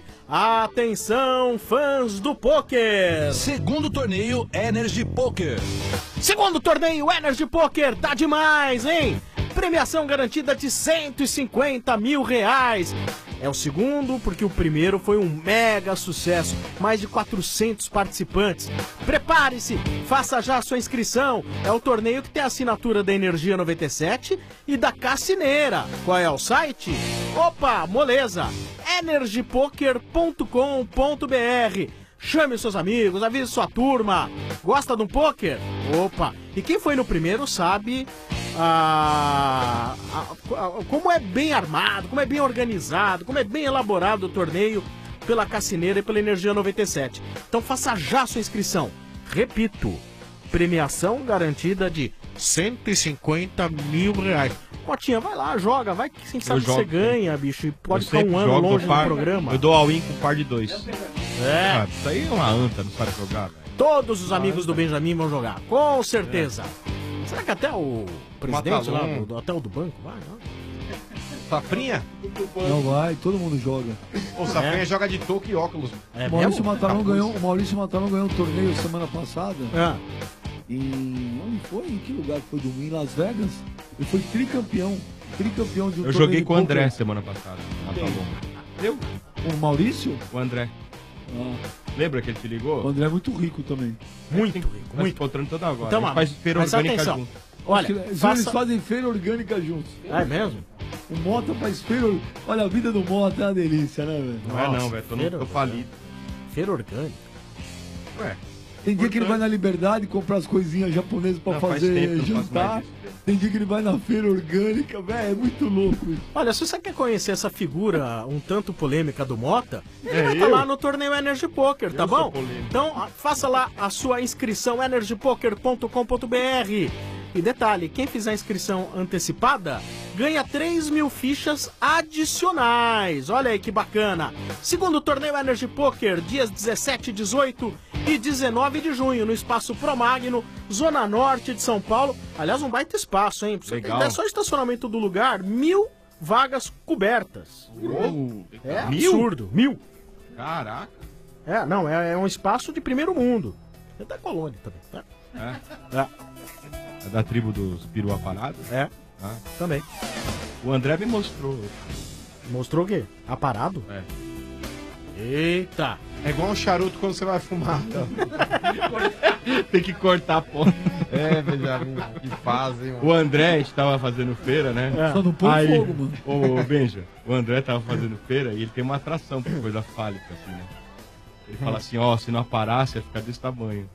Atenção, fãs do pôquer. Segundo torneio Energy Poker. Segundo torneio Energy Poker, tá demais, hein? Premiação garantida de cento e cinquenta mil reais. É o segundo porque o primeiro foi um mega sucesso. Mais de quatrocentos participantes. Prepare-se, faça já a sua inscrição. É o torneio que tem a assinatura da Energia noventa e sete e da Cassineira. Qual é o site? Opa, moleza! energy poker ponto com ponto b r. Chame os seus amigos, avise sua turma. Gosta de um pôquer? Opa! E quem foi no primeiro sabe ah, a- a- como é bem armado, como é bem organizado, como é bem elaborado o torneio pela Cassineira e pela Energia noventa e sete. Então faça já sua inscrição. Repito, premiação garantida de cento e cinquenta mil reais. Motinha, vai lá, joga, vai que quem sabe jogo, você ganha, bicho. E pode Eu ficar um sempre ano jogo, longe eu par- do programa. Eu dou all-in com par de dois. É. Ah, isso aí é uma anta, não sabe jogar, velho. Todos os amigos do Benjamin vão jogar, com certeza. Será que até o presidente lá, Matalon. do, do- até o do banco vai? Não? Safrinha? Não vai, todo mundo joga. O Safrinha joga de touca e óculos. É o Maurício mesmo? Matalão ganhou, o Maurício Matalão ganhou um torneio semana passada. Ah. Em onde foi? Em que lugar que foi? Domingo? Em Las Vegas. Ele foi tricampeão. Tricampeão de um Eu torneio joguei de com o André pôquer. semana passada. na Quem? Paloma. Eu? O Maurício? O André. Ah. Lembra que ele te ligou? O André é muito rico também. Muito rico, Nós muito. encontrando toda agora. Então, a gente mas- faz feira mas orgânica atenção. junto. Olha, Eles faça- fazem feira orgânica juntos. É mesmo? O Mota faz feira. or- Olha, a vida do Mota é uma delícia, né, velho? Não é não, velho. Tô, no- feira- tô falido. Feira orgânica. Ué. Tem dia que ele vai na Liberdade comprar as coisinhas japonesas pra Não, faz fazer tempo que eu não faço jantar. mais isso, Tem dia que ele vai na feira orgânica, velho. É muito louco isso. Olha, se você quer conhecer essa figura um tanto polêmica do Mota, ele É vai estar eu? lá no torneio Energy Poker, tá Eu sou bom? polêmico. Então a- faça lá a sua inscrição energy poker ponto com ponto b r. E detalhe, quem fizer a inscrição antecipada ganha três mil fichas adicionais. Olha aí que bacana. Segundo torneio Energy Poker, dias dezessete, dezoito e dezenove de junho, no Espaço Promagno, Zona Norte de São Paulo. Aliás, um baita espaço, hein? Pra você ter Legal. ideia, só o estacionamento do lugar, mil vagas cobertas. Uou, É mil? absurdo, mil. Caraca. É, não, é, é um espaço de primeiro mundo. É da colônia também, tá? É? É. É da tribo dos perua parados? É. Ah. Também. O André me mostrou. Mostrou o quê? Aparado? É. Eita. É igual um charuto quando você vai fumar. Então. Tem que cortar a ponta. É, Benjamin, que fazem. O André, a gente tava fazendo feira, né? É. Só não põe Aí, fogo, mano. Ô, Benja, o André tava fazendo feira e ele tem uma atração por coisa fálica, assim, né? Ele fala assim, ó, se não aparasse, ia ficar desse tamanho.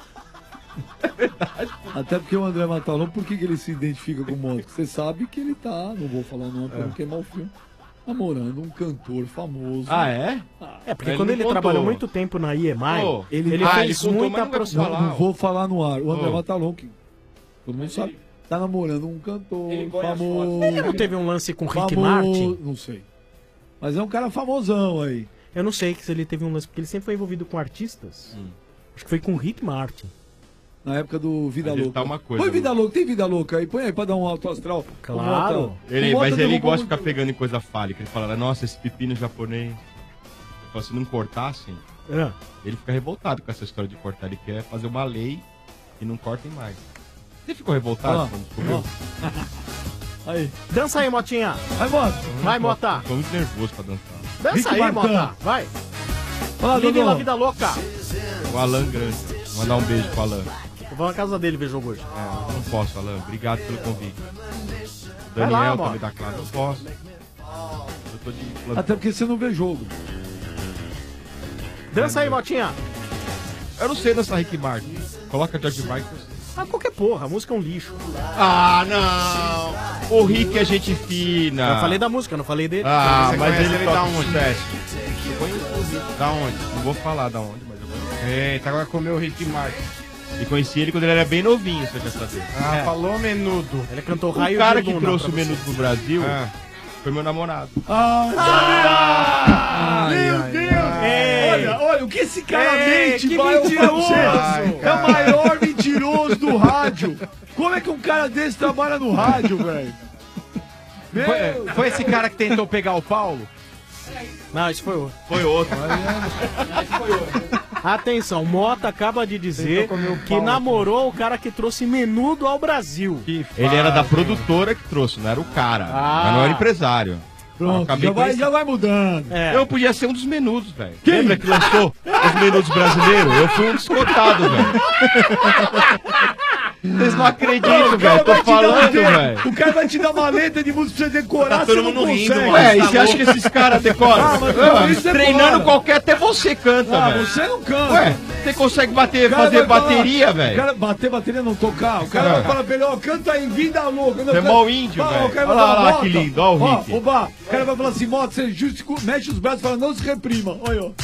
Até porque o André Matalão, por que, que ele se identifica com moto? Você sabe que ele tá, não vou falar o nome pra não queimar o filme, namorando um cantor famoso. Ah, é? É, porque Ele quando não ele contou. trabalhou muito tempo na I E M A I, Oh, ele, ele ah, fez ele contou, muita mas não vai aproximação. falar. Não vou falar no ar. O André Oh. Matalão, que todo mundo sabe, tá namorando um cantor famoso. Ele não teve um lance com o Rick Famoso- Martin? Não sei. Mas é um cara famosão aí. Eu não sei se ele teve um lance, porque ele sempre foi envolvido com artistas. Acho que foi com o Rick Martin. Na época do Vida Mas ele Louca. tá uma coisa, Põe Vida né? Louca, tem Vida Louca aí. Põe aí pra dar um alto astral. Claro. O Mota- Ele, o Mota mas ele derrubou gosta de muito- ficar pegando em coisa fálica. Ele fala, nossa, esse pepino japonês. Ele fala, se não cortassem, É. ele fica revoltado com essa história de cortar. Ele quer fazer uma lei e não cortem mais. Você ficou revoltado Ó, quando descobriu? Aí. Dança aí, Motinha. Vai, Mota. Vai, Mota. Tô muito nervoso pra dançar. Dança Rick aí, Martin. Mota. Vai. Fala, Vive Dodô. a vida louca. O Alan Grande. Vou mandar um beijo pro Alan. Eu vou na casa dele ver jogo hoje. É, eu não posso, Alan. Obrigado pelo convite. Vai lá, Daniel amor. também da classe. Não posso. Eu tô de plantão. Até porque você não vê jogo. Dança aí, Motinha. Eu não sei dançar Rick Martin. Coloca George Michael. Ah, qualquer porra, a música é um lixo. Ah, não! O Rick é gente fina. Eu falei da música, não falei dele. Ah, Você mas conhece ele ele toca da um onde? teste. Da onde? Não vou falar da onde, mas eu conheço. Eita, agora comeu o Rick Martin. E conheci ele quando ele era bem novinho, você quer saber. Ah, É. falou menudo. Ele cantou O Raio cara de que Luna trouxe pra o você. menudo pro Brasil Ah. foi meu namorado. Ah, meu ai, Deus! Ei. Olha, olha, o que esse cara Ei, mente que vai ao mentiroso! Francês. É o maior mentiroso do rádio. Como é que um cara desse trabalha no rádio, velho? Meu Foi, foi esse cara que tentou pegar o Paulo? Não, isso foi outro. Foi outro. Atenção, Mota acaba de dizer Tentou comer o que pau namorou o cara que trouxe menudo ao Brasil. Ele era da produtora que trouxe, não era o cara. Ah. Mas não era empresário. Pronto, Acabei já vai, conhecendo. já vai mudando. É. Eu podia ser um dos menudos, velho. Lembra que lançou os menudos brasileiros? Eu fui um descotado, velho. Vocês não acreditam, velho. Eu tô falando, velho. O cara vai te dar uma letra de música pra você decorar, Tá você todo não mundo rindo, consegue. mano. Ué, e você acha que esses caras decoram? Ah, mas Ah, por isso você treinando decora. qualquer, até você canta, Ah, velho. você não canta. Ué, você consegue bater, O cara fazer vai falar- bateria, O velho? cara bater bateria não tocar. O cara Ah. vai falar pra ele, ó, canta aí, vida louca. Você é mó índio, Ó, velho. o cara vai Olha lá, falar, lá, Mota. que lindo, ó o Ó, Rick. o Bá, o cara vai falar assim, Mota, você justifica, mexe os braços e fala, não se reprima. Olha, ó.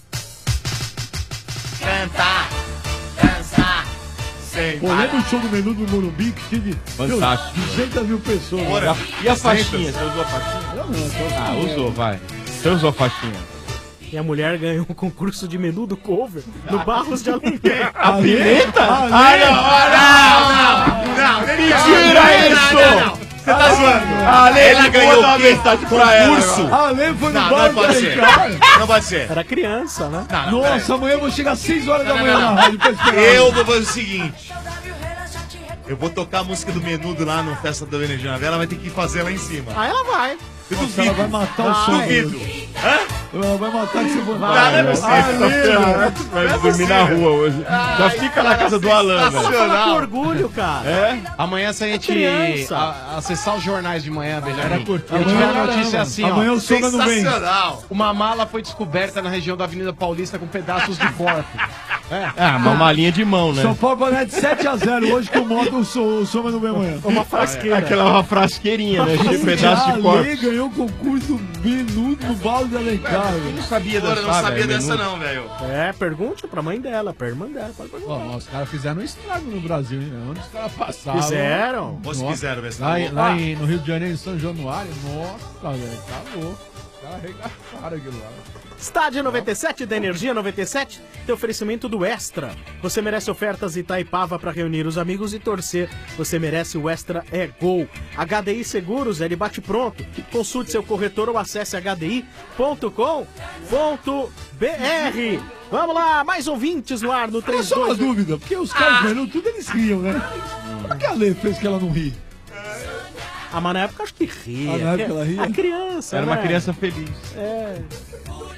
Cantar, dançar, sem Pô, lembra o show do Menudo no Morumbi que tinha de Fantástico. meu, duzentas mil pessoas. Ora, né? e a faixinha? Você usou a faixinha? Eu não, eu tô Ah, assim, usou, vai. Você usou a faixinha. E a mulher ganhou um concurso de menudo cover no Barros de Alencar. A pimenta? Ah, Ah, não, não, não, não, mentira isso! Você tá zoando? A Lê, Ela ganhou uma mensagem pra ela. concurso. A Lê foi no Não, bar não pode da ser. Ricardo. Não pode ser. Era criança, né? Não, não, Nossa, amanhã eu vou chegar às seis horas da Não, manhã não, não. na rádio pra esperar. Eu vou fazer o seguinte. Eu vou tocar a música do Menudo lá no Festa da Energia na Vela, ela vai ter que fazer lá em cima. Aí ela vai. Eu Nossa, duvido. ela vai matar o Ah, som. duvido. Hã? Ela vai matar que você for. Não, não é possível. Ah, Tá Lê, ferrado. Vai dormir na rua hoje. Já fica na casa do Alan, velho. Fala com orgulho, cara. É? Amanhã, se a gente criança. a- acessar os jornais de manhã, Benjamin, Era curtinho. a gente tiver a Amanhã, notícia caramba. assim, Amanhã ó. o Sombra não vem. Sensacional. Uma mala foi descoberta na região da Avenida Paulista com pedaços de corpo. É. Ah, uma malinha de mão, né? São Paulo vai ganhar de sete a zero hoje que o moto o so- o Soma não vem amanhã. Uma frasqueira. Aquela uma frasqueirinha, né? Cheio de pedaço de A corpo. Lê ganhou o concurso Menudo no Balde de Alencar. Eu não sabia Pô, eu dançar, não sabia velho, dessa menudo. não, velho. É, pergunte pra mãe dela, pra irmã dela, pode perguntar. Ó, os caras fizeram um estrago no Brasil, hein? Onde os caras passavam. Fizeram? Ou se Nossa. fizeram, velho. Lá, em- Ah, lá em- no Rio de Janeiro, em São Januário, nossa, velho, tá louco. Os caras arregaçaram aquilo lá. Estádio noventa e sete da Energia noventa e sete tem oferecimento do Extra. Você merece ofertas Itaipava para reunir os amigos e torcer. Você merece o Extra é Gol. H D I Seguros, ele bate pronto. Consulte seu corretor ou acesse h d i ponto com ponto b r. Vamos lá, mais ouvintes no ar no É três só uma dois. dúvida, porque os caras do Menudo, tudo eles riam, né? Por que a Lê fez que ela não ri? Ah, mas na época acho que ria. Ah, na época ela ria? A criança, Era uma né? criança feliz. É.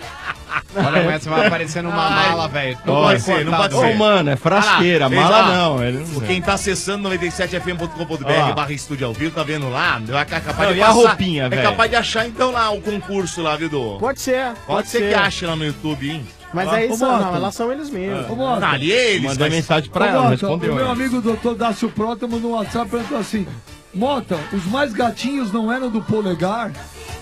Olha, mas você vai aparecer numa Ai, mala, velho. Não pode ser, não pode ser. Ô, mano, é frasqueira, Ah, mala ó, não. Ele não Quem tá acessando noventa e sete f m ponto com ponto b Ó r lá. barra estúdio ao vivo, tá vendo lá? É capaz Não, de e a passar- roupinha, É velho? capaz de achar então lá o concurso lá, viu, do... Pode ser, Pode, pode ser ser. que ache lá no YouTube, hein? Mas Ó. aí Ô, são, Mota. não, elas são eles mesmos. Ô, Mota. Não, ali eles. Mandei mas- mensagem pra Ô, ela, não Mota, respondeu. o meu né? amigo doutor Dácio Prótamo no WhatsApp perguntou assim: Mota, os mais gatinhos não eram do polegar?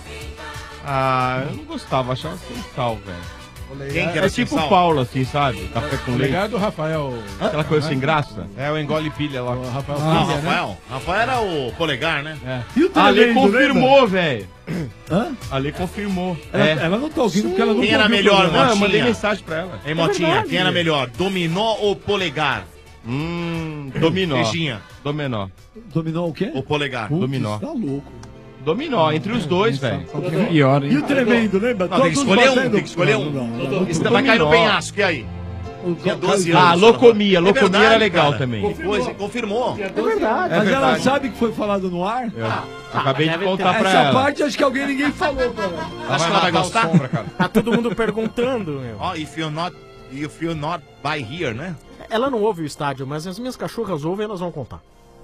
Ah, eu não gostava, achava sem sal, velho. Quem que era É sem tipo sal? o Paulo, assim, sabe? Café com O leite. legado do Rafael. Aquela coisa sem graça. É o engole pilha lá. O Rafael Não, Pilha, né? Rafael. Rafael era o polegar, né? É. E o A Lê tremendo, confirmou, velho. Hã? A Lê confirmou. Ela, É. ela não tá ouvindo porque ela não Quem era ouviu o melhor, programa. Não, eu Motinha? mandei mensagem pra ela. Hein, Motinha? verdade. Quem era melhor? Dominó ou polegar? Hum, dominó. Beijinha. Dominó. Dominou o quê? Ou polegar? Putz, dominó. Tá louco. Dominó, entre os dois, velho. Pior, E o tremendo, lembra? Não, tem que Todos escolher um, batendo. tem que escolher um. Não, não, não, não. Esse vai cair no Dominó. penhasco, e aí? O Tinha cara- doze Ah, anos. locomia, É locomia verdade, era legal cara. também. Que coisa, confirmou. É verdade. Mas ela verdade. sabe que foi falado no ar? Eu acabei de deve contar ter. pra Essa ela. parte acho que alguém ninguém falou pra ela. Acho que ela vai matar o gostar. Sombra, cara. Tá todo mundo perguntando, meu. Ó, if you're not, if you're not by here, né? Ela não ouve o estádio, mas as minhas cachorras ouvem e elas vão contar.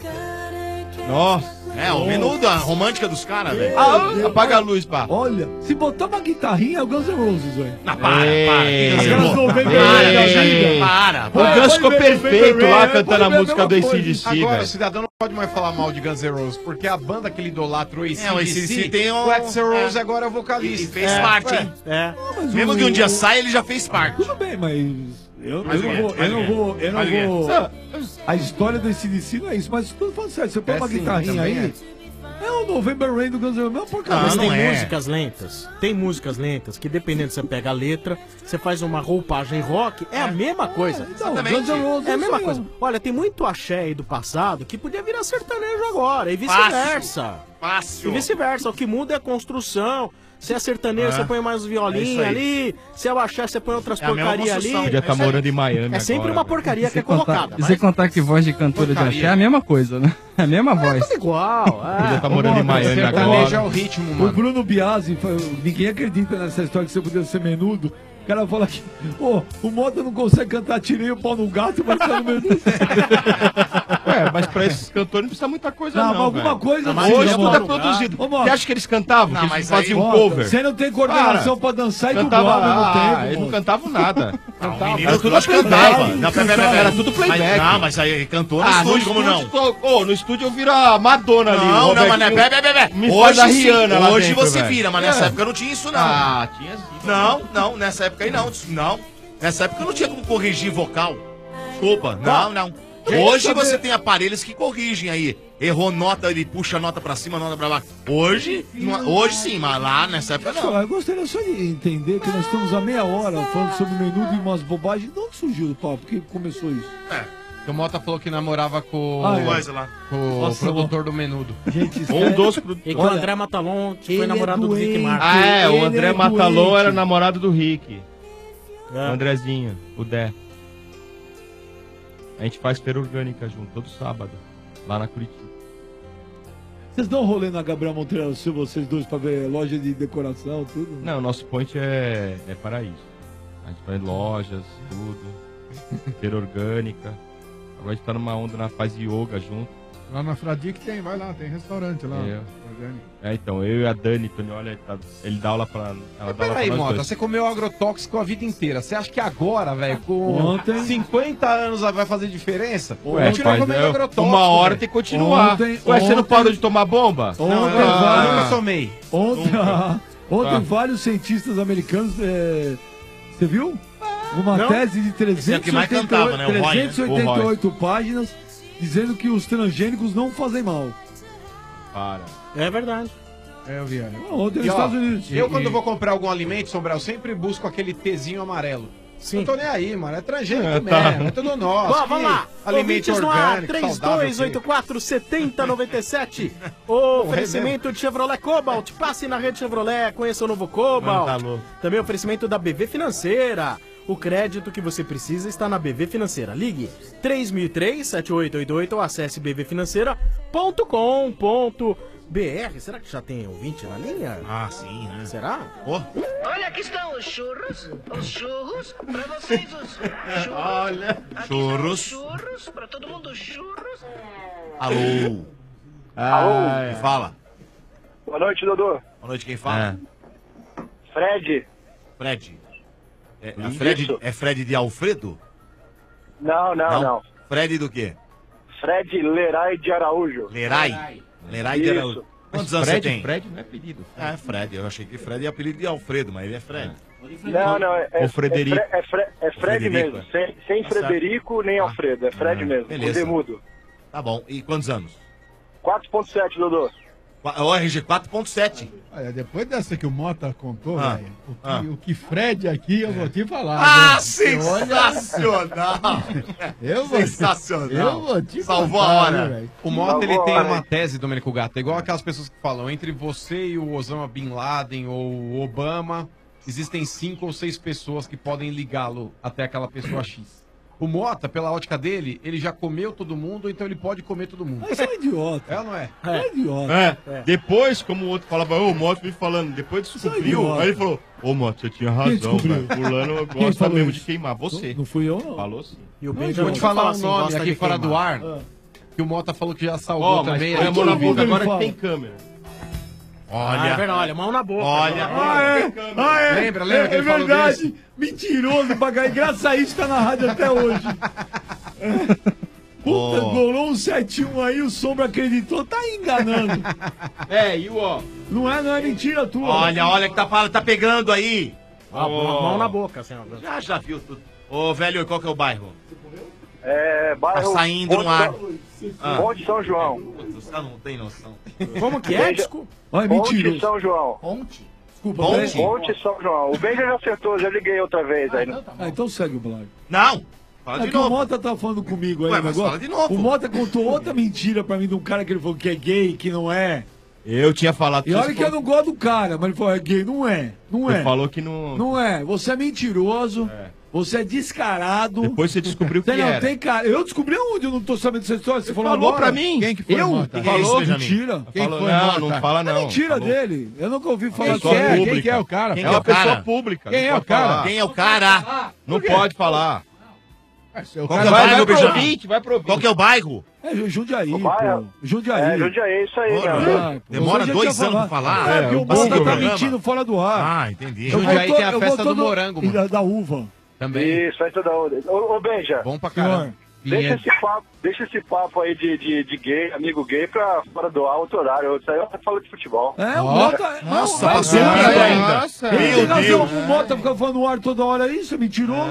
Nossa. É, o menu da romântica dos caras, velho. Ah, apaga a luz, pá. Olha, se botar uma guitarrinha é o Guns N' Roses, velho. Não, para, Ei, para. Que Guns N' aquelas Roses? noventa e Para, oito da bicho, vida. para. O para. Gus ficou vai ver, perfeito vai ver, lá vai cantando a ver a música do mesma A C D C, Agora, o velho. cidadão não pode mais falar mal de Guns N' Roses, porque a banda que ele idolatra, o É, o A C D C A C D C, tem um- o Axl Rose é. agora é o E vocalista. fez É, parte, ué. hein? É. Mas Mesmo o- que um dia saia, ele já fez parte. Tudo bem, mas eu, Mais eu ou não vou, menos, eu não mais ou vou, eu não menos. Mais ou vou. A história do A C D C não é isso, mas tudo falando sério, você põe É uma sim, guitarrinha também aí. É o November Rain do Guns N' Roses, não porcaria. Não, Mas tem não é. músicas lentas. Tem músicas lentas que, dependendo se você pega a letra, você faz uma roupagem rock, é a mesma coisa. Então, Exatamente. Guns N' Roses É a mesma isso aí, coisa. Olha, tem muito axé aí do passado que podia virar sertanejo agora, e vice-versa. E Fácil. vice-versa. O que muda é a construção. Se é sertanejo, É. você põe mais os É violinhos isso aí. ali. Se é o axé, você põe outras É a mesma porcarias ali. construção. Podia estar morando em Miami É sempre agora, uma velho. porcaria que é contar, colocada. e sem contar que voz de cantora de axé é a mesma coisa, né? É a mesma voz. Tudo igual. Podia É. estar morando em Miami Sertanejo é agora. o ritmo, O mano. Bruno Biasi, foi- ninguém acredita nessa história que você podia ser menudo. O cara fala que, pô, o Mota não consegue cantar Tirei o Pau no Gato, mas tá no menudo. Ué, mas pra esses cantores não precisa muita coisa Não, não, mas alguma velho. coisa Não, mas precisa, Hoje Tirei o tudo Pau é no produzido. Ô, Mota. Você acha que eles cantavam? Não, que mas eles faziam Mota, cover? Você não tem coordenação pra dançar e dublar ao mesmo ah, tempo. eles não Mota. cantavam nada. Não, o Cantava. menino Era tudo nós playback. cantava. Não, pera, pera, pera. Era tudo playback. Mas, não, mas aí cantou no Ah, estúdio, como não? tô- Ô, no estúdio eu viro a Madonna ali. Não, o não, mas Robertinho não é. Pera, pera, pera. me Hoje, faz a sim, Rihanna lá hoje dentro, você velho. vira, mas nessa É. época não tinha isso, não. Ah, tinha sim. Não, não, nessa época aí não. Não. Nessa época não tinha como corrigir vocal. Desculpa. Não, não. Hoje você tem aparelhos que corrigem aí. Errou nota, ele puxa a nota pra cima, nota pra baixo. Hoje, não- hoje sim, mas lá nessa época Deixa eu não. falar, eu gostaria só de entender que nós estamos há meia hora falando sobre menudo e umas bobagens. De onde surgiu o papo? Por que começou isso? É, O Mota falou que namorava com, Ah, é. coisa lá. com o Nossa, produtor do Menudo. Gente, isso Um é- dos E que o Olha, André Matalon que ele foi é namorado do Rick doente. Martin. Ah, é, Ele o André é Matalon doente. era namorado do Rick. É. O Andrezinho, o Dé. A gente faz feira orgânica junto, todo sábado, lá na Curitiba. Vocês dão um rolê na Gabriel Monteiro Silva, vocês dois, pra ver loja de decoração, tudo? Não, o nosso point é, é paraíso. A gente vai em lojas, tudo. Feira orgânica. Agora a gente tá numa onda, na faz yoga junto. Lá na Fradique tem, vai lá, tem restaurante lá. É. orgânico. É, então, eu e a Dani, Tony, olha, ele, tá- ele dá aula pra. Ela dá aula Peraí, pra nós Mota, dois. você comeu agrotóxico a vida inteira. Você acha que agora, velho, com Ontem- cinquenta anos vai fazer diferença? Ué, Continua mas comendo é, agrotóxico. uma hora velho. tem que continuar. Ontem- Ué, você não ontem- parou de tomar bomba? Ontem, Não, eu vários, nunca tomei. ontem, ontem Tá. vários cientistas americanos. é, Você viu? Uma Não. tese de Esse é o que mais cantava, né? O Roy, né? trezentas e oitenta e oito páginas dizendo que os transgênicos não fazem mal. Para. É verdade. É, eu vi, olha. Ontem nos E, ó, Estados Unidos. eu, quando vou comprar algum alimento, Sombra, eu sempre busco aquele Tzinho amarelo. Sim. Não tô nem aí, mano. É transgênico É, tá. mesmo. É tudo nosso. Bom, vamos lá. Alimento Ouvintes no ar, orgânico, três saudável. dois oito quatro, sete zero nove sete. Oferecimento de Chevrolet Cobalt. Passe na rede Chevrolet, conheça o novo Cobalt. Mano, tá louco. Também oferecimento da B V Financeira. O crédito que você precisa está na B V Financeira. Ligue três mil e três, sete oito oito oito ou acesse b v financeira ponto com ponto B R, será que já tem ouvinte na linha? Ah, sim, né? Será? Oh. Olha, aqui estão os churros, os churros, pra vocês os churros. Olha, Aqui churros. estão os churros, pra todo mundo os churros. Alô. Alô. Quem fala? Boa noite, Dodô. Boa noite, quem fala? Fred. Fred. É, é Isso. Fred. É Fred de Alfredo? Não, não, não. Fred do quê? Fred Lerai de Araújo. Lerai. Lerai de Isso. Araújo. Quantos Mas anos Fred- você tem? Fred não é apelido. Ah, é Fred. Eu achei que Fred é apelido de Alfredo, mas ele é Fred. Não, não, é, é, O Frederico. é, Fre- é, Fre- é Fred Frederico, mesmo. é. Sem, sem Tá certo. Frederico nem Alfredo. É Fred Ah, mesmo. beleza. Com demudo. Tá bom. E quantos anos? quatro ponto sete, Dodô. Qua- O R G quatro ponto sete. Olha, depois dessa que o Mota contou, Ah, velho, o, que- ah. o que Fred aqui, eu vou te falar. Ah, viu? sensacional! Eu vou, Sensacional. Eu vou te Salvou contar, a hora. viu, velho? O Mota, ele Salvou tem a hora, uma hein? tese, Domênico Gato, é igual aquelas pessoas que falam, entre você e o Osama Bin Laden ou o Obama, existem cinco ou seis pessoas que podem ligá-lo até aquela pessoa X. O Mota, pela ótica dele, ele já comeu todo mundo, então ele pode comer todo mundo. Mas é um idiota. É ou não é? É idiota. É, depois, como o outro falava, ô, o Moto me falando, depois descobriu, idiota. aí ele falou, ô, Moto, você tinha Quem razão, descobriu? velho, fulano Quem gosta falou mesmo isso? de queimar, você. Não, não fui eu, não. Falou sim. E o Não, Benjamin vou te falar fala um assim, nome gosta aqui de fora do queimar. ar, que o Mota falou que já salvou Ó, mas também. põe a mão na boca agora que fala. tem câmera. Ah, é verdade, olha, mão na boca. Olha. Ah, é? Ah, é? Lembra, lembra é, que ele é falou verdade. disso? Mentiroso, bagaço. Graças a isso tá na rádio até hoje. Puta, Oh. golou um sete um aí, o Sombra acreditou, tá enganando. É, e o ó. Não é, não é mentira tua. Olha, olha que tá, fala- tá pegando aí. Ah, mão na boca, senhor. Já, já viu tudo. Ô, velho, qual que é o bairro? É, bairro... Tá saindo no Ponte ar. São- Ah. Ponte São João. Putz, Você não tem noção. Como que é? Desculpa. Olha, Ponte mentiroso. São João. Ponte? Desculpa, Ponte? Ponte São João. O Benja já acertou, já liguei outra vez aí. né? Ah, então segue o blog. Não! Fala É de que o novo. Mota tá falando comigo aí, Ué, o mas negócio. fala de novo. O Mota contou outra mentira pra mim de um cara que ele falou que é gay, que não é. Eu tinha falado E olha você que eu não gosto do cara, mas ele falou, é gay, não é. Não Você é. falou que não... Não é. Você é mentiroso. Você é descarado. Depois você descobriu que Você não era. tem cara. Eu descobri onde eu não tô sabendo dessa história. Você falou, falou agora? pra mim. Quem que foi, Eu? Mota? Que é isso, Falou? Benjamin? Mentira. Quem Falou, foi, não, Mota? não fala É não. mentira Falou. dele. Eu nunca ouvi falar Quem disso. que é? pública. Quem que é o cara? Quem É que é uma o cara? pessoa pública. Quem não é o pode cara? falar. Quem é o cara? Não pode falar. É, seu Qual cara- que é o Vai, bairro, vai pro Benjamin? ouvinte, vai pro ouvinte. Qual que é o bairro? É Jundiaí, O bairro? pô. Jundiaí. É, Jundiaí, isso aí, Ora, meu. Ah, pô. Demora Você já dois tinha anos pra falar? É, porque É, o bom Mota tá programa. mentindo fora do ar. Ah, entendi. Eu Jundiaí vou tem a to- eu festa vou do todo- morango, e mano. Da, da uva. Também. Isso, festa da onda. Ô, ô Benja, Bom pra Senhor. caramba. deixa Linha- esse, papo, deixa esse papo aí de, de, de gay, amigo gay, pra fora do ar, outro horário. Isso aí eu falo de futebol. É, o Ó. Mota... Nossa, mas- passou mas- um dia mas- ainda. Nossa. Ele tem Meu razão, Deus. o Mota fica falando no ar toda hora, isso é mentiroso.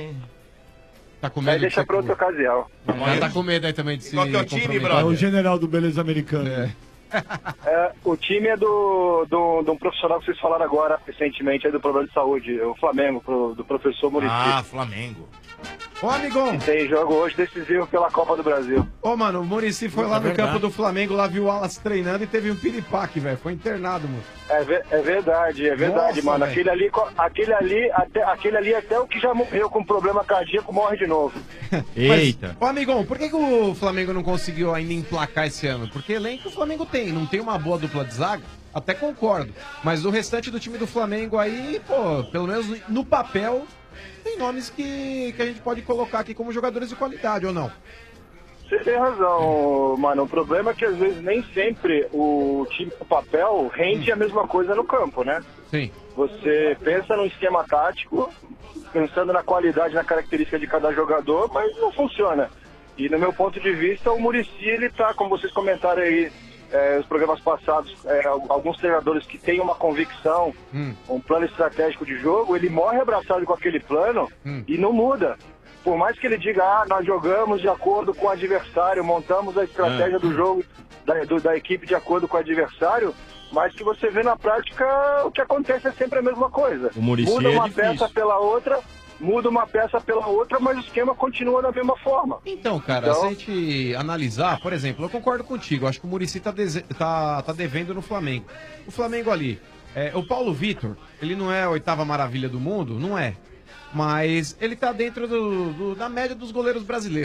Tá com Aí medo de deixa ser pra outra ocasião. Já tá com medo aí também de se Qual que é o time, comprometer. É o brother? general do Beleza Americana. É, o time é do, do, de um profissional que vocês falaram agora, recentemente, aí do problema de saúde, o Flamengo, pro- do professor Muricy. Ah, Flamengo. Ô, amigão. Tem jogo hoje decisivo pela Copa do Brasil. Ô, mano, o Muricy foi lá É no verdade. campo do Flamengo, lá viu o Alas treinando e teve um piripaque, velho. Foi internado, mano. É, ve- é verdade, é verdade, Nossa, mano. velho. Aquele ali, co- aquele ali, até, aquele ali, até o que já morreu com problema cardíaco morre de novo. Eita. Ô, amigão, por que, que o Flamengo não conseguiu ainda emplacar esse ano? Porque elenco o Flamengo tem, não tem uma boa dupla de zaga? Até concordo. Mas o restante do time do Flamengo aí, pô, pelo menos no papel, tem nomes que, que a gente pode colocar aqui como jogadores de qualidade, ou não? Você tem razão, mano. O problema é que às vezes nem sempre o time no papel rende a mesma coisa no campo, né? Sim. Você pensa num esquema tático, pensando na qualidade, na característica de cada jogador, mas não funciona. E no meu ponto de vista, o Muricy, ele tá, como vocês comentaram aí, é, os programas passados, é, alguns treinadores que têm uma convicção, Hum. um plano estratégico de jogo, ele morre abraçado com aquele plano Hum. e não muda. Por mais que ele diga, ah, nós jogamos de acordo com o adversário, montamos a estratégia do jogo da, do- da equipe de acordo com o adversário, mas que você vê na prática, o que acontece é sempre a mesma coisa. O Muricy Muda é uma difícil. peça pela outra, muda uma peça pela outra, mas o esquema continua da mesma forma. Então, cara, Então- se a gente analisar, por exemplo, eu concordo contigo, acho que o Muricy tá, deze- tá, tá devendo no Flamengo. O Flamengo ali, é, o Paulo Vitor, ele não é a oitava maravilha do mundo? Não é. Mas ele tá dentro do, do- da média dos goleiros brasileiros.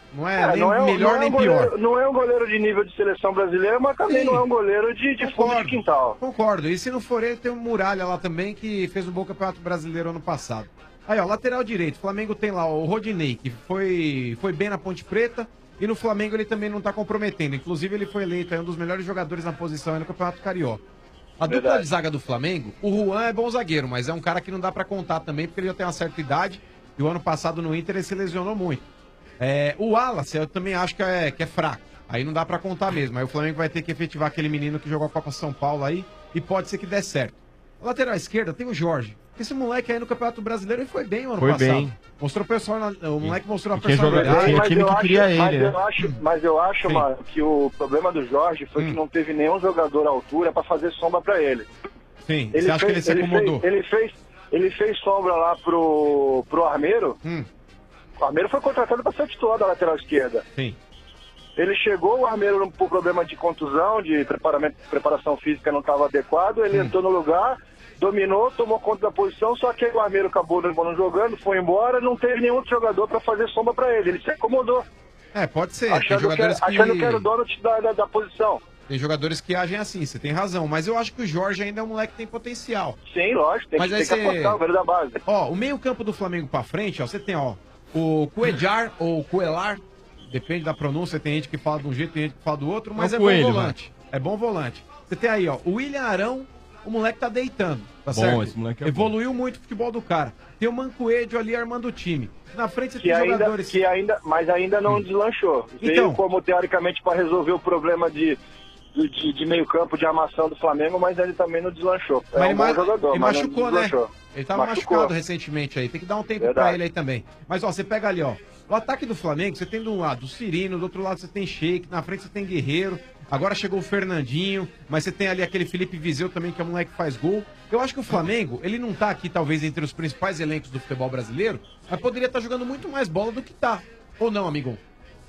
Não é, É, nem não é um- melhor não é nem um goleiro- pior. Não é um goleiro de nível de seleção brasileira, mas também Sim. não é um goleiro de, de fundo de quintal. Concordo. E se não for ele, tem um Muralha lá também que fez um bom campeonato brasileiro ano passado. Aí, ó, lateral direito. O Flamengo tem lá o Rodinei, que foi, foi bem na Ponte Preta. E no Flamengo ele também não tá comprometendo. Inclusive, ele foi eleito aí um dos melhores jogadores na posição aí no Campeonato Carioca. A dupla Verdade. de zaga do Flamengo, o Juan é bom zagueiro, mas é um cara que não dá pra contar também, porque ele já tem uma certa idade. E o ano passado no Inter ele se lesionou muito. É, o Wallace, eu também acho que é, que é fraco. Aí não dá pra contar mesmo. Aí o Flamengo vai ter que efetivar aquele menino que jogou a Copa São Paulo aí. E pode ser que dê certo. A lateral esquerda tem o Jorge. Esse moleque aí no Campeonato Brasileiro ele foi bem o ano Foi passado. bem. Mostrou pessoal, o moleque mostrou a E tinha jogador- personalidade. tinha Mas time eu que acho- queria ele, mas né? eu acho, mas eu acho, Sim. mano, que o problema do Jorge foi que não teve nenhum jogador à altura pra fazer sombra pra ele. Sim, você acha que ele se acomodou? Fez, ele, fez, ele fez sombra lá pro, pro Armeiro. Hum. O Armeiro foi contratado pra ser titular da lateral esquerda. Sim. Ele chegou, o Armeiro por problema de contusão, de preparamento, preparação física não estava adequado, ele entrou no lugar, dominou, tomou conta da posição, só que o Armeiro acabou não jogando, foi embora, não teve nenhum outro jogador para fazer sombra para ele, ele se acomodou. É, pode ser. Tem Achando, jogadores que, que... achando que era o dono da, da, da posição. Tem jogadores que agem assim, você tem razão. Mas eu acho que o Jorge ainda é um moleque que tem potencial. Sim, lógico, tem, Mas que, aí tem que você- apostar o velho da base. Ó, o meio campo do Flamengo pra frente, ó, você tem, ó, o Cuejar ou Coelar, depende da pronúncia, tem gente que fala de um jeito, tem gente que fala do outro, mas É é, o Coelho, bom volante. É bom volante. Você tem aí, ó, o William Arão, o moleque tá deitando, tá Bom, certo? esse moleque é Evoluiu muito o futebol do cara. Tem o Mancoedio ali armando o time. Na frente você Que tem ainda, jogadores... que ainda, mas ainda não deslanchou. Veio Então. como, teoricamente, para resolver o problema de, de, de meio campo, de armação do Flamengo, mas ele também não deslanchou. É Mas um ele, bom ma- jogador, ele mas não machucou, né? deslanchou. Ele tava Machucou. machucado recentemente aí. Tem que dar um tempo Verdade. pra ele aí também. Mas, ó, você pega ali, ó. O ataque do Flamengo, você tem de um lado o Cirino, do outro lado você tem Sheik, na frente você tem Guerreiro. Agora chegou o Fernandinho, mas você tem ali aquele Felipe Viseu também, que é um moleque que faz gol. Eu acho que o Flamengo, ele não tá aqui, talvez, entre os principais elencos do futebol brasileiro, mas poderia estar jogando muito mais bola do que tá. Ou não, amigo?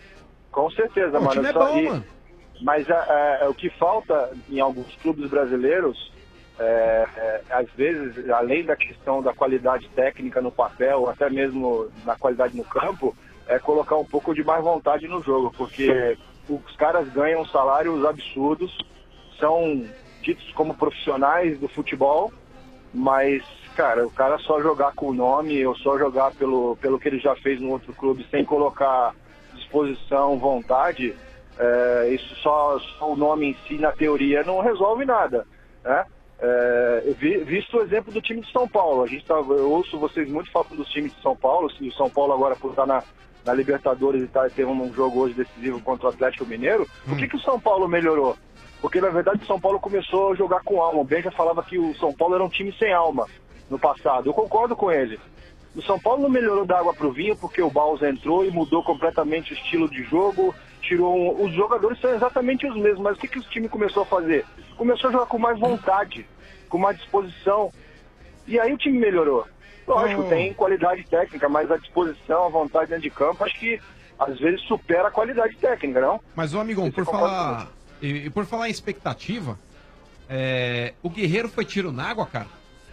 Com certeza, Pô, o mano. time é Só- bom, e- mano. Mas é, é, o que falta em alguns clubes brasileiros, é, é, às vezes, além da questão da qualidade técnica no papel, até mesmo na qualidade no campo, é colocar um pouco de mais vontade no jogo, porque os caras ganham salários absurdos, são ditos como profissionais do futebol, mas, cara, o cara só jogar com o nome ou só jogar pelo, pelo que ele já fez no outro clube sem colocar disposição, vontade, é, isso só, só o nome em si, na teoria, não resolve nada, né? É, eu vi- visto o exemplo do time de São Paulo, a gente tá, eu ouço vocês muito falando dos times de São Paulo, se o São Paulo agora por estar na, na Libertadores e tá, teve um jogo hoje decisivo contra o Atlético Mineiro, por que, que o São Paulo melhorou? Porque na verdade o São Paulo começou a jogar com alma. O Ben já falava que o São Paulo era um time sem alma no passado. Eu concordo com ele. O São Paulo não melhorou da água pro vinho porque o Balsa entrou e mudou completamente o estilo de jogo, tirou um... Os jogadores são exatamente os mesmos, mas o que, que o time começou a fazer? Começou a jogar com mais vontade, com mais disposição. E aí o time melhorou. Lógico, Oh. tem qualidade técnica, mas a disposição, a vontade dentro de campo, acho que às vezes supera a qualidade técnica, não? Mas, ô amigão, por falar. E, e por falar em expectativa, é, o Guerreiro foi tiro na água, cara?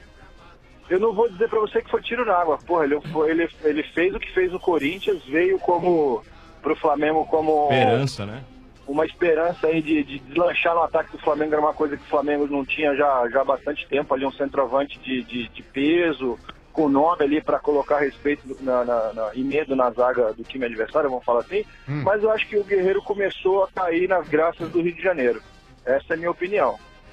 Eu não vou dizer pra você que foi tiro na água. Porra, ele, foi- ele, ele fez o que fez no Corinthians, veio como pro Flamengo como Esperança, né? uma esperança aí de, de deslanchar no ataque do Flamengo. Era uma coisa que o Flamengo não tinha já, já há bastante tempo, ali um centroavante de, de, de peso, com nome ali para colocar respeito na, na, na, e medo na zaga do time adversário, vamos falar assim. Hum. Mas eu acho que o Guerreiro começou a cair nas graças do Rio de Janeiro. Essa é a minha opinião.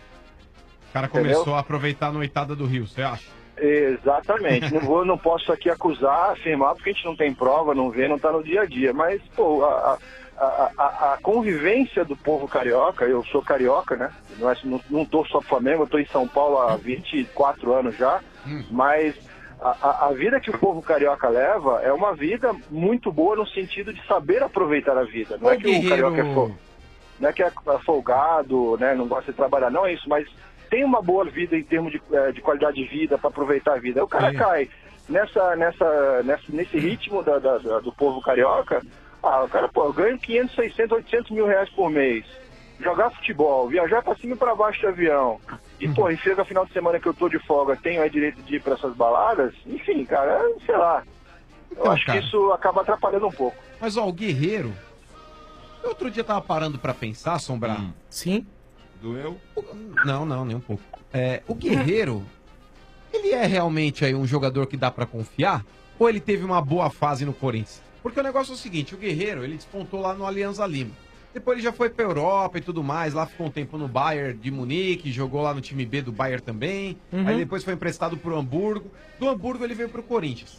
O cara Entendeu? começou a aproveitar a noitada do Rio, você acha? Exatamente. Não, vou, não posso aqui acusar, afirmar, porque a gente não tem prova, não vê, não está no dia a dia. Mas, pô, a, a, a, a convivência do povo carioca, eu sou carioca, né? Não, é, não, não tô só pro Flamengo, eu tô em São Paulo há vinte e quatro anos já, mas a, a, a vida que o povo carioca leva é uma vida muito boa no sentido de saber aproveitar a vida. Não Ô, é que o Guerreiro. carioca é fo- não é que é folgado, né? Não gosta de trabalhar, não é isso, mas tem uma boa vida em termos de, eh, de qualidade de vida para aproveitar a vida. Aí o cara Sim. cai nessa, nessa, nessa, nesse ritmo da, da- da- do povo carioca. Ah, o cara, pô, eu ganho quinhentos, seiscentos, oitocentos mil reais por mês. Jogar futebol, viajar para cima e para baixo de avião. E, pô, e chega final de semana que eu tô de folga, tenho aí direito de ir para essas baladas. Enfim, cara, sei lá. Eu acho que isso acaba atrapalhando um pouco. Mas, ó, o Guerreiro... Eu outro dia tava parando pra pensar, Sombra. Hum. Sim. Doeu? Não, não, nem um pouco. É, o Guerreiro, ele é realmente aí um jogador que dá pra confiar? Ou ele teve uma boa fase no Corinthians? Porque o negócio é o seguinte, o Guerreiro, ele despontou lá no Alianza Lima. Depois ele já foi pra Europa e tudo mais, lá ficou um tempo no Bayern de Munique, jogou lá no time B do Bayern também. Uhum. Aí depois foi emprestado pro Hamburgo. Do Hamburgo ele veio pro Corinthians.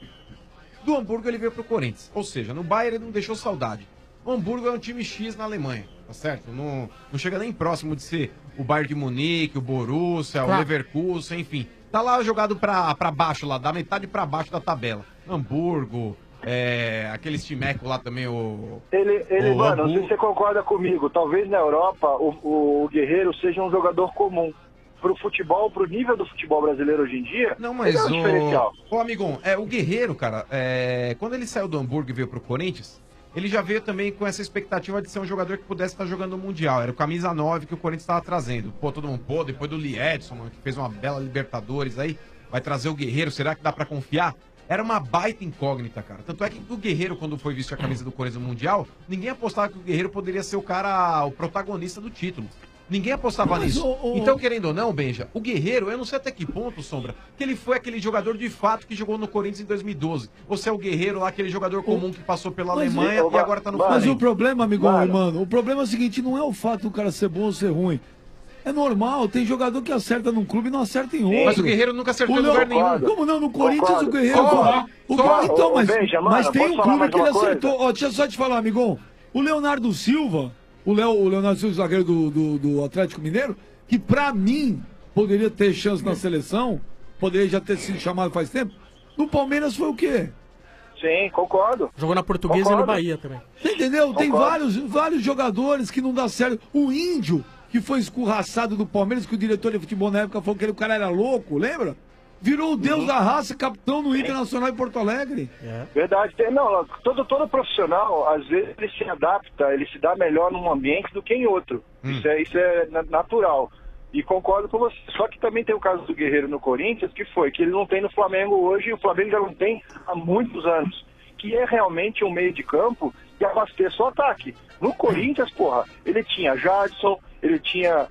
Do Hamburgo ele veio pro Corinthians. Ou seja, no Bayern ele não deixou saudade. O Hamburgo é um time X na Alemanha, tá certo? Não, não chega nem próximo de ser o Bayern de Munique, o Borussia, Claro. o Leverkusen, enfim. Tá lá jogado pra, pra baixo, lá, da metade pra baixo da tabela. Hamburgo, é, aqueles timecos lá também, o... Ele, ele o mano, não sei Hamburgo. se você concorda comigo, talvez na Europa o, o Guerreiro seja um jogador comum. Pro futebol, pro nível do futebol brasileiro hoje em dia, Não, mas ele é um diferencial. o... Ô, amigão, é, o Guerreiro, cara, é, quando ele saiu do Hamburgo e veio pro Corinthians, ele já veio também com essa expectativa de ser um jogador que pudesse estar jogando o Mundial. Era o camisa nove que o Corinthians estava trazendo. Pô, todo mundo, pô, depois do Lee Edson, mano, que fez uma bela Libertadores aí, vai trazer o Guerreiro, será que dá pra confiar? Era uma baita incógnita, cara. Tanto é que o Guerreiro, quando foi visto a camisa do Corinthians no Mundial, ninguém apostava que o Guerreiro poderia ser o cara, o protagonista do título. Ninguém apostava Mas, nisso. ô, ô, Então, querendo ou não, Benja, o Guerreiro, eu não sei até que ponto, Sombra, que ele foi aquele jogador de fato que jogou no Corinthians em dois mil e doze. Ou se é o Guerreiro lá, aquele jogador comum que passou pela Mas, Alemanha ô, e agora tá no Mas Flamengo. o problema, amigo, mano, o problema é o seguinte, não é o fato do cara ser bom ou ser ruim. É normal, tem jogador que acerta num clube e não acerta em outro. Mas o Guerreiro nunca acertou O em Leo- lugar nenhum. Como não? No Corinthians Concordo. o Guerreiro... Só, o, só. Então, Ô, mas, Benja, mano, mas tem posso um falar clube mais que ele uma coisa? acertou. Ó, deixa eu só te falar, amigão. O Leonardo Silva, o, Leo, o Leonardo Silva, zagueiro do, do, do Atlético Mineiro, que pra mim poderia ter chance na seleção, poderia já ter sido chamado faz tempo, no Palmeiras foi o quê? Sim, concordo. Jogou na Portuguesa e no Bahia também. Você entendeu? Tem Concordo. vários, vários jogadores que não dá certo. O Índio, que foi escorraçado do Palmeiras, que o diretor de futebol na época falou que ele, o cara era louco, lembra? Virou o deus da raça, capitão no Internacional em Porto Alegre. Verdade. Tem- Não, todo, todo profissional, às vezes, ele se adapta, ele se dá melhor num ambiente do que em outro. Isso é, isso é na- natural. E concordo com você. Só que também tem o caso do Guerreiro no Corinthians, que foi, que ele não tem no Flamengo hoje, e o Flamengo já não tem há muitos anos. Que é realmente um meio de campo que abasteça o ataque. No Corinthians, porra, ele tinha Jadson, ele tinha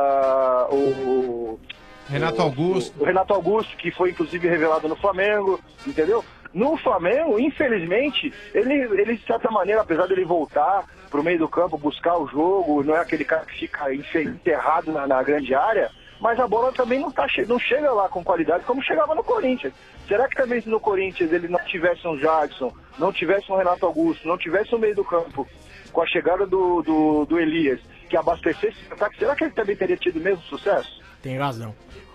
ah, o... Renato o- Augusto. O, Renato Augusto, que foi inclusive revelado no Flamengo, entendeu? No Flamengo, infelizmente, ele, ele de certa maneira, apesar dele voltar pro meio do campo, buscar o jogo, não é aquele cara que fica enfe- enterrado na, na grande área, mas a bola também não, tá, che- não chega lá com qualidade como chegava no Corinthians. Será que também se no Corinthians ele não tivesse um Jadson, não tivesse um Renato Augusto, não tivesse um meio do campo, com a chegada do, do, do Elias, que abastecesse esse ataque, será que ele também teria tido o mesmo sucesso? Tem razão.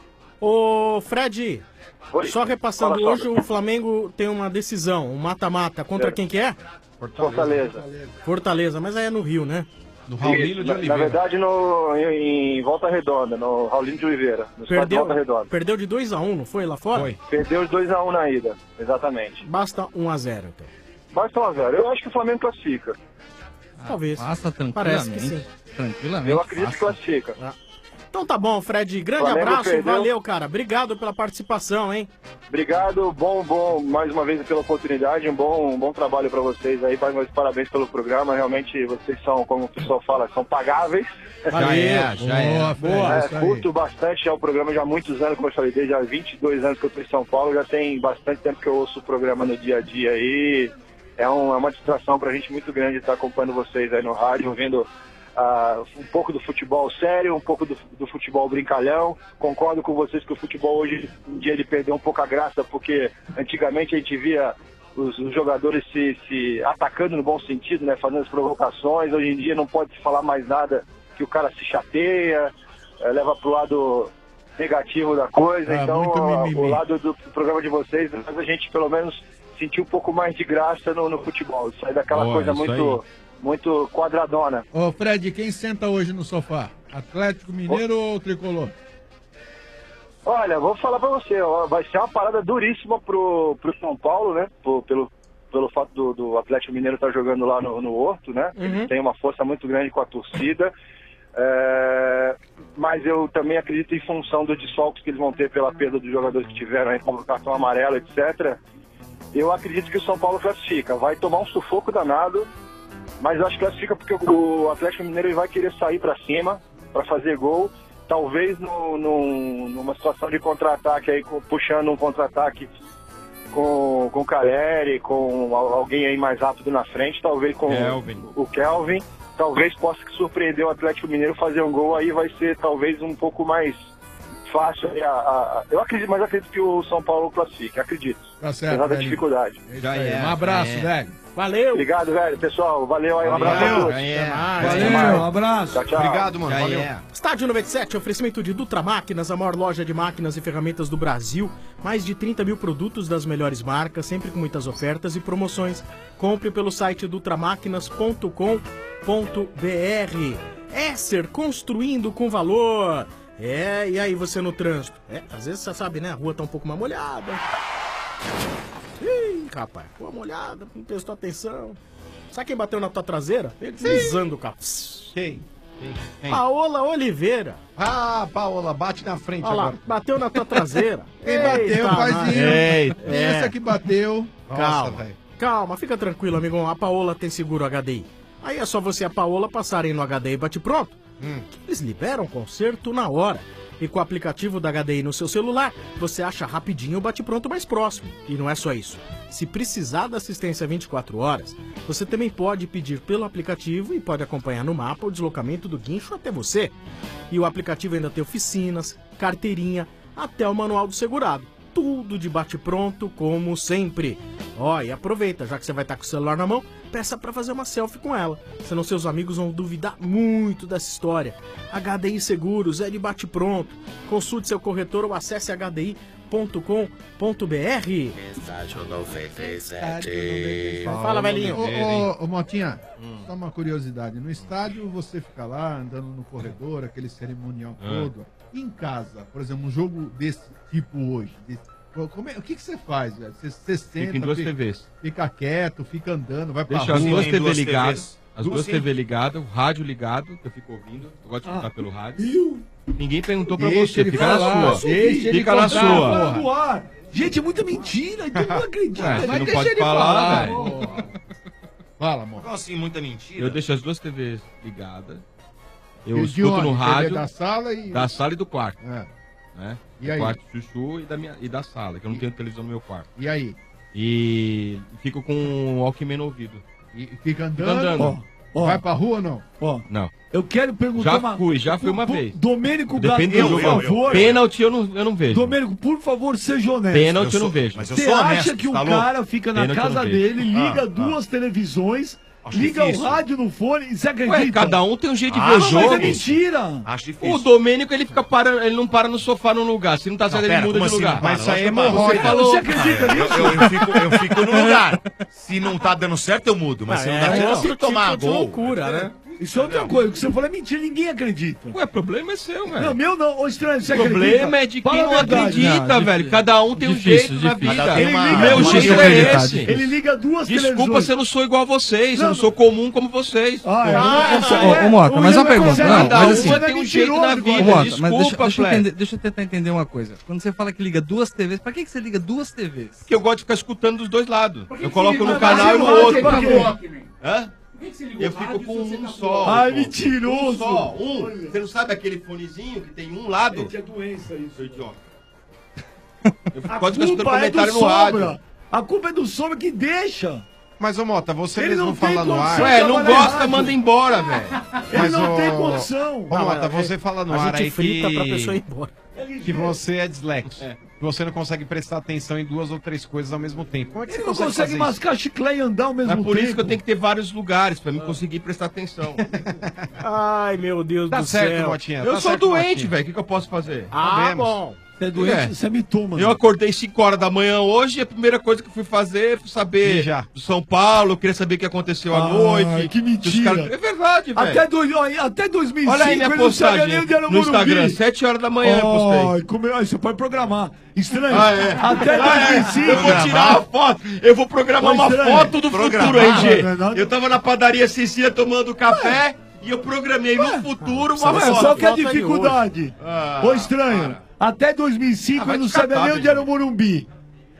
Ô, Fred, só repassando, Fala, hoje o Flamengo tem uma decisão, um mata-mata. Contra É. quem que é? Fortaleza. Fortaleza, mas aí é no Rio, né? No Isso, na, na verdade, no, em, em Volta Redonda, no Raulino de Oliveira, no estádio de Perdeu, Volta Redonda. perdeu de dois a um, não foi lá fora? Perdeu os dois a um na ida, exatamente. Basta um a zero, então. Basta um a zero. Eu acho que o Flamengo classifica. Talvez. Passa Parece que tranquilamente. sim. Tranquilamente. Eu acredito que passa. classifica. Então tá bom, Fred. Grande Flamengo abraço, perdeu. valeu, cara. Obrigado pela participação, hein? Obrigado, bom, bom, mais uma vez pela oportunidade, um bom, um bom trabalho para vocês aí, mais parabéns pelo programa, realmente vocês são, como o pessoal fala, são pagáveis. Já é, já é. Boa, é, curto bastante já o programa, já há muitos anos, como eu falei, desde há vinte e dois anos que eu estou em São Paulo, já tem bastante tempo que eu ouço o programa no dia a dia aí, é, um, é uma distração pra gente muito grande estar acompanhando vocês aí no rádio, ouvindo Uh, um pouco do futebol sério, um pouco do, do futebol brincalhão. Concordo com vocês que o futebol hoje em dia ele perdeu um pouco a graça, porque antigamente a gente via os, os jogadores se, se atacando no bom sentido, né, fazendo as provocações. Hoje em dia não pode se falar mais nada que o cara se chateia, uh, leva pro lado negativo da coisa. Ah, Então muito uh, mimimi. o lado do programa de vocês faz a gente pelo menos sentir um pouco mais de graça no, no futebol, sair daquela Boa, coisa isso muito, muito quadradona. Ô, Fred, quem senta hoje no sofá? Atlético Mineiro ou Tricolor? Olha, vou falar pra você, ó, vai ser uma parada duríssima pro, pro São Paulo, né? Pro- pelo, pelo fato do, do Atlético Mineiro estar jogando lá no, no Horto, né? Uhum. Eles têm uma força muito grande com a torcida. É, mas eu também acredito em função dos desfalques que eles vão ter pela perda dos jogadores que tiveram aí, como cartão amarelo, etcétera. eu acredito que o São Paulo classifica. Vai tomar um sufoco danado, mas eu acho que classifica porque o Atlético Mineiro ele vai querer sair para cima, para fazer gol. Talvez no, no, numa situação de contra-ataque, aí, puxando um contra-ataque com, com o Caleri, com alguém aí mais rápido na frente, talvez com Kelvin. o Kelvin. Talvez possa surpreender o Atlético Mineiro, fazer um gol, aí vai ser talvez um pouco mais fácil. A, a, eu acredito, mas acredito que o São Paulo classifique, acredito. Tá certo, Apesar da velho. dificuldade. Já é. Um abraço, É. velho. Valeu. Obrigado, velho. Pessoal, valeu aí. Um abraço a todos. Valeu, um abraço. Tchau, tchau. Obrigado, mano. Valeu. Estádio noventa e sete, oferecimento de Dutra Máquinas, a maior loja de máquinas e ferramentas do Brasil. Mais de trinta mil produtos das melhores marcas, sempre com muitas ofertas e promoções. Compre pelo site dutramáquinas ponto com ponto br. Esser, construindo com valor. É, e aí você no trânsito? É, às vezes você sabe, né? A rua tá um pouco mais molhada. Ih, rapaz, rua molhada, não prestou atenção. Sabe quem bateu na tua traseira? Ele deslizando o carro. Quem? Quem? Paola Oliveira. Ah, Paola, bate na frente Olha lá, agora. bateu na tua traseira. Quem bateu, Eita, paizinho? Eita. Essa que bateu. Calma, Nossa, velho. calma, fica tranquilo, amigão. A Paola tem seguro H D I. Aí é só você e a Paola passarem no H D I Bate Pronto. Hum. Eles liberam conserto na hora. E com o aplicativo da H D I no seu celular, você acha rapidinho o bate-pronto mais próximo. E não é só isso. Se precisar da assistência vinte e quatro horas, você também pode pedir pelo aplicativo e pode acompanhar no mapa o deslocamento do guincho até você. E o aplicativo ainda tem oficinas, carteirinha, até o manual do segurado. Tudo de bate-pronto, como sempre. Ó, e aproveita, já que você vai estar com o celular na mão, peça para fazer uma selfie com ela. Senão seus amigos vão duvidar muito dessa história. H D I Seguros é de bate-pronto. Consulte seu corretor ou acesse h d i ponto com ponto br. Estádio noventa e sete. Fala, velhinho. Ô, ô, ô, Motinha, só uma curiosidade. No estádio você fica lá andando no corredor, aquele cerimonial Ah. todo. E em casa, por exemplo, um jogo desse tipo hoje, desse- como é- o que, que você faz, velho? Você, você senta, em duas fica, T Vs. fica quieto, fica andando, vai pra Deixa as rua. duas T V duas ligadas. T Vs. As Duas, duas sim. T V ligadas, o rádio ligado, que eu fico ouvindo. Eu gosto de escutar Ah, pelo rádio. viu? Ninguém perguntou pra Deixa você, ele fica falar, na sua. deixa ele Fica na contar, sua. porra. No ar. Gente, é muita mentira. Então não acredita. Ué, você Mas não deixa pode ele falar, velho. porra. Fala, amor. Como assim, muita mentira? Eu deixo as duas T Vs ligadas. Eu E de escuto onde? no T V rádio. da sala e- Da sala e do quarto. É. Né? E do aí? quarto do Chuchu e da, minha, e da sala, que eu não tenho televisão no meu quarto. E aí? E fico com o Walkman no ouvido. E fica andando? Fica andando. Ó, ó. Vai pra rua ou não? Ó, Não. eu quero perguntar Já uma... fui, já fui uma Pô, vez. Domênico Depende Gabriel, do por jogo. favor. Pênalti eu não, eu não vejo. Domênico, por favor, seja honesto. Pênalti eu, Eu não sou- vejo. mas eu Você sou acha honesto, que o tá louco? cara fica na Pênalti eu não casa vejo. dele, liga Ah, duas televisões, Acho liga difícil. o rádio no fone e você acredita? Ué, cada um tem um jeito de Ah, ver o não, Mas jogo. é mentira. Acho difícil. O Domênico, ele fica parando, ele não para no sofá num lugar. Se não tá certo, Não, ele pera, muda como de assim lugar. não para? Mas isso aí é Lógico que eu paro. hemorroida. Você falou. Você acredita Eu, nisso? eu, eu fico, eu fico no lugar. Se não tá dando certo, eu mudo. Mas se não dá é certo, eu outro preciso tomar tipo de gol. loucura, né? Isso é outra coisa. O que você falou é mentira, ninguém acredita. Ué, problema é seu, velho. Não, meu não. Ô, estranho, você O problema acredita? é de Fala quem a não verdade. acredita, Não, velho. Cada um tem um difícil, jeito na difícil. vida. Cada um tem uma- Meu uma jeito maneira é de esse. Ele liga duas Desculpa televisões. se eu não sou igual a vocês, eu Não, não sou comum como vocês. Ah, é. Ô, Você ô, é- ô, Mota, o mas Ian uma pergunta, consegue- não, Cada mas um assim- é tem um jeito na mentiroso, vida. Ô, igual. Mota, mas deixa, Desculpa, deixa, eu Fleck. entender- deixa eu tentar entender uma coisa. Quando você fala que liga duas T Vs, pra que, que você liga duas T Vs? Porque eu gosto de ficar escutando dos dois lados. Eu coloco liga- no mas canal e no você outro. gosta de quê? Hã? Eu fico com um só. Ai, pô. mentiroso. Um só, um. Você não sabe aquele fonezinho que tem um lado? Gente, é doença isso. Seu idiota. Eu fico A quase escutando culpa é do comentário no rádio. Sombra. A culpa é do Sombra que deixa. Mas, ô Mota, você Ele mesmo não tem fala no ar. condição. Ué, não trabalhar gosta, rádio. manda embora, velho. Ele Mas, não ô- tem condição. Ô, Não, Mota, é- você fala no A ar gente aí frita que... pra pessoa ir embora. que você é dislexo. Que você não consegue prestar atenção em duas ou três coisas ao mesmo tempo. Como é que Ele você não consegue, consegue fazer mascar chiclete e andar ao mesmo É tempo. por isso que eu tenho que ter vários lugares pra me conseguir prestar atenção. Ai, meu Deus Tá do certo, céu. Motinha. Eu tá sou certo, doente, Motinha. velho. O que, que eu posso fazer? Ah, Sabemos. bom. Você é doente, É. você me toma. Eu acordei cinco horas da manhã hoje e a primeira coisa que eu fui fazer foi saber Mijar. do São Paulo, eu queria saber o que aconteceu à Ai, noite. que Os mentira. caras- É verdade, velho. Até, dois, ó, até dois mil e cinco Olha aí minha ele não sabia postagem nem onde era o no Instagram, Morumbi. sete horas da manhã eu postei. Ai, como eu- ai, você pode programar. Estranho. Ah, é. Até Ah, é. dois mil e cinco. Eu vou tirar uma foto. Eu vou programar Ô, uma estranho. foto do Programar. futuro, R G. Não é nada. Eu tava na padaria Cecília tomando café e eu programei no futuro uma Ué, foto. qual que é a foto é de dificuldade? Ah, Ô, estranho. Até dois mil e cinco Ah, vai ele não te sabia catar, nem onde velho. era o Morumbi.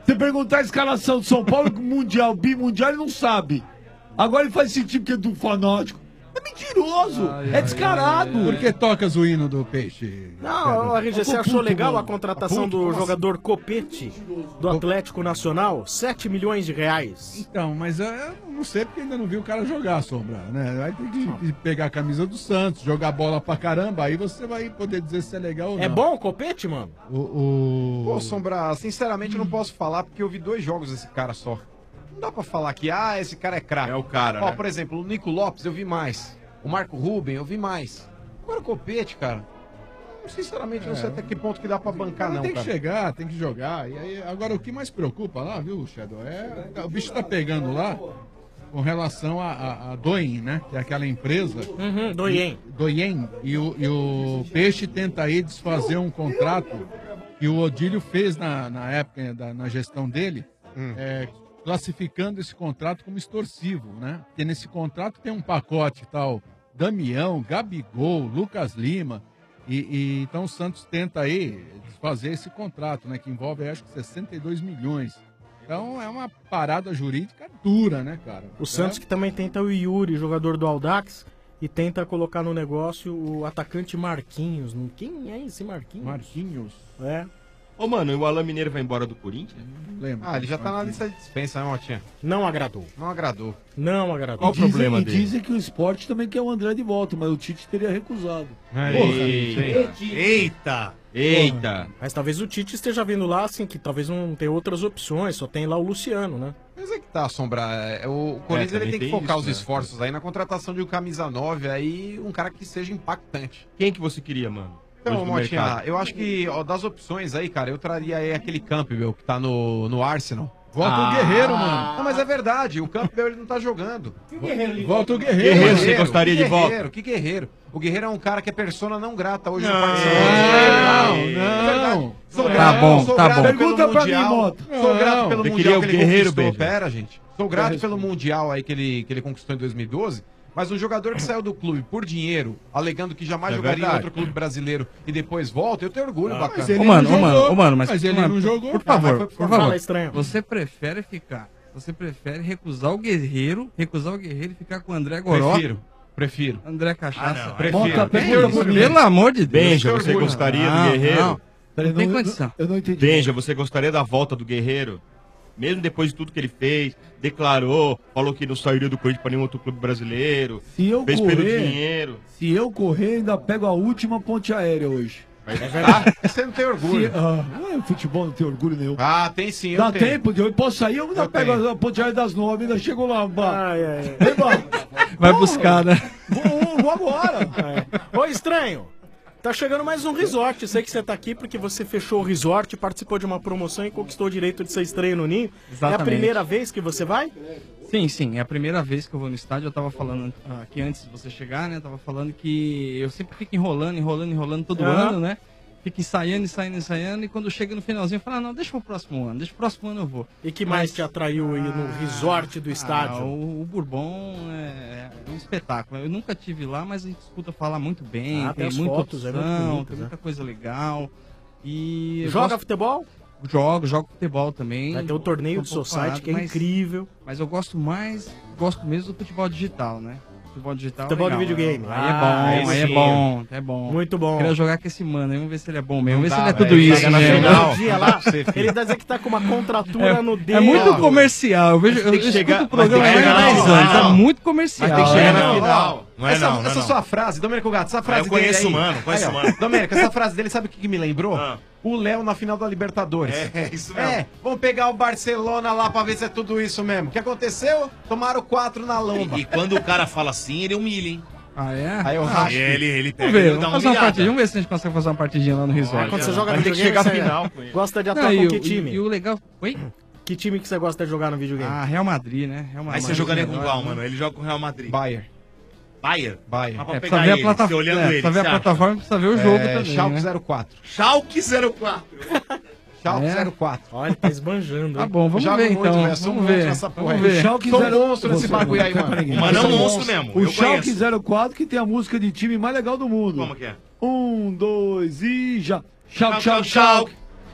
Você perguntar a escalação do São Paulo, mundial, bimundial, ele não sabe. Agora ele faz sentido porque é do fanático. É mentiroso, Ai, é ai, descarado. ai, ai. Por que tocas o hino do peixe? Não, o R G, você achou legal a contratação do Puto, jogador Copete do Atlético Nacional? sete milhões de reais. Então, mas eu não sei porque ainda não vi o cara jogar, Sombra, né? Vai ter que pegar a camisa do Santos, jogar bola pra caramba, aí você vai poder dizer se é legal ou não. É bom o Copete, mano? O, o... Pô, Sombra, sinceramente eu não posso falar porque eu vi dois jogos desse cara só. Não dá pra falar que, ah, esse cara é craque. É o cara, Ó, né? por exemplo, o Nico Lopes eu vi mais. O Marco Ruben eu vi mais. Agora o Copete, cara, sinceramente não sei É. até que ponto que dá pra bancar, Cara, não, tem que cara. chegar, tem que jogar. E aí, agora o que mais preocupa lá, viu, Shadow? É o bicho tá pegando lá com relação a, a, a Doin, né? Que é aquela empresa. Uhum, Doyen. E- Doyen. E o, e o Peixe tenta aí desfazer um contrato que o Odílio fez na, na época, da, na gestão dele, é, classificando esse contrato como extorsivo, né? Porque nesse contrato tem um pacote tal, Damião, Gabigol, Lucas Lima. E, e então o Santos tenta aí desfazer esse contrato, né? Que envolve, acho que sessenta e dois milhões. Então é uma parada jurídica dura, né, cara? O Santos que também tenta o Yuri, jogador do Audax, e tenta colocar no negócio o atacante Marquinhos. Quem é esse Marquinhos? Marquinhos. É. Ô, mano, e o Alan Mineiro vai embora do Corinthians? Lembra? Ah, ele já tá na lista de dispensa, né, Motinha? Não agradou. Não agradou. Não agradou. Qual o Dizem- problema e dele? dizem que o esporte também quer o André de volta, mas o Tite teria recusado. Eita. Eita! Eita! Mas talvez o Tite esteja vendo lá, assim, que talvez não tenha outras opções, só tem lá o Luciano, né? Mas é que tá, Sombra. é, O Corinthians também ele tem que tem focar isso, os né? esforços aí na contratação de um camisa nove aí, um cara que seja impactante. Quem que você queria, mano? Então, Hoje no Motinha, mercado? eu acho que ó, das opções aí, cara, eu traria aí aquele Campbell que tá no, no Arsenal. Volta o Guerreiro, mano. Não, mas é verdade, o Campbell ele não tá jogando. Volta o Guerreiro. Guerreiro, mano. você gostaria que de volta? Guerreiro, que Guerreiro. O Guerreiro é um cara que é persona não grata hoje Não, no Parque Não, É verdade. não. Sou Tá grato, bom, sou tá grato bom. pelo Pergunta pra mim, Mundial. Mota. Sou grato Não, pelo você Mundial queria que o ele Guerreiro, conquistou. Benja? Pera, gente. Sou grato pelo Mundial aí que ele, que ele conquistou em dois mil e doze. Mas um jogador que saiu do clube por dinheiro, alegando que jamais É jogaria verdade. em outro clube brasileiro e depois volta, eu tenho orgulho, bacana. Mas ele Ô, mano, não ô, mano, jogou. ô, mano, mas, Mas ele mano, não jogou. Por Ah, mas favor, foi- por Fala, favor. estranho. Você prefere ficar, você prefere recusar o Guerreiro, recusar o Guerreiro e ficar com o André Goró, Prefiro, prefiro. André Cachaça. Ah, não, Prefiro. Bota, Tenho pergunta orgulho. pra mim. Pelo amor de Deus. Benja, tenho você orgulho. gostaria Não, do Guerreiro? não. Peraí, Não tem não- condição. Eu não entendi. Benja, você gostaria da volta do Guerreiro? Mesmo depois de tudo que ele fez, declarou, falou que não sairia do Corinthians para nenhum outro clube brasileiro, Se eu fez pelo correr, dinheiro. se eu correr, ainda pego a última ponte aérea hoje. É verdade. Você não tem Se, orgulho. ah, não é futebol, não tem orgulho nenhum. Ah, tem sim, eu Dá tenho. tempo de eu posso sair, eu ainda Eu pego tenho. a ponte aérea das nove, ainda chego lá. Bah. Ai, ai, ai. Ei, bah. Vai Porra, buscar, né? Vou, vou agora. É. Ô, estranho, tá chegando mais um resort. Sei que você tá aqui porque você fechou o resort, participou de uma promoção e conquistou o direito de ser estreio no Ninho. É a Exatamente. primeira vez que você vai? Sim, sim, é a primeira vez que eu vou no estádio. Eu tava falando ah, aqui antes de você chegar, né? Eu tava falando que eu sempre fico enrolando, enrolando, enrolando todo Aham. ano, né? Fico ensaiando, ensaiando, ensaiando. E quando chega no finalzinho, eu falo, ah, não, deixa pro próximo ano, deixa pro próximo ano eu vou. E que mais te atraiu aí no resort do Ah, estádio? o, o Bourbon é, é um espetáculo. Eu nunca tive lá, mas a gente escuta falar muito bem. Ah, tem tem as muita fotos, é opção, muito bonito, tem né? muita coisa legal. E eu Joga gosto- futebol? Jogo, jogo futebol também. Vai ter o torneio Tô de um pouco Society, parado, que é mas- incrível. Mas eu gosto mais, gosto mesmo do futebol digital, né? Futebol digital. Futebol de legal, videogame. Aí é Ah, bom, aí aí é sim. bom, é bom. Muito bom. Queria jogar com esse mano, aí vamos ver se ele é bom mesmo. Não Vamos ver dá, se ele é velho. tudo isso Pega na mesmo. final. Um dia lá, Você, filho. ele deve dizer que tá com uma contratura É, no dedo. é muito comercial. Eu vejo, eu, tem que eu chegar- escuto o programa mas há tem que mais de chegar dez na anos. final. É muito comercial. Mas tem que chegar é. na Não, final. Não é essa, não, não é essa não. sua frase, Domênico Gato, essa frase eu conheço dele aí, o mano, conheço aí, o ó. mano. Domênico, essa frase dele, sabe o que, que me lembrou? Ah. O Léo na final da Libertadores. É, isso mesmo. É, vamos pegar o Barcelona lá pra ver se é tudo isso mesmo. O que aconteceu? Tomaram quatro na lomba. E, e quando o cara fala assim, ele humilha, hein? Ah, é? Aí eu Ah, racho. Ele, ele pega Vamos ver, e vamos dá uma fazer uma humilhada. partidinha. Vamos ver se a gente consegue fazer uma partidinha lá no resort. Ah, quando você joga Vai ter que videogame, chegar você final com ele. gosta de Não, atuar e, com o- que e- time? e o legal... Oi? Que time que você gosta de jogar no videogame? Ah, Real Madrid, né? Real Aí Madrid. você jogaria com Melhor, qual, né? mano? Ele joga com o Real Madrid. Bayern. Bayern? Bayern. Mas pra É, pegar precisa ver a ele, plataforma. você olhando É, ele, precisa ver a você acha? plataforma, precisa ver o jogo É, também. Schalke né? zero quatro. Schalke zero quatro. Schalke É? zero quatro. Olha, tá esbanjando. Tá hein? bom, vamos Jogo ver muito, então. velho. Sou um Vamos monstro ver. nessa porra Vamos aí. ver. O Schalke Sou zero- monstro nesse Você bagulho não aí, quer mano. pra ninguém. Mas não Sou monstro mesmo. O eu Schalke conheço. zero quatro que tem a música de time mais legal do mundo. Como que é? Um, dois e já. Schalke, Schalke, Schalke, Schalke.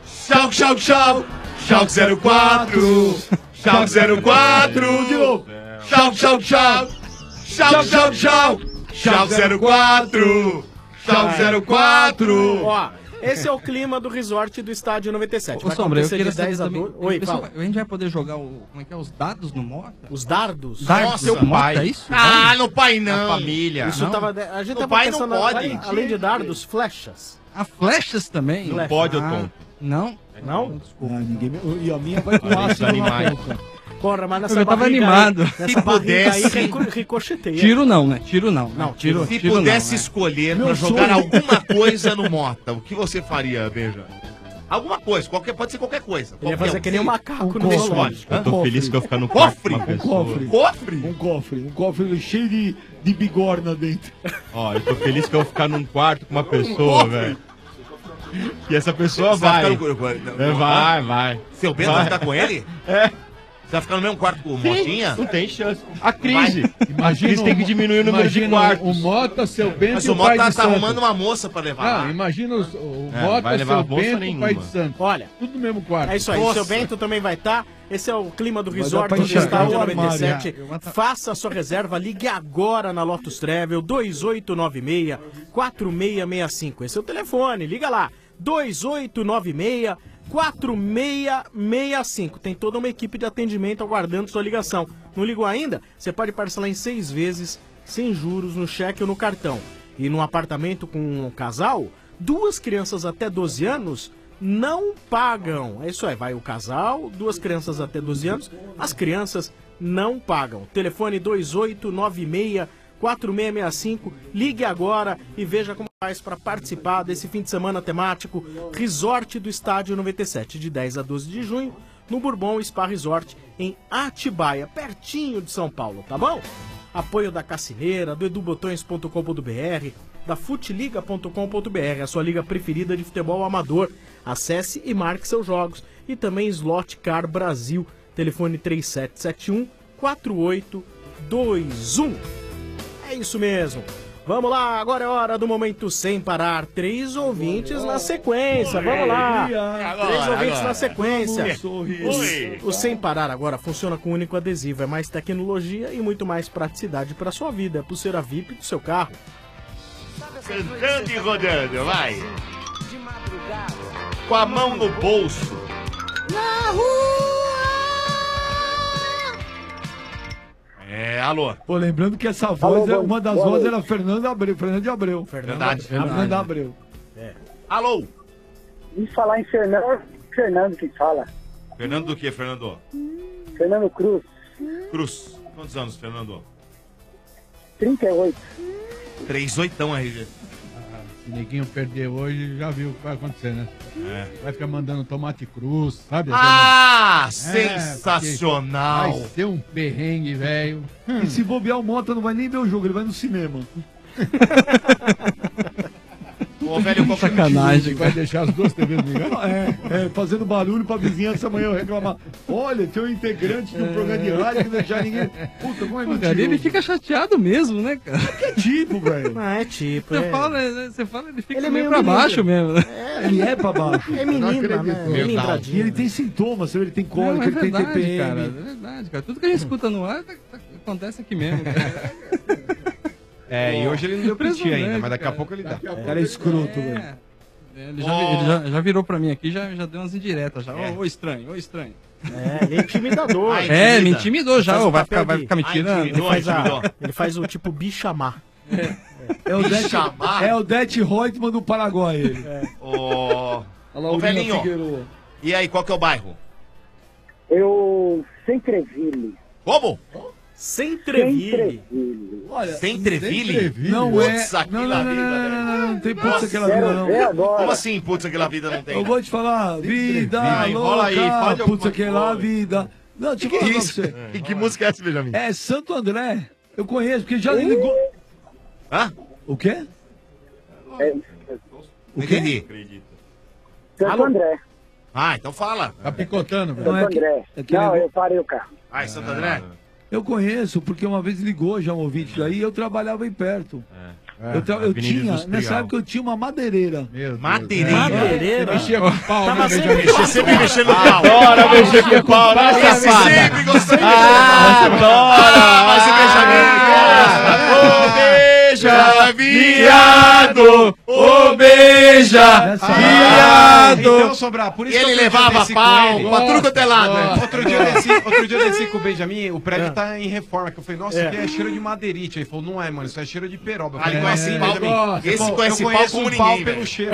Schalke, Schalke, Schalke. Schalke zero quatro. Schalke zero quatro. De novo. Schalke, Schalke, Schalke. Schalke, Schalke, Schalke. Schalke zero quatro. Schalke zero quatro. Ó, esse é o clima do resort do Estádio noventa e sete. Ô, Vai Sombra, eu acontecer queria de saber dez a também, doze. Oi, pessoal, fala. a gente vai poder jogar o, como é que é, os dados no Mota? Os dardos? Dardos Nossa, seu no Mota, pai. é isso? Ah, no pai não. Na família. Isso Não? tava, a gente No tava pai não pensando, pode. além, além de dardos, flechas. Ah, flechas também? Não pode, ô Ah, tonto. Não? Não? Desculpa. Ah, ninguém me... E a minha vai com Olha, ácido na animais. ponta. Porra, mas nessa Eu tava barriga animado. Aí, Se nessa barriga aí pudesse- rico- ricocheteia. Tiro não, né? Tiro não. Não, tiro, Se tiro pudesse não, né? escolher Meu pra jogar sonho- alguma coisa no Mota, o que você faria, Beija? Alguma coisa, qualquer, pode ser qualquer coisa. Ele ia qualquer fazer um. que nem um macaco Um no cofre. zoológico. Eu tô Cofre. feliz que eu vou ficar no quarto Cofre? com uma Um pessoa. cofre. Cofre? Um cofre. Um cofre cheio de, de bigorna dentro. Ó, eu tô feliz que eu vou ficar num quarto com uma pessoa, velho. E essa pessoa vai. Você vai ficar no- É, vai, vai. Seu Bento vai ficar com ele? É. Você vai ficar no mesmo quarto com o Motinha? Não tem chance. A crise. A Imagina crise tem que o- diminuir o número de imagina quartos. O Mota, seu Bento Mas e o o pai Mota de tá santo. arrumando uma moça pra levar Ah, lá. imagina os- o É, Mota, vai levar seu bolsa Bento e nenhuma. pai de santo. Olha, Tudo no mesmo quarto. é isso aí. O Nossa. seu Bento também vai estar. Esse é o clima do Vai dar resort pra do enxergar Estádio o noventa e armário. sete. Eu vou tá- Faça a sua reserva. Ligue agora na Lotus Travel dois oito nove seis, quatro seis seis cinco. Esse é o telefone. Liga lá. dois oito nove seis, quatro seis seis cinco. Tem toda uma equipe de atendimento aguardando sua ligação. Não ligou ainda? Você pode parcelar em seis vezes, sem juros, no cheque ou no cartão. E num apartamento com um casal, duas crianças até doze anos não pagam. É isso aí, vai o casal, duas crianças até doze anos, as crianças não pagam. Telefone dois oito nove seis, quatro seis seis cinco. Ligue agora e veja como faz para participar desse fim de semana temático Resort do Estádio noventa e sete, de dez a doze de junho, no Bourbon Spa Resort, em Atibaia, pertinho de São Paulo, tá bom? Apoio da Cassineira, do edubotões ponto com ponto br, da futeliga ponto com ponto br, a sua liga preferida de futebol amador. Acesse e marque seus jogos. E também Slot Car Brasil, telefone três sete sete um, quatro oito dois um. É isso mesmo. Vamos lá, agora é hora do momento sem parar. Três ouvintes na sequência. Vamos lá. Três ouvintes na sequência. O, o sem parar agora funciona com um único adesivo. É mais tecnologia e muito mais praticidade para sua vida. É pulseira V I P do seu carro. Cantando e rodando, vai. Com a mão no bolso. Na rua! É, alô. Pô, lembrando que essa voz, Alô, é- uma das boa vozes noite. era Fernando Abreu. Fernando de Abreu. Verdade. Fernando Abreu. Alô. E falar em Fernando, Fernando que fala. Fernando do que, Fernando? Fernando Cruz, Cruz. Quantos anos, Fernando? trinta e oito. Três oitão, R G. Se neguinho perder hoje, já viu o que vai acontecer, né? É. Vai ficar mandando tomate cruz, sabe? Ah, É, sensacional. Vai ser um perrengue, velho. E se bobear o Mota não vai nem ver o jogo, ele vai no cinema. Ô, velho, qual que é o Sacanagem, Vai deixar as duas T Vs ligadas? É, é, fazendo barulho pra vizinhança amanhã eu reclamar. Olha, tem um integrante do programa de rádio que não deixar ninguém. Puta, como é Pô, cara, mentiroso. ele fica chateado mesmo, né, cara? Que tipo, velho? Ah, é tipo. Você é... fala, né, você fala, ele fica Ele é meio meio pra baixo menino. mesmo, né? Ele é pra baixo. É menina, né? Meu Melindradinho. E ele tem sintomas, ele tem Não, cólica, é ele tem verdade, T P M. cara. É verdade, cara. Tudo que a gente escuta no ar tá- tá- acontece aqui mesmo, cara. É, e hoje ele não deu piti Impressionante, ainda, mas daqui a cara. pouco ele dá. O cara é escroto, velho. É. Ele, já, ele já, já virou pra mim aqui, já, já deu umas indiretas. Já. Ô, ô, estranho, ô, estranho. É, ele é intimidador. Ai, É, intimida. me intimidou já, Faz ô, o vai papel ficar, vai de- ficar me Ai, tirando. intimidou. Ele faz, a, intimidou. ele faz o tipo bichamar. É o Det, chamar. é o Det Reutemann do Paraguai, ele. Ô, Olha lá Ô, o velhinho. Lino Figueiredo. E aí, qual que é o bairro? Eu, Centreville. Como? Centreville. Centreville. Olha, Centreville? não é. Putz, Não, aquela não, não, vida, não, velho. não, não, não tem putz Nossa, aquela vida, Quero ver não. agora. Como assim, putz, aquela vida não tem? Eu vou te falar, vida Vai, enrola aí, louca, faz putz, alguma aquela coisa. vida. Não, deixa eu Que falar pra isso? você. E que música é essa, Benjamin? É Santo André. Eu conheço, porque já ligou. Hã? O quê? É, Não entendi. Acredita. Santo Alô? André. Ah, então fala. Tá picotando, velho. Não Santo é que- André. é que Não, ele- eu parei o carro. Ai, Santo André? Eu conheço, porque uma vez ligou já um ouvinte daí e eu trabalhava aí perto. É, eu, tra- eu Avenida tinha, Industrial. nessa época eu tinha uma madeireira. Madeireira? Madeireira? Você mexia com o pau, Tava né, sempre Benjamin? mexendo- Você sempre mexendo no pau. Adora mexer com o pau, né, Você safada? sempre gostou de Ah, adora! Mas o Benjamin gosta. Ô, beija, viado! Ô, beija, viado! Então, Sobrar, por isso E que ele outro dia eu levava desci com pau ele. pra tudo quanto é lado. Nossa. Outro dia, eu desci, outro dia eu desci com o Benjamin, o prédio É. tá em reforma. Que eu falei, nossa, É. aqui é cheiro de madeirite. Ele falou, não é, mano, isso é cheiro de peroba. Eu Ah, falei, ele "Não é conhece assim, pau, Benjamin?" esse Ele falou, conhece eu pau conheço como um pau ninguém, pelo velho. cheiro.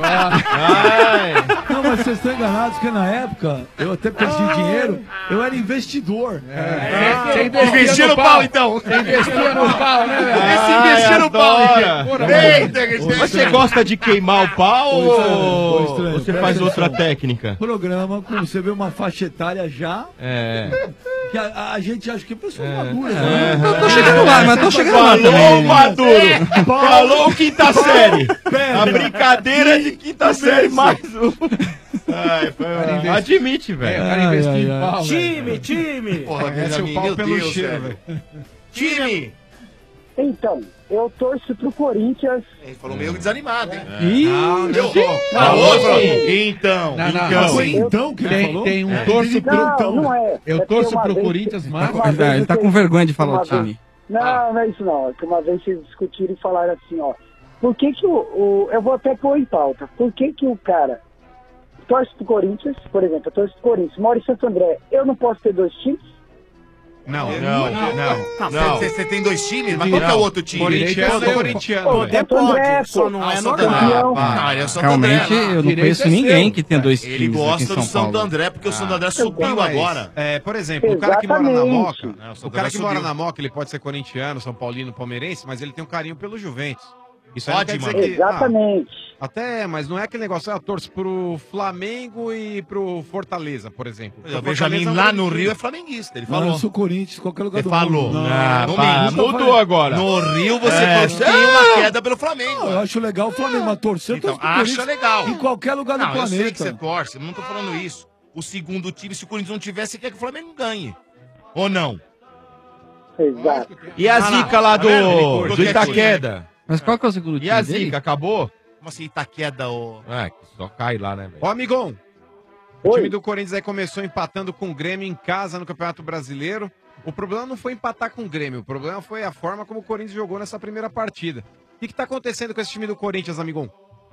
Não, mas vocês estão enganados, porque na época eu até perdi dinheiro, eu era investidor. É. Você investia no pau, então. Você investia no pau, né, velho? Esse investia no pau, adora. Henrique. Eita, que Mas você gosta de queimar o pau Ô, ou estranho, ô, estranho, você presta faz outra atenção. técnica? Programa, com você vê uma faixa etária já, É. que a, a gente acha que é pessoa madura. É. né? Eu tô chegando lá, mas tô chegando lá Falou, também. Maduro. É. Falou quinta Pau. série. Pedra. A brincadeira de quinta série mais um. Ai, foi uma... Admite, velho. É, o cara investiu em pau, né? Time, time! Porra, Conhece Benjamin, o pau meu pelo Deus, cheiro, velho. Time! Então, eu torço pro Corinthians. Ele falou meio desanimado, hein? Ih, não, eu- eu... Não, Ah, outro? não. Então. Não, não, então. foi então que ele tem, falou? tem um É. torço pro. Não, não é. Eu É porque torço uma pro vez- Corinthians, uma mas. vez Ele tá com vocês- vergonha de falar uma o time. vez- Não, não é isso não. É que uma vez vocês discutiram e falaram assim, ó. Por que que o, o... Eu vou até pôr em pauta. Por que que o cara torce pro Corinthians, por exemplo, eu torço pro Corinthians, mora em Santo André, eu não posso ter dois times? Não, não, não. não. Você você tem dois times? Mas qual que é o outro time? Corintiano é corintiano. Pô, velho. Santo André, só pô. não Ah, é o Santo normal. André. Ah, Não, ele é o Santo André. Realmente, lá. eu não Direito conheço é ninguém seu. que tenha dois Ele times aqui em gosta do São Santo Paulo. André, porque o Santo André Não, subiu mas, agora. É, por exemplo, o cara que mora na Exatamente. Moca, É, o Santo o cara André que mora subiu. na Moca, ele pode ser corintiano, São Paulino, palmeirense, mas ele tem um carinho pelo Juventus. Isso aí Pode, não quer mano. dizer que, Exatamente. ah, até, mas não é aquele negócio, ah, eu torço pro Flamengo e pro Fortaleza, por exemplo. O Pro Benjamin Fortaleza, lá não no tem Rio é time. flamenguista. Ele Não, falou. eu sou Corinthians, qualquer lugar Ele do falou. mundo. Ah, Não, pá, nunca mudou falei. agora. No Rio você É. tem uma queda pelo Flamengo. Não, eu acho legal o Flamengo, mas torcer eu Então, torço pro acha Corinthians legal. em qualquer lugar do Não, eu sei que planeta. você torce, eu não tô falando isso. O segundo time, se o Corinthians não tivesse, você quer que o Flamengo ganhe. Ou não? Exato. E a Ah, não. zica lá Tá vendo? Ele do, cortou do qualquer Itaqueda? Mas qual que é o segundo E time a dele? zica, acabou? Como assim, Itaqueda, ô... É, que só cai lá, né, velho? Ó, amigão, o Oi. time do Corinthians aí começou empatando com o Grêmio em casa no Campeonato Brasileiro. O problema não foi empatar com o Grêmio, o problema foi a forma como o Corinthians jogou nessa primeira partida. O que, que tá acontecendo com esse time do Corinthians, amigão?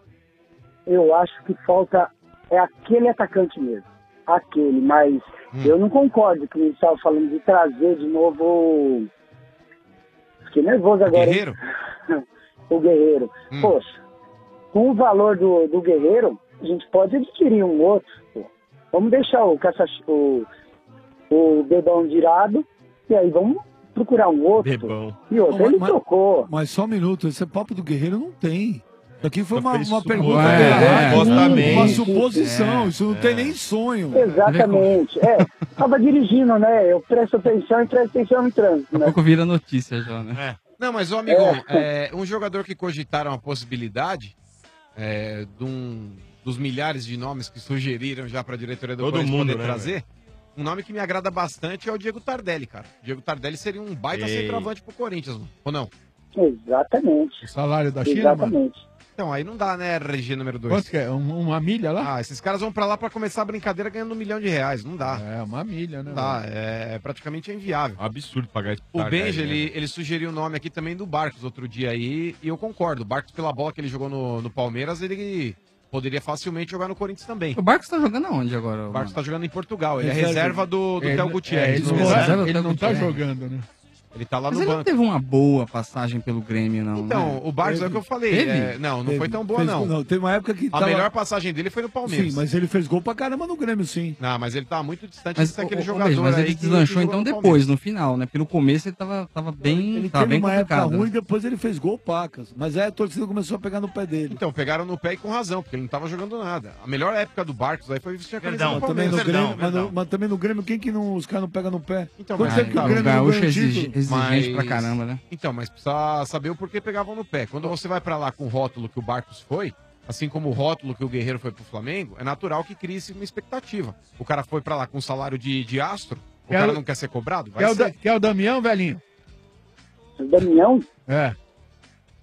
Eu acho que falta é aquele atacante mesmo. Aquele, mas Hum. eu não concordo com o que estava falando de trazer de novo o- Fiquei nervoso agora. hein? Guerreiro? O Guerreiro. Hum. Poxa, com o valor do, do Guerreiro, a gente pode adquirir um outro. Pô. Vamos deixar o, caça, o, o Bebão de lado e aí vamos procurar um outro. Bebão. E outro, ele Mas- trocou. Mas só um minuto, esse papo do Guerreiro não tem. Isso aqui foi uma, fez uma su- pergunta É, dele, é, supostamente. uma suposição, É, isso não tem nem sonho. Exatamente. É, tava dirigindo, né? Eu presto atenção e presto atenção no trânsito, Daqui a né? pouco vira notícia já, né? É. Não, mas, ô, amigão, é, um jogador que cogitaram a possibilidade é, de um dos milhares de nomes que sugeriram já pra diretoria do Todo Corinthians mundo, poder né, trazer, um nome que me agrada bastante é o Diego Tardelli, cara. O Diego Tardelli seria um baita Ei. centroavante pro Corinthians, mano. Ou não? Exatamente. O salário da China, mano? Exatamente. Então, aí não dá, né, R G número dois. Quanto que é? Um- uma milha lá? Ah, esses caras vão pra lá pra começar a brincadeira ganhando um milhão de reais. Não dá. É, uma milha, né? Não dá. mano? É praticamente inviável. Um absurdo pagar esse O Tardelli, Benja, né? ele, ele sugeriu o nome aqui também do Barcos outro dia aí, e eu concordo. O Barcos, pela bola que ele jogou no, no Palmeiras, ele poderia facilmente jogar no Corinthians também. O Barcos tá jogando aonde agora? O Barcos tá jogando em Portugal. Ele é Reserva. reserva do, do Ele- Theo é, Gutierrez. ele não, Reserva tá, do ele Theo não tá Gutierrez. jogando, né? Ele tá lá Mas no ele não banco. teve uma boa passagem pelo Grêmio, não. Então, né? o Barcos é o que eu falei. Teve? é, não, não Teve. foi tão boa, Fez- não. Não, teve uma época que A tava... melhor passagem dele foi no Palmeiras. Sim, mas ele fez gol pra caramba no Grêmio, sim. Não, mas ele tá muito distante Mas, de ser aquele ô, ô, jogador Beijo, mas aí ele que- deslanchou que então jogou no depois, Palmeiras. no final, né? Porque no começo ele tava, tava bem, Ele tava teve bem uma época complicado. ruim, né? depois ele fez gol pacas. Mas aí a torcida começou a pegar no pé dele. Então, pegaram no pé e com razão, porque ele não tava jogando nada. A melhor época do Barcos aí foi vestir a camisa Perdão, do Mas também, Palmeiras. no Perdão, Grêmio, mas, no- perdão. mas também no Grêmio, quem que não, os caras não pegam no pé? Então, Quando mas- sempre que o tá, Grêmio o não gaúcho ganha é o título... exige- exigente pra caramba, né? Então, mas precisa saber o porquê pegavam no pé. Quando você vai pra lá com o rótulo que o Barcos foi, assim como o rótulo que o Guerreiro foi pro Flamengo, é natural que crie-se uma expectativa. O cara foi pra lá com um salário de, de astro, o Quer cara o- não quer ser cobrado? Vai Quer o, ser. da, quer o Damião, velhinho? O Damião? É.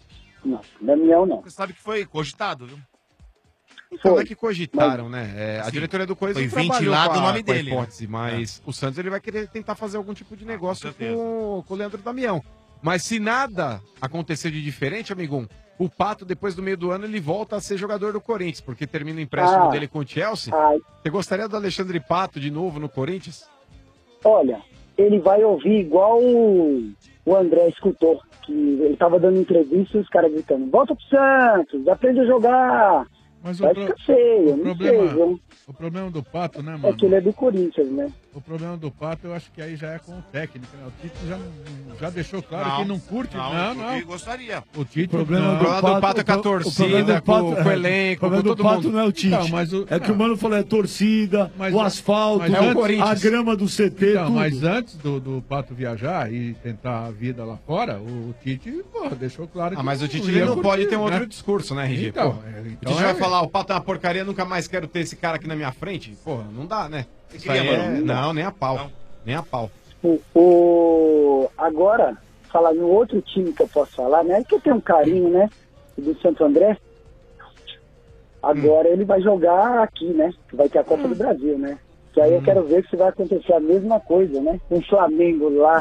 Não, Damião não. Você sabe que foi cogitado, viu? Então não é que cogitaram, né? É, a Sim. diretoria do Corinthians Foi trabalhou ventilado com a- o nome com a dele, hipótese, né? mas o Santos ele vai querer tentar fazer algum tipo de negócio certeza. com, com o Leandro Damião. Mas se nada acontecer de diferente, amigão, o Pato, depois do meio do ano, ele volta a ser jogador do Corinthians, porque termina o empréstimo Ah. dele com o Chelsea. Ai. Você gostaria do Alexandre Pato de novo no Corinthians? Olha, ele vai ouvir igual o, o André escutou, que ele tava dando entrevista e os caras gritando, volta pro Santos, aprende a jogar. Mas vai o, pro- ficar feio, o não problema, sei, viu? o problema do Pato, né, É mano? que ele é do Corinthians, né? O problema do Pato, eu acho que aí já é com o técnico, né? O Tite já, não- já deixou claro Não, que não curte. não, Não, o não. Tite gostaria. O Tite O problema não. do Pato, é com a o pro- torcida, o problema do com- Pato- com o elenco, O problema com do todo Pato mundo. não é o Tite. Então, mas o- é que o Mano falou, é torcida, Mas o o- asfalto, mas é o a Corinthians. grama do C T, Então, tudo. mas antes do, do Pato viajar e tentar a vida lá fora, o Tite, porra, deixou claro que Ah, mas o Tite ia ele não curtir, pode ter um né? outro discurso, né, R G? Então, Pô, é, o então Tite é- vai falar, o Pato é uma porcaria, nunca mais quero ter esse cara aqui na minha frente? Porra, não dá, né? Você Isso queria, aí é... mano? Não, nem a pau. Nem a pau. O, o- agora, falar no outro time que eu posso falar, né? Que eu tenho um carinho, né? Do Santo André. Agora ele vai jogar aqui, né? Que vai ter a Copa do Brasil, né? Que aí eu quero ver se vai acontecer a mesma coisa, né? Com o Flamengo lá.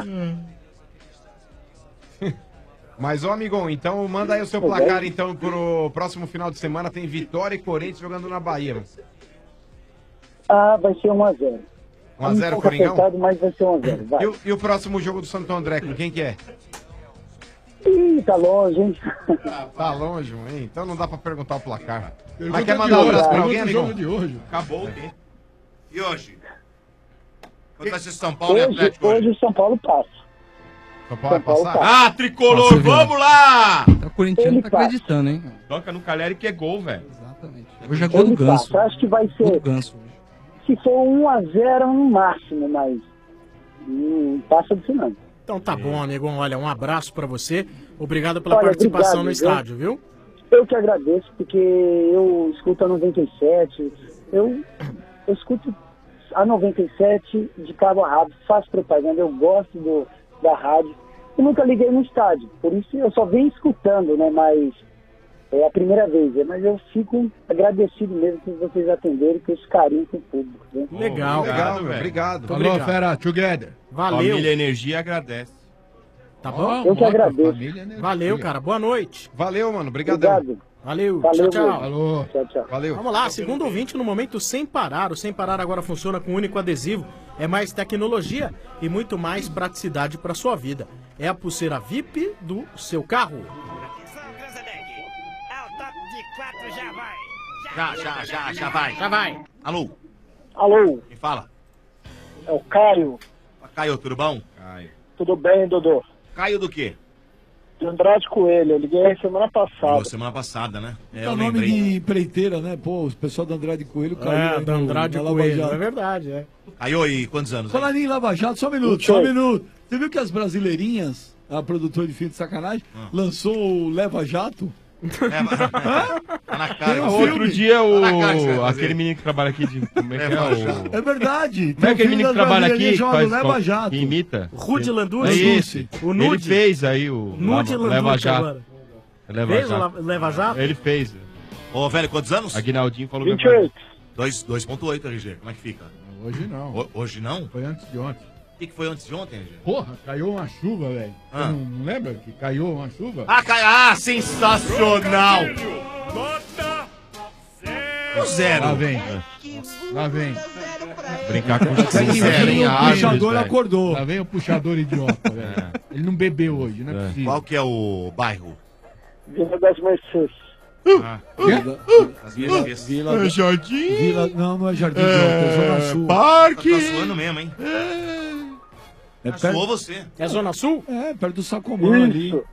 Mas, ô amigão, então manda aí o seu Pô, placar, bem. então, pro próximo final de semana. Tem Vitória e Corinthians jogando na Bahia, mano. Ah, vai ser um a zero. um a zero, Um pouco Coringão? apertado, mas vai ser um a zero. Vai. E o, e o próximo jogo do Santo André, com quem que é? Ih, tá longe, hein? Tá longe, hein? Então não dá pra perguntar o placar. Pergunta Mas quer de mandar um hoje, abraço pra pergunta alguém, o amigão? jogo de hoje. Acabou o tempo. E hoje? Quando vai ser São Paulo e Hoje, Atlético? hoje o São Paulo passa. São Paulo São Paulo passar? passa. Ah, tricolor, Nossa, viu? vamos lá! O corintiano Ele tá passa. acreditando, hein? Toca no Caleri que é gol, velho. Exatamente. Hoje é gol do Ele Ganso. passa. Acho que vai Gol do ser, Ganso. se for um a zero no máximo, mas não passa disso não. Então tá bom, amigão. Olha, um abraço pra você. Obrigado pela Olha, participação obrigado, no viu? estádio, viu? Eu que agradeço, porque eu escuto a noventa e sete, eu, eu escuto a noventa e sete de cabo a rabo, faço propaganda, eu gosto do, da rádio. E nunca liguei no estádio, por isso eu só venho escutando, né? Mas é a primeira vez, né? Mas eu fico agradecido mesmo por vocês atenderem, com esse carinho com o público. Né? Legal. Legal, velho. meu. Obrigado. Falou, Obrigado. fera, together. Valeu. Família Energia agradece. Tá bom? Eu que agradeço. Valeu, cara. Boa noite. Valeu, mano. Obrigadão. Obrigado. Valeu. Valeu, tchau, tchau. meu. Falou. Tchau, tchau. Valeu. Vamos lá, segundo ouvinte no momento Sem Parar. O Sem Parar agora funciona com único adesivo. É mais tecnologia e muito mais praticidade para sua vida. É a pulseira V I P do seu carro. Já, já, já, já vai. Já vai. Alô, Alô, quem fala? é o Caio. Caio, tudo bom? Caio. Tudo bem, Dodô? Caio do quê? De Andrade Coelho, eu liguei semana passada. Falou semana passada, né? É, É eu o nome lembrei. de empreiteira, né? Pô, o pessoal da Andrade Coelho caiu. É, aí da no- Andrade na Lava Coelho. Jato. É verdade, é. Caio, e quantos anos? hein? Falar em Lava Jato, só um minuto, só um minuto. Você viu que as brasileirinhas, a produtora de filme de sacanagem, Ah. lançou o Leva Jato? Tá na cara. Tem um Outro filme. dia, o... Tá na cara que você vai fazer. aquele menino que trabalha aqui de. Como é que é? Leva O... Jato. É verdade. Como é aquele menino que trabalha aqui? Que chamado faz Leva Jato. que imita? Rude É Landucci. esse. O Ele Nude. fez aí o Nude Lava, Leva Landucci Jato. agora. Leva Fez o Jato. La- Leva Jato? Ele fez. Ô, velho, quantos anos? Aguinaldinho falou vinte e oito. dois ponto oito, R G. Como é que fica? Hoje não. Ho- hoje não? Foi antes de ontem. O que, que foi antes de ontem, R G? Porra, caiu uma chuva, velho. Você Ah. Não, não lembra que caiu uma chuva? Ah, Caio, ah, sensacional! O zero. Lá vem. Lá vem. Brincar com Até que zero, enfim, hein? o Árvores, puxador velho. acordou. Lá vem o puxador idiota, velho. Ele não bebeu hoje, não é, É. possível. Qual que é o bairro? Vila das Mercedes. Ah, Vila, as Vila, minhas Vila, É Jardim? Vila, não, não é Jardim de Horta, é Zona Sul. Parque! Tá zoando mesmo, hein? É Zoou perto, você. É Zona Sul? é, perto do Sacomã ali. Isso,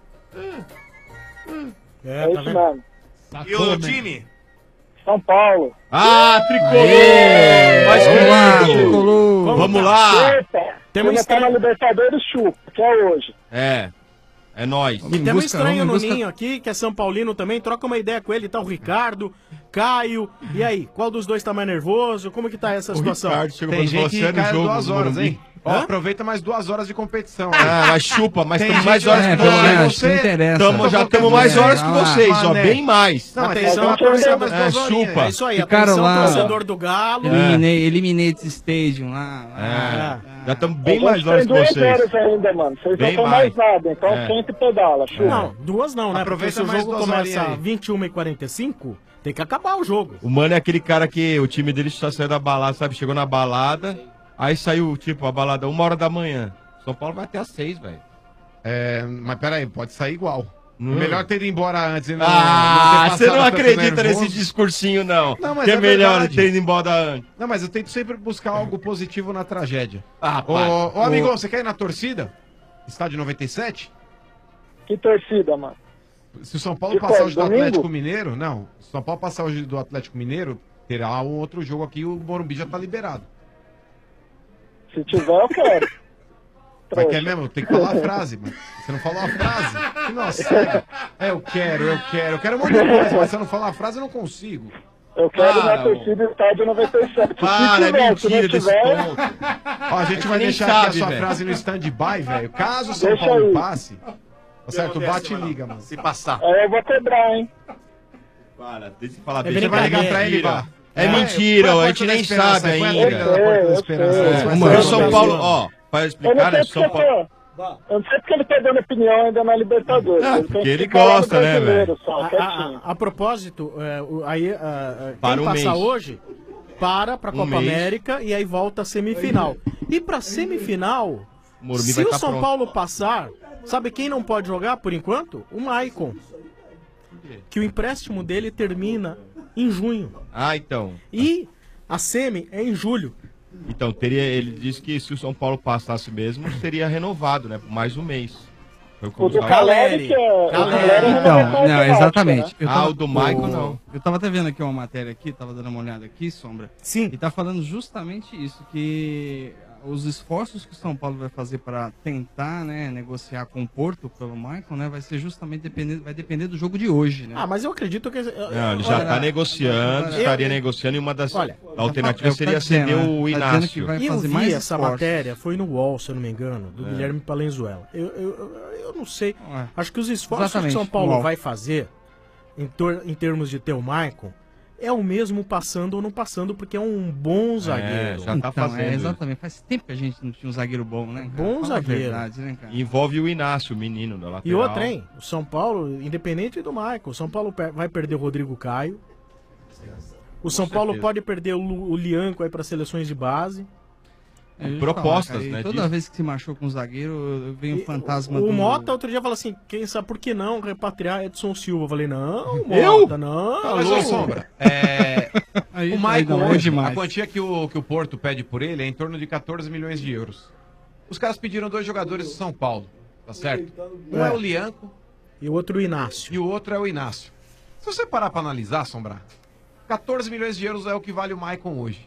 É, é tá isso vendo? mesmo. E o time? São Paulo. Ah, tricolor! Mas comigo! Vamos lá! Eita, Temos quem tá estranho. na Libertadores, chupa, que é hoje. É, é nóis. E temos um busca, estranho vamos no em busca. ninho aqui, que é São Paulino também. Troca uma ideia com ele. Tá o Ricardo, Caio. E aí, qual dos dois tá mais nervoso? Como que tá essa O situação? Ricardo chegou Tem pra falar gente que sério cai jogo duas no horas, Morumbi. hein? Ó, aproveita mais duas horas de competição. Ah, mas chupa, mas Tem estamos mais gente- horas é, que pelo vocês. menos, não interessa. Tamo, já estamos mais horas que vocês, ó, bem mais. Não, Atenção, atenção, atenção, mais É, duas horinhas. chupa. É isso aí, Ficaram atenção, lá. torcedor do Galo. Eliminei, Eliminates Stadium lá. É, já estamos bem A gente mais horas tem que duas vocês. horas ainda, mano. Vocês Bem não estão mais mais. nada, então É. senta e pedala, chupa. Não, duas não, né? Aproveita Porque se o mais jogo duas começa horinhas aí. vinte e uma e quarenta e cinco, tem que acabar o jogo. O Mano é aquele cara que o time dele só saiu da balada, sabe? Chegou na balada, aí saiu, tipo, a balada uma hora da manhã. São Paulo vai até às seis, velho. É, mas peraí, pode sair igual. Hum. Melhor ter ido embora antes e não. Ah, não ter você não passado tanto acredita nervoso. nesse discursinho, não. Não, mas que é, é melhor verdade. ter ido embora antes. Não, mas eu tento sempre buscar algo positivo na tragédia. Ah, Ô, para. ô, amigão, você quer ir na torcida? Estádio noventa e sete? Que torcida, mano. Se o São Paulo Que passar qual, hoje do domingo? Atlético Mineiro, não. Se o São Paulo passar hoje do Atlético Mineiro, terá um outro jogo aqui e o Morumbi já tá liberado. Se tiver, eu quero. Mas quer mesmo? Tem que falar a frase, mano. Você não falou a frase. Que nossa, é, eu quero, eu quero. Eu quero um monte de coisa, mas se eu não falar a frase, eu não consigo. Eu quero Para, na torcida estádio noventa e sete. Para, se é tiver, se mentira não desse tiver, ponto. Ó, a gente Você vai nem deixar sabe, aqui a sua velho. frase no stand-by, velho. Caso o São Deixa Paulo aí. passe, tá certo? Bate e liga, mano. Se passar. aí eu vou cobrar, hein. Para, deixa eu falar. É deixa eu brincadeira. ligar pra ele, Mentira. vá. É É, mentira, põe a a porta gente da nem esperança, sabe põe a ainda. trilha da porta da esperança. sei. Vai Mano, ser o São uma Paulo, zona. ó, para Eu explicar, não né? sei o São porque, Paulo. eu não sei porque ele tá dando opinião ainda na Libertadores. Ah, Ele tem porque que ele ficar lá no gosta, né, brasileiro velho? Só, A, quietinho. a- a propósito, é, o- aí é, é, Para quem um passar mês. hoje, para pra Um Copa mês. América e aí volta a semifinal. E pra semifinal, Morumbi se vai o tá São pronto. Paulo passar, sabe quem não pode jogar por enquanto? O Maicon. Que o empréstimo dele termina em junho. Ah, então. E a semi é em julho. Então, teria, ele disse que se o São Paulo passasse mesmo, seria renovado, né? Por mais um mês. Foi o que O do Gustavo- Caleri, que é... o Caleri é Então, renovação não, automática, exatamente. né? Eu Ah, o do Michael, o- não. Eu tava até vendo aqui uma matéria aqui, tava dando uma olhada aqui, Sombra. Sim. E tá falando justamente isso, que os esforços que o São Paulo vai fazer para tentar, né, negociar com o Porto pelo Michael, né, vai ser justamente depender, vai depender do jogo de hoje, né? Ah, mas eu acredito que... Não, ele já está negociando, eu- estaria negociando e uma das Olha, alternativas é o que tá seria dizendo, ceder né? o Tá dizendo Inácio. que vai E eu fazer vi mais essa esforços. matéria, foi no U O L, se eu não me engano, do É. Guilherme Palenzuela. Eu, eu, eu, eu não sei. Ué. Acho que os esforços Exatamente, que o São Paulo U O L. vai fazer em, tor- em termos de ter o Maicon é o mesmo passando ou não passando, porque é um bom zagueiro. já tá Então, fazendo é, isso. exatamente. Faz tempo que a gente não tinha um zagueiro bom, né? cara? Bom Fala a zagueiro. verdade, né, cara? Envolve o Inácio, o menino da lateral. E outra, hein? O São Paulo, independente do Maicon, o São Paulo per- vai perder o Rodrigo Caio. O São Paulo certeza. pode perder o, Lu- o Lianco aí para seleções de base. É, deixa eu Propostas, falar, cara, e né, Toda disso. vez que se machuca um zagueiro, eu venho o fantasma O do... Mota outro dia falou assim, quem sabe por que não repatriar Edson Silva? Eu falei, não, Eu? Mota, não. Não, mas ô, Sombra, é, Aí, o aí Maicon não, hoje, demais. a quantia que o, que o Porto pede por ele é em torno de quatorze milhões de euros. Os caras pediram dois jogadores do São Paulo, tá certo? Um é, É. o Lianco E o outro o Inácio. e o outro é o Inácio. Se você parar pra analisar, Sombra, quatorze milhões de euros é o que vale o Maicon hoje.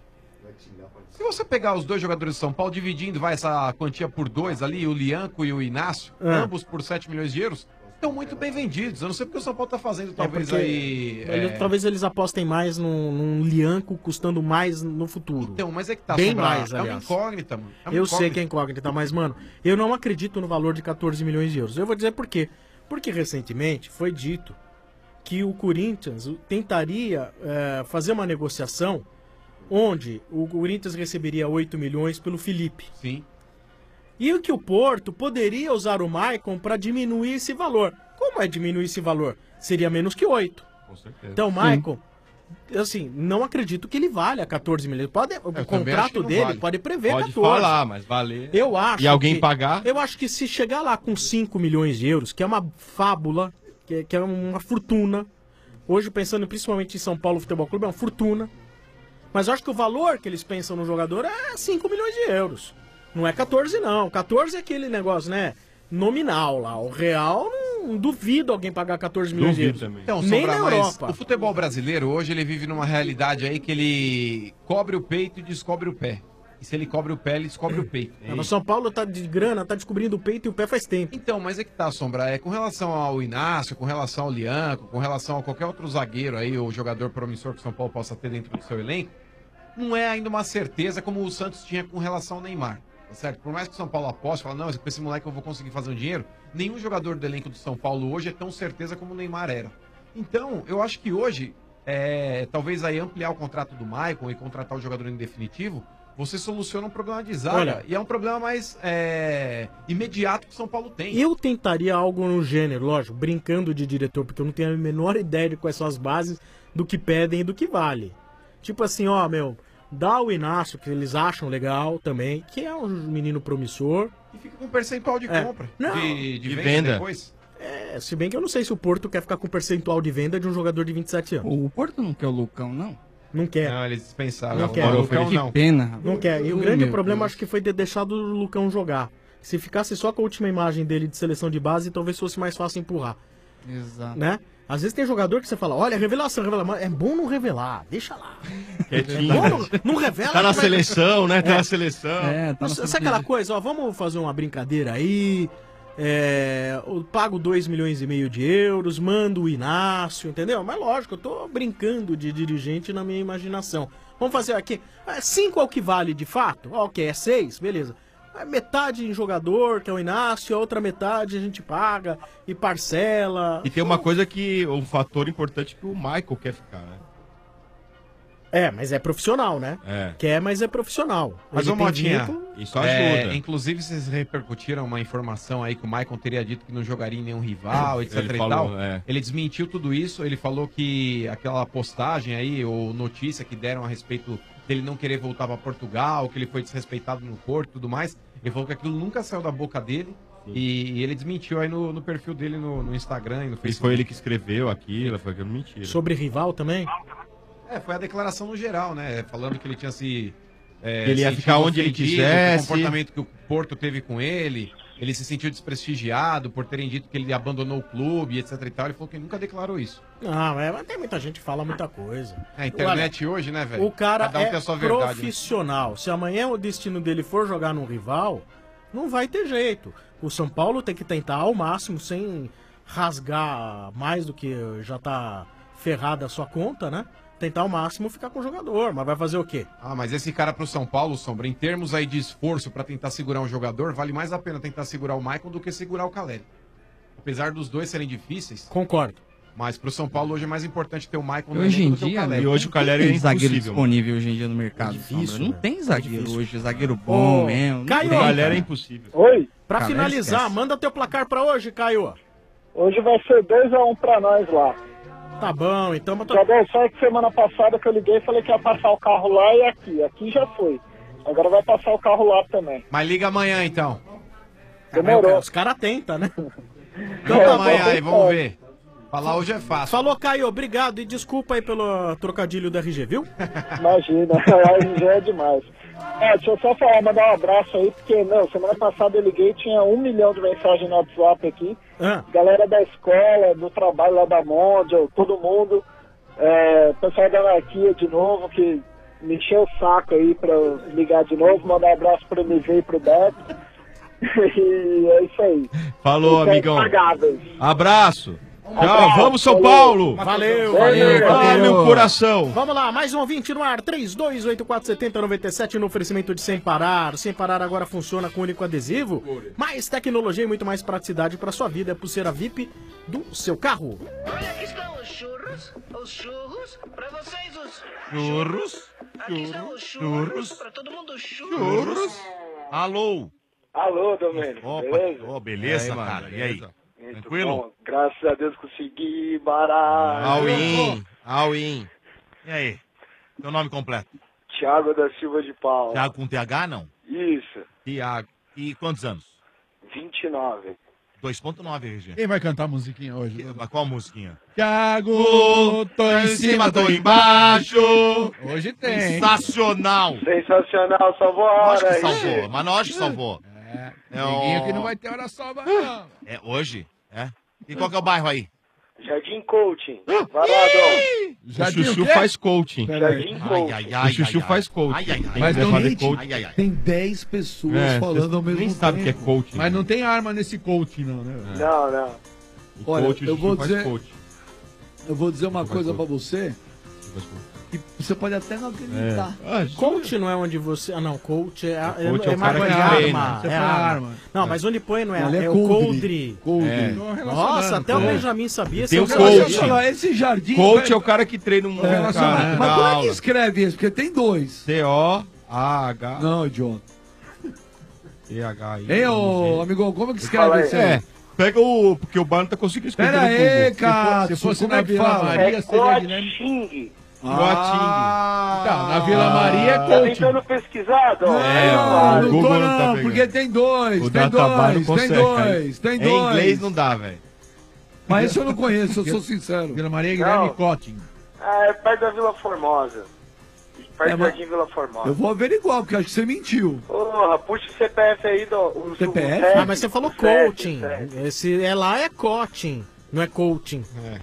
Se você pegar os dois jogadores de São Paulo, dividindo vai essa quantia por dois ali, o Lianco e o Inácio, É. ambos por sete milhões de euros, estão muito bem vendidos. Eu não sei porque o São Paulo tá fazendo, talvez porque aí... ele- é, Talvez eles apostem mais num, num Lianco custando mais no futuro. Então, mas é que tá, Bem Sombra, mais, é uma aliás. incógnita, mano. É uma Eu sei incógnita. que é incógnita, mas, mano, eu não acredito no valor de quatorze milhões de euros. Eu vou dizer por quê. Porque recentemente foi dito que o Corinthians tentaria eh, fazer uma negociação onde o Corinthians receberia oito milhões pelo Felipe. Sim. E o que o Porto poderia usar o Maicon para diminuir esse valor. Como é diminuir esse valor? Seria menos que oito. Com certeza. Então, o Maicon, assim, não acredito que ele valha quatorze milhões. Pode, o também acho que contrato não dele vale. pode prever Pode quatorze. falar, mas valer. Eu acho. E alguém que- pagar? Eu acho que se chegar lá com cinco milhões de euros, que é uma fábula, que é, que é uma fortuna. Hoje, pensando principalmente em São Paulo Futebol Clube, é uma fortuna. Mas eu acho que o valor que eles pensam no jogador é cinco milhões de euros. Não é quatorze, não. quatorze é aquele negócio, né? Nominal lá. O real, não duvido alguém pagar quatorze milhões de euros. Então, Nem Sombra, na mas Europa. o futebol brasileiro hoje ele vive numa realidade aí que ele cobre o peito e descobre o pé. E se ele cobre o pé, ele descobre o peito. Não, mas São Paulo tá de grana, tá descobrindo o peito e o pé faz tempo. Então, mas é que tá, Sombra, é com relação ao Inácio, com relação ao Lianco, com relação a qualquer outro zagueiro aí, ou jogador promissor que o São Paulo possa ter dentro do seu elenco, não é ainda uma certeza como o Santos tinha com relação ao Neymar. tá certo? Por mais que o São Paulo aposte, fala, não, com esse moleque eu vou conseguir fazer um dinheiro, nenhum jogador do elenco do São Paulo hoje é tão certeza como o Neymar era. Então, eu acho que hoje, é, talvez aí ampliar o contrato do Maicon e contratar o jogador em definitivo, você soluciona um problema de zaga. Olha, e é um problema mais é, imediato que o São Paulo tem. Eu tentaria algo no gênero, lógico, brincando de diretor, porque eu não tenho a menor ideia de quais são as bases do que pedem e do que vale. Tipo assim, ó, meu, dá o Inácio, que eles acham legal também, que é um menino promissor. E fica com um percentual de É. compra, Não. de, de De venda, venda. depois. É, se bem que eu não sei se o Porto quer ficar com percentual de venda de um jogador de vinte e sete anos. O Porto não quer o Lucão, não? Não quer. Não, eles dispensaram. Não o quer. Lucão, Que não. pena. Não quer. E o Oh, grande meu problema Deus. acho que foi ter deixado o Lucão jogar. Se ficasse só com a última imagem dele de seleção de base, talvez fosse mais fácil empurrar. Exato. Né? Às vezes tem jogador que você fala, olha, revelação, revelação. Mas é bom não revelar, deixa lá. Quietinho. É bom não, não revela. Tá na que vai- seleção, né? Tá É. na seleção. É, tá Não, sabe aquela coisa, ó, vamos fazer uma brincadeira aí, é, eu pago dois milhões e meio de euros, mando o Inácio, entendeu? Mas lógico, eu tô brincando de dirigente na minha imaginação. Vamos fazer aqui, é, cinco é o que vale de fato? Ó, ok, é seis, beleza. É metade em jogador, que é o Inácio, a outra metade a gente paga e parcela. E tem uma coisa que, um fator importante que o Michael quer ficar, né? É, mas é profissional, né? É. Quer, mas é profissional. Mas, Ele ô tem Motinha, vínculo. Isso é, ajuda. inclusive, vocês repercutiram uma informação aí que o Maicon teria dito que não jogaria em nenhum rival, etc Ele e falou, tal. é. Ele desmentiu tudo isso, ele falou que aquela postagem aí, ou notícia que deram a respeito dele não querer voltar para Portugal, que ele foi desrespeitado no Porto e tudo mais, ele falou que aquilo nunca saiu da boca dele. E, e ele desmentiu aí no, no perfil dele no, no Instagram e no E Facebook. foi ele que escreveu aquilo, foi aquilo mentira. Sobre rival também? É, foi a declaração no geral, né? Falando que ele tinha se. É, Que ele ia sentido ficar onde ele ofendido quisesse. com o comportamento que o Porto teve com ele. Ele se sentiu desprestigiado por terem dito que ele abandonou o clube, etc e tal. Ele falou que nunca declarou isso. Não, é, mas tem muita gente que fala muita coisa. É, a internet hoje, né, velho? O cara Cada um é tem a sua verdade, né? profissional. Se amanhã o destino dele for jogar num rival, não vai ter jeito. O São Paulo tem que tentar ao máximo, sem rasgar mais do que já tá ferrada a sua conta, né? Tentar ao máximo ficar com o jogador, mas vai fazer o quê? Ah, mas esse cara pro São Paulo, Sombra, em termos aí de esforço pra tentar segurar um jogador, vale mais a pena tentar segurar o Maicon do que segurar o Caleri. Apesar dos dois serem difíceis. Concordo. Mas pro São Paulo hoje é mais importante ter o Maicon no Hoje em elenco do que o dia, Caleri. E hoje o Caleri não é tem zagueiro impossível. disponível hoje em dia no mercado. É difícil, Sombra. Não né? tem zagueiro difícil. hoje, zagueiro bom Ô, mesmo. não Caio, tem, O Caleri é cara. impossível. Oi, Pra Caleri finalizar, esquece. manda teu placar pra hoje, Caio. hoje vai ser dois a um pra nós lá. Tá bom, então... mas tô- Gabriel, só que semana passada que eu liguei e falei que ia passar o carro lá e aqui. Aqui já foi. Agora vai passar o carro lá também. Mas liga amanhã então. Ah, mas Demorou. Os caras tentam, né? Então É, amanhã bom, aí, vamos bom. ver. Falar hoje é fácil. Falou, Caio, obrigado e desculpa aí pelo trocadilho do R G, viu? Imagina, aí já é demais. É, deixa eu só falar, mandar um abraço aí, porque, não, semana passada eu liguei e tinha um milhão de mensagens no WhatsApp aqui. Ah. Galera da escola, do trabalho lá da Mondial, todo mundo. É, pessoal da Anarquia de novo, que me encheu o saco aí pra eu ligar de novo. Mandar um abraço pro M V e pro Beto. E é isso aí. Falou, Vocês amigão. pagáveis. Abraço. Tchau, Abraço, vamos São valeu. Paulo. Valeu, Valeu, valeu. Ah, meu coração. Vamos lá, mais um ouvinte no ar, três dois oito quatro sete zero nove sete no oferecimento de Sem Parar. Sem Parar agora funciona com único adesivo. Mais tecnologia e muito mais praticidade para sua vida. É pulseira V I P do seu carro. Olha, aqui estão os churros, os churros, pra vocês os Churros, Aqui estão os churros, churros, pra todo mundo churros. churros. Alô. Alô, Domênico, Opa, beleza? ô, beleza, E aí, mano, cara. E aí? beleza? Muito Tranquilo? bom. Graças a Deus consegui baralho. All in, all in. E aí? Teu nome completo? Thiago da Silva de Paula. Thiago com T H, não? Isso, Thiago. E quantos anos? vinte e nove. dois ponto nove, R G. Quem vai cantar a musiquinha hoje? Mas qual musiquinha? Thiago, tô em cima, tô embaixo. Hoje tem. Sensacional. Sensacional, salvou a Lógico hora. que aí. salvou, mas lógico que salvou. É, É Neguinho o- que não vai ter hora salva, não. É hoje? É? E qual que é o bairro aí? Jardim Coaching. Vai lá, Dom. O Chuchu faz coaching. Jardim Ai, Coaching. ai, ai, O Chuchu ai, ai. faz coaching. Ai, ai, ai. Quem Mas quiser não fazer mente. coaching. Ai, ai, ai. Tem dez pessoas É, falando ao mesmo nem tempo. sabe o que é coaching. Mas não tem arma nesse coaching, não, né? Não, não. O Olha, coach, o eu Chuchu vou faz dizer- coaching. Eu vou dizer uma Vai, coisa vai. pra você. E você pode até não acreditar. Ah, coach não é onde você. Ah, não, coach é, é, coach é é o mais cara que arma. treina. Você É põe arma. arma. Não, mas onde põe não é. Olha, É, é o coldre. coldre. Coldre. É. Tô Nossa, até o É. Benjamin sabia. Tem o seu coach. coach. Esse jardim. Coach velho, é o cara que treina um é, cara. mas como é que escreve isso? Porque tem dois. C O A H. Não, idiota. T H I. Hein, ô, amigão, como é que escreve isso aí? É. Pega o. Porque o Bar não tá conseguindo escrever. Pera no aí, Google. cara. Se fosse como na é que Vila fala? Maria, É seria Guilherme. coaching. Ah, Então, na Vila Maria é Tá coaching. tentando pesquisar, Dom? É, Aí, não, claro. não Google tô não tá não, pegando. porque tem dois, O tem Databar não dois, tem consegue, dois, tem Em dois. inglês não dá, velho. Mas isso eu não conheço, eu sou sincero. Vila Maria é Guilherme Não. Cotting. Ah, é perto da Vila Formosa. Perto É, do mas- Jardim Vila Formosa. Eu vou averiguar, porque acho que você mentiu. Porra, puxa o C P F aí, Dom. O C P F? sete, Ah, mas você falou sete, coaching. sete. Esse é lá é coaching, não é coaching.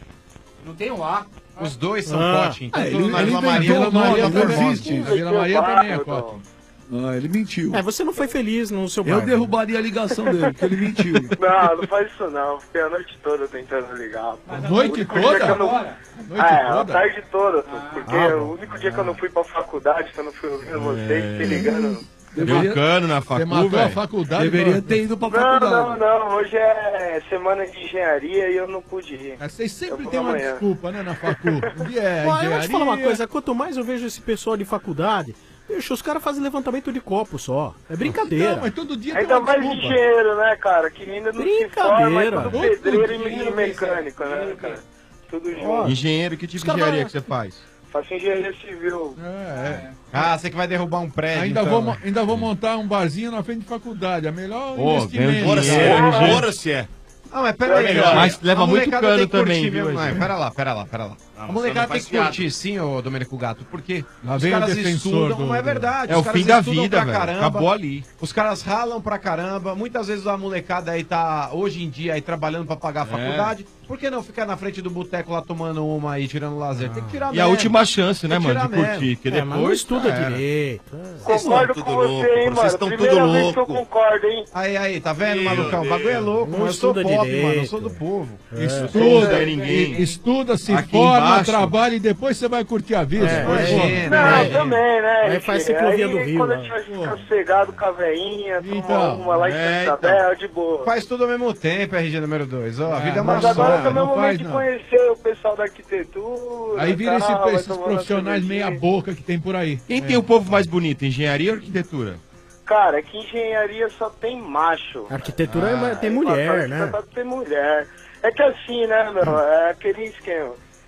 Não tem um A. Os dois são Ah. coaching. Ah, Tanto ele- na ele Vila inventou Maria o quanto nome, na não Vila Formosa. existe. A Vila Maria também é Dom. Cotting. Ah, ele mentiu. É, você não foi feliz no seu Eu bairro. derrubaria a ligação dele, porque ele mentiu. Não, não faz isso não. Fiquei a noite toda tentando ligar. A noite O único dia toda? que eu não- Agora? A noite É, a toda? tarde toda. Porque Ah, o único dia que eu não fui pra faculdade, que eu não fui ouvindo vocês, fiquei ligando. Deu cano na Você facu, matou a velho. faculdade? Deveria mano. ter ido pra Não, faculdade. não, não. Hoje é semana de engenharia e eu não pude ir. Mas Vocês sempre Eu têm vou uma amanhã. desculpa, né, na facu. Um dia é Ó, eu vou te falar uma engenharia. coisa, quanto mais eu vejo esse pessoal de faculdade, bicho, os caras fazem levantamento de copo só. É brincadeira. Não, mas todo dia tem Ainda uma mais desculpa. engenheiro, né, cara? Que ainda não se forma, é Brincadeira. tudo Todo pedreiro e dia, e mecânico, né, cara? Tudo junto. Engenheiro, que tipo Os de caras engenharia vai- que você faz? Faço engenharia civil. É, é. Ah, você que vai derrubar um prédio. Ainda, então. vou, mo- ainda vou montar um barzinho na frente de faculdade. A melhor Ô, investimento. ganha Bora se é, bora se é. Ah, mas pera aí, melhor. ó. Mas leva A muito molecada cano tem que curtir também, mesmo. viu, Não, Eugênio? pera lá, pera lá, pera lá. Não, A você molecada não tem faz que piada. curtir sim, ô Domênico Gato, porque Lá os vem o caras defensor estudam, do- não é verdade. É os o caras fim da estudam vida, pra velho. caramba. Acabou ali. Os caras ralam pra caramba. Muitas vezes a molecada aí tá, hoje em dia, aí trabalhando pra pagar a faculdade. Por que não ficar na frente do boteco lá tomando uma e tirando lazer? Tem que tirar E a mesmo. última chance, né, Tem que mano, de tirar mesmo. curtir. Porque É, mas não depois. estuda já era. direito. Concordo tudo com você, louco, hein, vocês mano. estão Primeira tudo vez que eu louco. concordo, hein? Aí, aí, tá vendo, Meu malucão? O bagulho é Deus. louco, Não mas eu sou estuda pobre, direito. mano. Eu sou do povo. Estuda, é ninguém. estuda, se Aqui forma, embaixo. trabalha e depois você vai curtir a vida. É, Pô, é. Não, Aí- também, né? aí Henrique? faz ciclovia Aí, do Rio, Quando né? a gente vai ficar sossegado com a veinha, toma Então, uma lá em é, Santa Bela, de boa. Faz tudo ao mesmo tempo, R G número dois. Ó, a vida é uma mas Mas agora só. também é o não momento faz, de não. conhecer o pessoal da arquitetura. Aí vira esse- tal, vai esses tomar uma profissionais cervejinha. meia boca que tem por aí. Quem É. tem o povo mais bonito? Engenharia ou arquitetura? Cara, que engenharia só tem macho. Arquitetura Ah, é- tem mulher, né? Só tem mulher. É que assim, né, meu? É aquele esquema.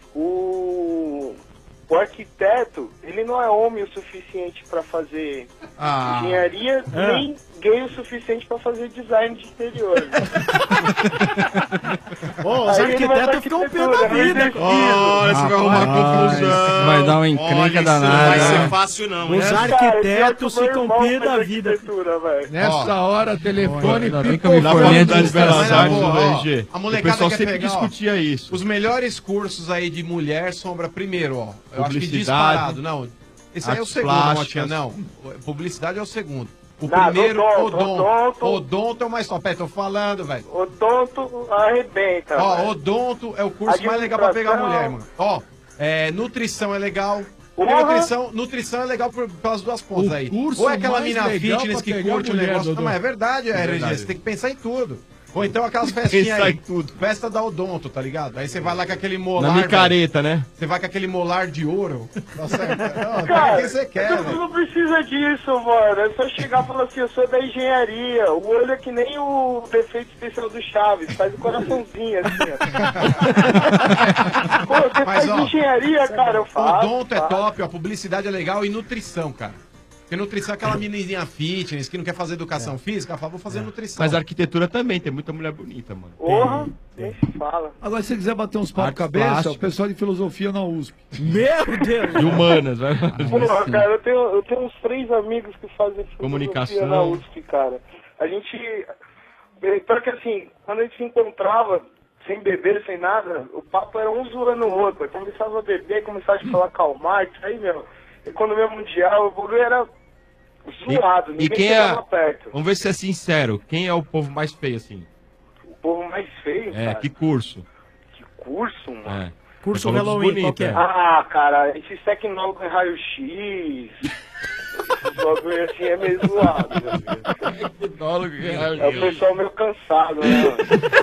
O, o arquiteto, ele não é homem o suficiente pra fazer Ah. engenharia, É. nem gay o suficiente pra fazer design de interior. Ô, os Aí ele vai pra arquitetos ficam um pé da arquitetura, vida. né? Olha, você vai arrumar Rapaz, confusão. vai dar uma Olha, encrenca isso danada, Não vai né? ser fácil, não. Os hein? arquitetos Cara, ficam meu irmão pé da faz vida. arquitetura, velho. Nessa hora, telefone Ainda bem que pipocou. eu me Na formei faculdade de de Belas Belas Artes, Artes ó, do ó, R G. a O molecada pessoal quer sempre pegar, ó, discutia isso. Os melhores cursos aí de mulher sombra primeiro, ó. Eu acho que Publicidade, disparado, não. Esse aí é o artes segundo, plásticas. Motinha, não. Publicidade é o segundo. O Não, primeiro, odonto, odonto. odonto. Odonto é o mais top. Pera, tô falando, velho. Odonto arrebenta. Ó, velho. odonto é o curso mais legal pra pegar mulher, mano. Ó, é, nutrição é legal. Porque Porra. nutrição, nutrição é legal por, pelas duas pontas O aí. curso Ou é aquela mais mina legal fitness pra que pegar curte o mulher, negócio. Dodô. Não, mas é verdade, R G. verdade. Você tem que pensar em tudo. Ou então aquelas festinhas Pensar aí. em tudo. Festa da odonto, tá ligado? Aí você vai lá com aquele molar. Na micareta, né? velho. Você vai com aquele molar de ouro. Nossa, não, Cara, cara, quem você quer, tu velho? não precisa disso, mano. É só chegar e falar assim, eu sou da engenharia. O olho é que nem o defeito especial do Chaves, faz o coraçãozinho assim, ó. Pô, você Mas, faz ó, engenharia, cara, eu faço. Odonto é faço. top, ó, publicidade é legal e nutrição, cara. Porque nutrição é aquela menininha fitness que não quer fazer educação física, ela fala, vou fazer nutrição. Mas a arquitetura também, tem muita mulher bonita, mano. Porra, nem se fala. Agora, se você quiser bater uns papos Artes cabeça, plásticas. o pessoal de filosofia na U S P. Meu Deus! De humanas, vai. Porra, cara, eu tenho, eu tenho uns três amigos que fazem filosofia Comunicação. na U S P, cara. A gente... Pior que assim, quando a gente se encontrava, sem beber, sem nada, o papo era um zoando o outro. Aí começava a beber, começava a falar Karl Marx, aí, meu, economia mundial, o bagulho era zoado, E ninguém quem é. chegava perto. Vamos ver se é sincero. Quem é o povo mais feio, assim? O povo mais feio, É, cara. que curso? Que curso, mano. É. Curso Você falou dos Halloween, qual que é? bonitos, Ah, cara, esse tecnólogo em raio-x. Esse bagulho assim é meio zoado. né? Tecnólogo em raio-x. É o pessoal meio cansado, né?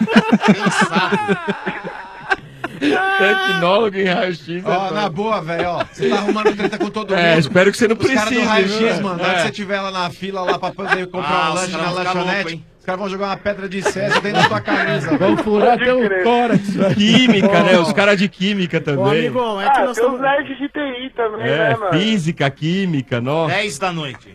Tecnólogo em raio-x. Ó, na boa, velho, ó. Você tá arrumando treta com todo mundo. É, espero que você não Os caras precise, do raio-x, viu? mano, na É. hora que você estiver lá na fila lá pra poder comprar Ah, um os lanche caras na vão ficar lanchonete, louco, hein? os caras vão jogar uma pedra de césar dentro da tua camisa. Vão furar até o tórax. velho. Química, né? Os caras de química Ô, também. amigão, é que Ah, nós tem os estamos... nerds de T I também, É, né, mano? física, química, nossa. dez da noite.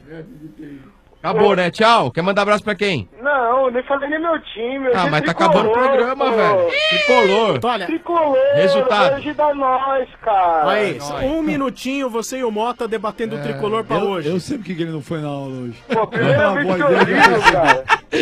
Acabou, né? Tchau. Quer mandar abraço pra quem? Não, nem falei nem meu time. Ah, hoje é mas tá tricolor, acabando o programa, pô. velho. Tricolor. Olha, Tricolor, Resultado. hoje dá nós, cara. aí, um minutinho, você e o Mota debatendo o tricolor pra eu, hoje. Eu sei porque que ele não foi na aula hoje. Pô, primeira Ah, vez boa que eu ideia, vi, cara.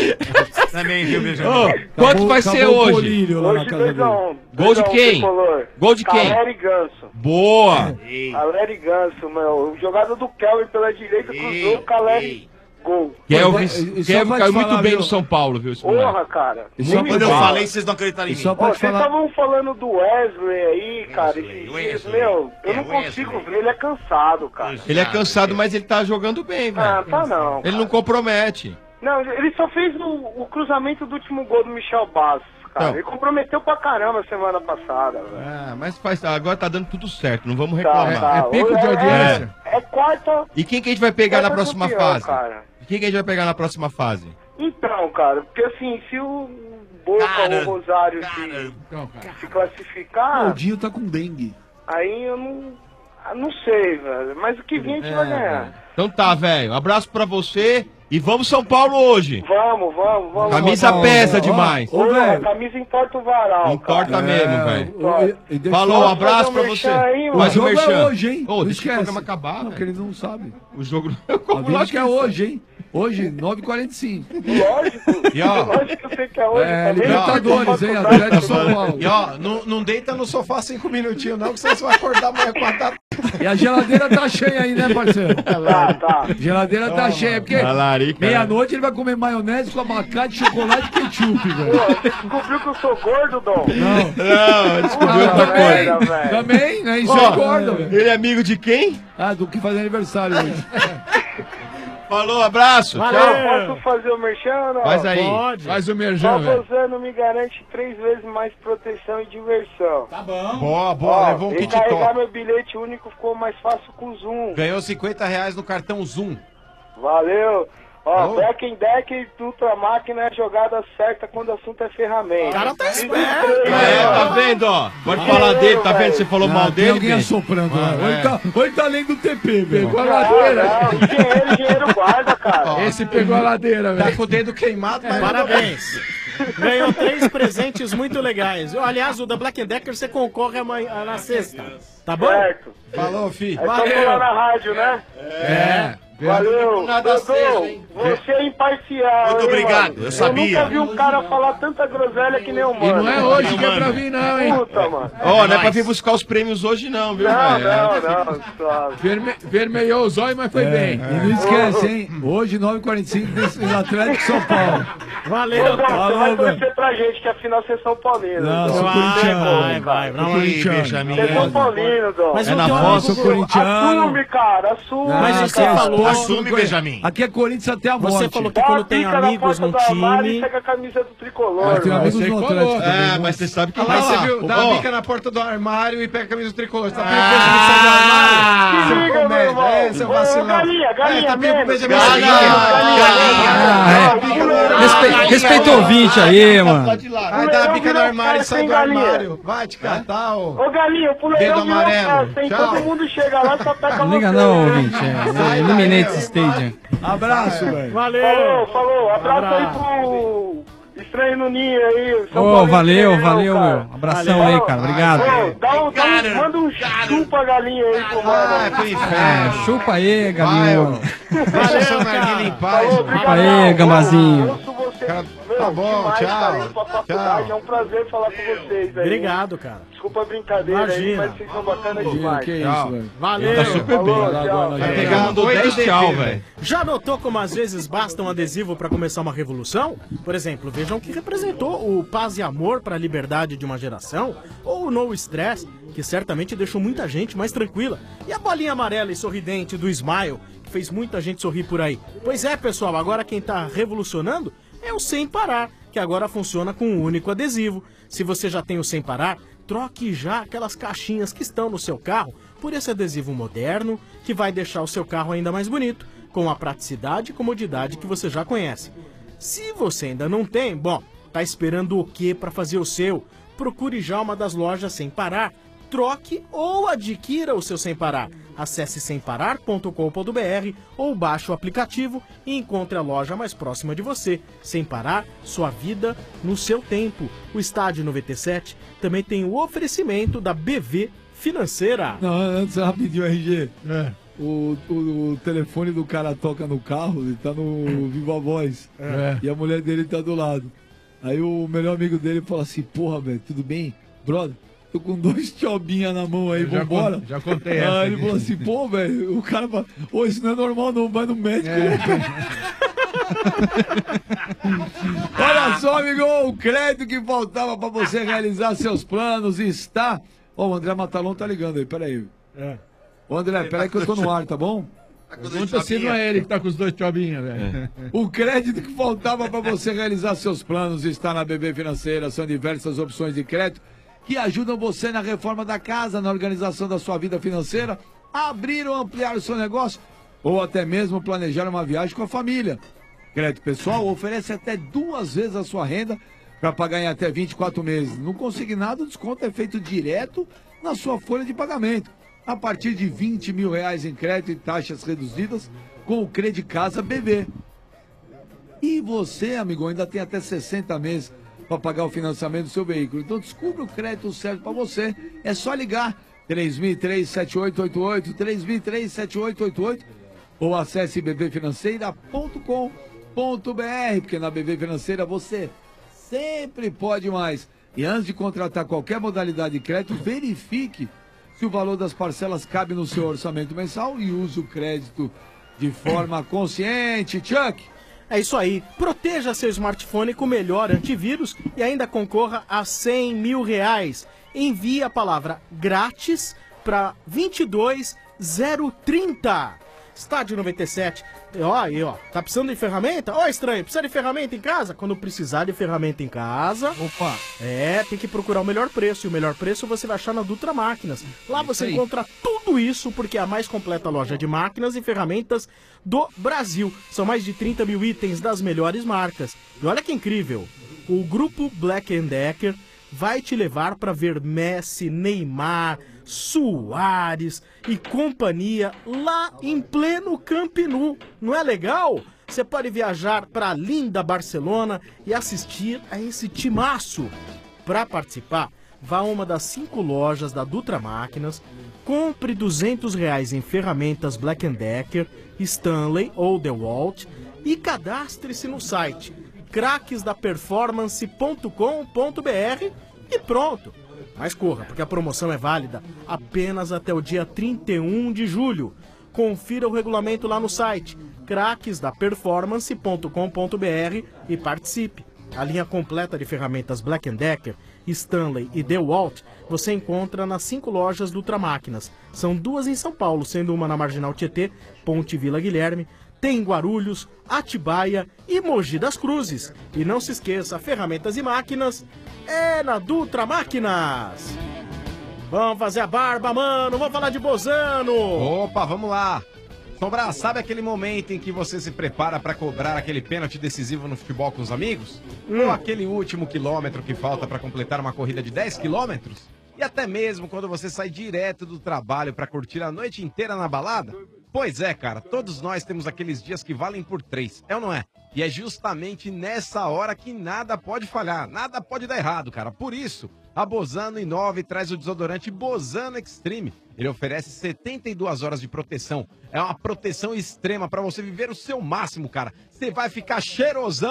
Também, viu, Benjamin? Ô, quanto Acabou- vai ser acabou o hoje? colírio lá na Hoje casa dois a dele. um. Gol de dois a um quem? tricolor. Gol de quem? Caleri Ganso. Boa. Caleri Ganso, meu. Jogada do Kelvin pela direita, cruzou o Caleri. Gol. Kelvin, e só Kelvin pra caiu te muito falar, bem viu? no São Paulo, viu? Esse moleque. Porra, cara. E só Quando pra eu falar- falei, vocês não acreditaram em e mim. só Ó, pra te vocês falar. estavam falando do Wesley aí, cara. Wesley, esses Wesley. dias, meu, eu É, não consigo Wesley. ver, ele é cansado, cara. Ele é cansado, mas ele tá jogando bem, Ah, velho. tá não. Ele cara. não compromete. Não, ele só fez o, o cruzamento do último gol do Michel Bastos, cara. Não. Ele comprometeu pra caramba semana passada, velho. Ah, mas faz, agora tá dando tudo certo, não vamos Tá, reclamar. tá. É pico de É- audiência. É, é quarta. E quem que a gente vai pegar na quarta próxima campeão, fase? cara. Quem que a gente vai pegar na próxima fase? Então, cara, porque assim, se o Boca Cara, ou o Rosário se, Então, cara. se O classificar, Dinho tá com dengue. aí eu não. ah, Não sei, velho. Mas o que vir a gente vai ganhar. Então tá, velho. Abraço pra você e vamos São Paulo hoje. Vamos, vamos, vamos. Camisa vamos. pesa Ó, demais. Ô, Ô, velho. camisa importa o varal. Importa cara. mesmo, velho. o- e deixa eu Falou, um falar- abraço pra fazer um você. merchan aí, O mano. Faz o jogo merchan. é hoje, hein? Ô, Não deixa o esquece. programa acabar, Não, porque velho. ele não sabe. O jogo Avisa que é hoje, hein? Hoje, nove e quarenta e cinco. Lógico. E ó, Lógico que eu sei que é hoje. É, também. Libertadores, hein? Atlético São Paulo. e ó, não, não deita no sofá cinco minutinhos, não, que senão você vai acordar amanhã com a tarde. E a geladeira tá cheia aí, né, parceiro? Tá, tá. Geladeira tá cheia, porque A larica, meia-noite ele vai comer maionese com abacate, chocolate e ketchup, velho. Pô, você descobriu que eu sou gordo, Dom? Não, Não, descobriu Ah, outra coisa. merda, velho. também, né? Isso Ó, é gordo, velho. Ele é amigo de quem? Ah, do que fazer aniversário hoje. Falou, abraço. Valeu. Tchau. Posso fazer o merchan? Não? Faz aí. Pode. Faz o merchan, velho. Babosano me garante três vezes mais proteção e diversão. Tá bom. Boa, boa, Ó, levou um e kit carregar top. meu bilhete único ficou mais fácil com o Zoom. Ganhou cinquenta reais no cartão Zoom. Valeu. Ó, Oh. Back in Deck e Ultra Máquina é a jogada certa quando o assunto é ferramenta. O cara tá Se esperto. inscreva, É, ó. tá vendo, ó? Pode falar dele, tá vendo? Você falou mal Ah, tem dele, alguém bem? assoprando lá. Ah, Hoje é. tá, hoje tá além do T P, velho. Pegou a Não, ladeira. não, engenheiro, engenheiro guarda, cara. Esse pegou a ladeira, Tá velho. com o dedo queimado, mas Parabéns. Ganhou três presentes muito legais. Aliás, o da Black Decker você concorre amanhã, na sexta. Tá bom? Certo. falou, fi. É só falar na rádio, né? É. Valeu. Nada Dodô, seja, hein? você é imparcial. Muito hein, obrigado, mano? eu sabia. nunca vi um cara falar tanta groselha que nem o E mano. não é hoje que é pra vir, não, hein? Puta, mano. Ó, não é pra vir buscar os prêmios hoje, não, viu, Não, velho? não, não, suave. Verme... Vermelhou os olhos, mas foi bem. E não esquece, hein? Hoje, nove e quarenta e cinco, desse Atlético São Paulo. Valeu. Ô, Dom, você Falou, vai velho. torcer pra gente, que afinal vocês são paulinos. Não, Dom. sou Vai, corintiano. vai, vai. Não, Sou mas- corintiano. Benjamin. Vocês são paulinos, Dom. Mas É não na tem um voz, amigo- sou corintiano. Assume, cara, assume. Mas Ah, você tá. falou- Assume, Benjamin. Aqui é Corinthians até a morte. Você falou que Dá quando uma tem pica na amigos porta num do armário time. e pega a camisa do tricolor. Mas tem velho. amigos Você no colou. Atlético também. É, mas você sabe que Olha lá, tá você viu? Dá Ó, uma bica na porta do armário e pega a camisa do tricolor. Você tá pedindo Ah! beijo no Se armário? liga, Seu meu irmão. comédia, é, seu Ô, vacilão. galinha, galinha, É, tá pedindo menos. beijo Galinha, galinha. galinha. Respe- Respeita o ouvinte aí, mano. Vai dar a bica no armário e sai do armário. Vai te catar, ô. Ô, galinha, o Dedo puleirão virou amarelo. festa, hein? Tchau. Todo mundo chega lá e só pega Não liga você, não, né? ouvinte. É, Eliminate Stadium. Abraço, velho. Valeu. Falou, falou. Abraço Abraço. aí pro Estranho no Ninho aí. São Ô, Paulo valeu, Estranho, valeu, cara. meu. Abração aí, cara. Obrigado. Ô, dá um, dá um, manda um chupa galinha aí pro mano. Vai pro É, inferno. chupa aí, Vai, galinho. ô. Deixa seu narguilha em paz, Falou, ô. obrigado. Chupa aí, gambazinho. Ouço você, meu Meu, Tá bom, demais, tchau. cara, indo pra faculdade. Tchau. É um prazer falar com vocês aí. Obrigado, cara. Desculpa a brincadeira aí, Imagina. mas vocês são bacanas demais. Que isso, velho. Valeu. Tá super bem. Falou, Tchau. tchau. Tá Mandou dez tchau, velho. Já notou como às vezes basta um adesivo pra começar uma revolução? Por exemplo, vejam o que representou o Paz e Amor para a Liberdade de uma Geração, ou o No Stress, que certamente deixou muita gente mais tranquila, e a bolinha amarela e sorridente do Smile, que fez muita gente sorrir por aí. Pois é, pessoal, agora quem tá revolucionando é o Sem Parar, que agora funciona com um único adesivo. Se você já tem o Sem Parar, troque já aquelas caixinhas que estão no seu carro por esse adesivo moderno, que vai deixar o seu carro ainda mais bonito, com a praticidade e comodidade que você já conhece. Se você ainda não tem, bom, tá esperando o quê para fazer o seu? Procure já uma das lojas Sem Parar, troque ou adquira o seu Sem Parar. Acesse sem parar ponto com ponto b r ou baixe o aplicativo e encontre a loja mais próxima de você. Sem Parar, sua vida no seu tempo. O Estádio noventa e sete também tem o oferecimento da B V Financeira. Não, antes, rapidinho, R G. É. O, o, o telefone do cara toca no carro, ele tá no Viva Voz. É. E a mulher dele tá do lado. Aí o melhor amigo dele fala assim, porra, velho, tudo bem? Brother, tô com dois tchobinha na mão aí, Eu já vambora? con- já contei essa Aí ele aqui. falou assim, pô, velho, o cara fala, ô, isso não é normal não, vai no médico. É. Olha só, amigo, o crédito que faltava pra você realizar seus planos está... Ó, o André Matalon tá ligando aí, peraí. É. Ô, André, peraí que eu tô no ar, tá bom? Pergunta se não é ele que tá com os dois tchobinhos, velho. O crédito que faltava para você realizar seus planos está na B B Financeira. São diversas opções de crédito que ajudam você na reforma da casa, na organização da sua vida financeira, a abrir ou ampliar o seu negócio ou até mesmo planejar uma viagem com a família. Crédito pessoal oferece até duas vezes a sua renda para pagar em até vinte e quatro meses. No consignado, o desconto é feito direto na sua folha de pagamento. A partir de vinte mil reais em crédito e taxas reduzidas com o Credi Casa B B. E você, amigo, ainda tem até sessenta meses para pagar o financiamento do seu veículo. Então descubra o crédito certo para você. É só ligar três mil e três, sete oito oito oito, três mil e três, sete oito oito oito ou acesse b b financeira ponto com ponto b r, porque na B B Financeira você sempre pode mais. E antes de contratar qualquer modalidade de crédito, verifique se o valor das parcelas cabe no seu orçamento mensal e use o crédito de forma consciente. Chuck! É isso aí. Proteja seu smartphone com o melhor antivírus e ainda concorra a cem mil reais. Envie a palavra grátis para vinte e dois zero trinta. Estádio noventa e sete. Ó, aí, ó. Tá precisando de ferramenta? Ó, estranho, precisa de ferramenta em casa? Quando precisar de ferramenta em casa. Opa! É, tem que procurar o melhor preço. E o melhor preço você vai achar na Dutra Máquinas. Lá você aí. encontra tudo isso, porque é a mais completa loja de máquinas e ferramentas do Brasil. São mais de trinta mil itens das melhores marcas. E olha que incrível! O grupo Black and Decker vai te levar para ver Messi, Neymar, Suárez e companhia lá em pleno Camp Nou. Não é legal? Você pode viajar para a linda Barcelona e assistir a esse timaço. Para participar, vá a uma das cinco lojas da Dutra Máquinas, compre duzentos reais em ferramentas Black and Decker, Stanley ou DeWalt e cadastre-se no site craques da performance ponto com ponto b r e pronto. Mas corra, porque a promoção é válida apenas até o dia trinta e um de julho. Confira o regulamento lá no site craques da performance ponto com ponto b r e participe. A linha completa de ferramentas Black and Decker, Stanley e DeWalt você encontra nas cinco lojas do Ultramáquinas. São duas em São Paulo, sendo uma na Marginal Tietê, Ponte Vila Guilherme, tem Guarulhos, Atibaia e Mogi das Cruzes. E não se esqueça, ferramentas e máquinas é na Dutra Máquinas. Vamos fazer a barba, mano, vamos falar de Bozano. Opa, vamos lá. Sombra, sabe aquele momento em que você se prepara para cobrar aquele pênalti decisivo no futebol com os amigos? Hum. Ou aquele último quilômetro que falta para completar uma corrida de dez quilômetros? E até mesmo quando você sai direto do trabalho para curtir a noite inteira na balada? Pois é, cara, todos nós temos aqueles dias que valem por três, é ou não é? E é justamente nessa hora que nada pode falhar, nada pode dar errado, cara. Por isso, a Bozano inova e traz o desodorante Bozano Extreme. Ele oferece setenta e duas horas de proteção. É uma proteção extrema para você viver o seu máximo, cara. Você vai ficar cheirosão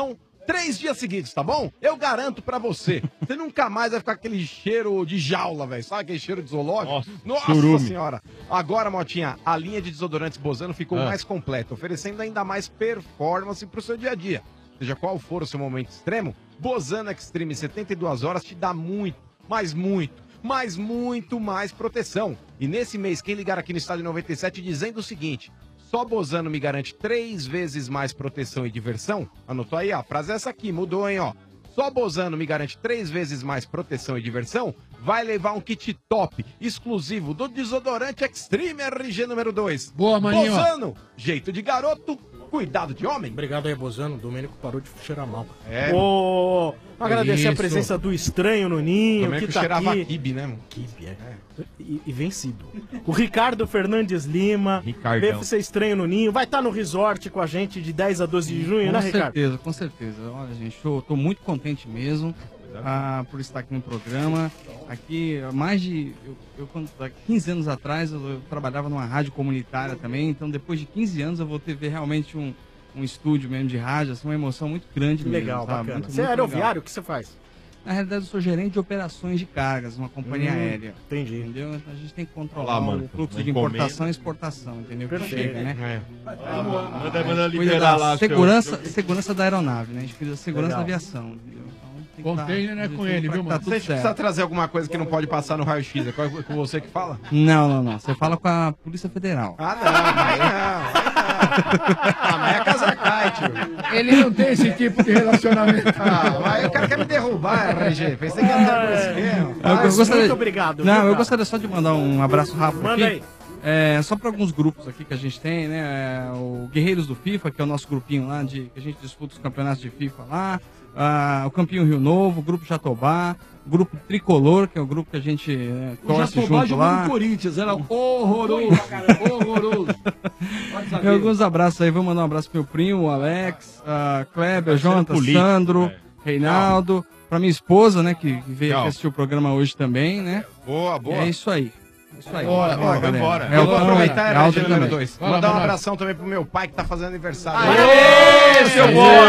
três dias seguidos, tá bom? Eu garanto pra você. Você nunca mais vai ficar com aquele cheiro de jaula, velho. Sabe aquele cheiro de zoológico? Nossa, churume. senhora. Agora, Motinha, a linha de desodorantes Bozano ficou Ah. mais completa, oferecendo ainda mais performance pro seu dia a dia. Seja qual for o seu momento extremo, Bozano Extreme setenta e duas horas te dá muito, mas muito, mas muito mais proteção. E nesse mês, quem ligar aqui no Estádio noventa e sete dizendo o seguinte: só Bozano me garante três vezes mais proteção e diversão. Anotou aí, ó, a frase é essa aqui, mudou, hein, ó. Só Bozano me garante três vezes mais proteção e diversão. Vai levar um kit top, exclusivo do desodorante Extreme R G número dois. Boa, maninho. Bozano, jeito de garoto, cuidado de homem. Obrigado aí, Bozano. O Domênico parou de cheirar mal. É. Ô, agradecer a Isso. presença do estranho no Ninho, Domênico que tá cheirava aqui. quibe, né, mano? Quibe, é. E, e vencido. O Ricardo Fernandes Lima. Ricardão. Veio ser estranho no Ninho. Vai estar no resort com a gente de dez a doze de junho, Com né, Ricardo? certeza, com certeza. Olha, gente, eu tô muito contente mesmo ah, por estar aqui no programa. Aqui, há mais de. Eu, eu, quando- há quinze anos atrás, eu, eu trabalhava numa rádio comunitária também. Então, depois de quinze anos, eu vou ter ver realmente um, um estúdio mesmo de rádio. Assim, uma emoção muito grande Que mesmo. legal, sabe? bacana. Muito, Você é muito aeroviário? legal. O que você faz? Na realidade, eu sou gerente de operações de cargas, uma companhia Hum, aérea. entendi. Entendeu? A gente tem que controlar Olha lá, mano, o fluxo uma de encomenda. importação e exportação, entendeu? Que Perfeito. chega, né? Manda, manda Cuida liberar da lá. segurança, segurança da aeronave, né? A gente cuida da segurança Legal. da aviação. Entendeu? Então, tem que Container tá- é com ele, pra viu, que tá mano? tudo Você precisa certo. trazer alguma coisa que não pode passar no raio-x. É com com você que fala? Não, não, não. Você fala com a Polícia Federal. Ah, não, aí não. Ah, mas é casa cai, tio. Ele não tem esse tipo de relacionamento. Ah, mas o cara quer me derrubar, R G. Pensei que ia dar por esquema. Eu- eu Mas gostaria- muito obrigado, Não, viu, eu cara? gostaria só de mandar um abraço rápido Manda aqui. aí. É, só para alguns grupos aqui que a gente tem, né? É, o Guerreiros do FIFA, que é o nosso grupinho lá, de, que a gente disputa os campeonatos de FIFA lá. Ah, o Campinho Rio Novo, o Grupo Jatobá, o Grupo Tricolor, que é o grupo que a gente é, O torce Jatobá junto jogou lá. no Corinthians, era horroroso, horroroso. Pode E saber. alguns abraços aí, vou mandar um abraço pro meu primo, o Alex, a Kleber, Jonathan, político, Sandro, é. Reinaldo, pra minha esposa, né, que, que veio Tchau. aqui assistir o programa hoje também, né? Boa, E boa. é isso aí. Isso aí. Bora, Boa, bora, galera. embora. É Eu o vou Pão, aproveitar é a alto R G número também. dois. Fala, Mandar um Manoel. abração também pro meu pai que tá fazendo aniversário. Aê, seu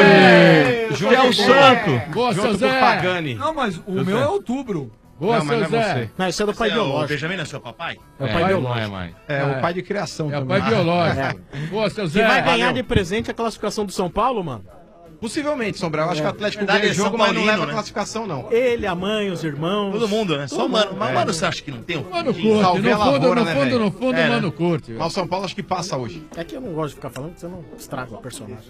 bode! Junto Que é o com- santo! Boa, seu Junto com Zé. o Pagani. Não, mas o meu é outubro. Boa, Não, mas seu não é Zé. você. Não, isso é do pai Você é o biológico. Benjamin, é seu papai? É o pai É, não biológico. é mais. É, o pai de criação É o também. pai biológico. É. Boa, seu Que Zé. vai ganhar de presente a classificação do São Paulo, mano? Possivelmente, Sombra. Eu acho que o Atlético Verdade, ganha o é São jogo, mas não Paulino, leva a né? classificação, não. Ele, a mãe, os irmãos. Todo mundo, né? Só Todo o mano. mundo. Mas, É. mano, você acha que não tem um Mano, fundinho? curte. Salvei No a fundo, lavoura, no né, fundo, velho? no fundo, É, né? mano, curte. Mas o São Paulo acho que passa hoje. É que eu não gosto de ficar falando, porque você não estraga o personagem.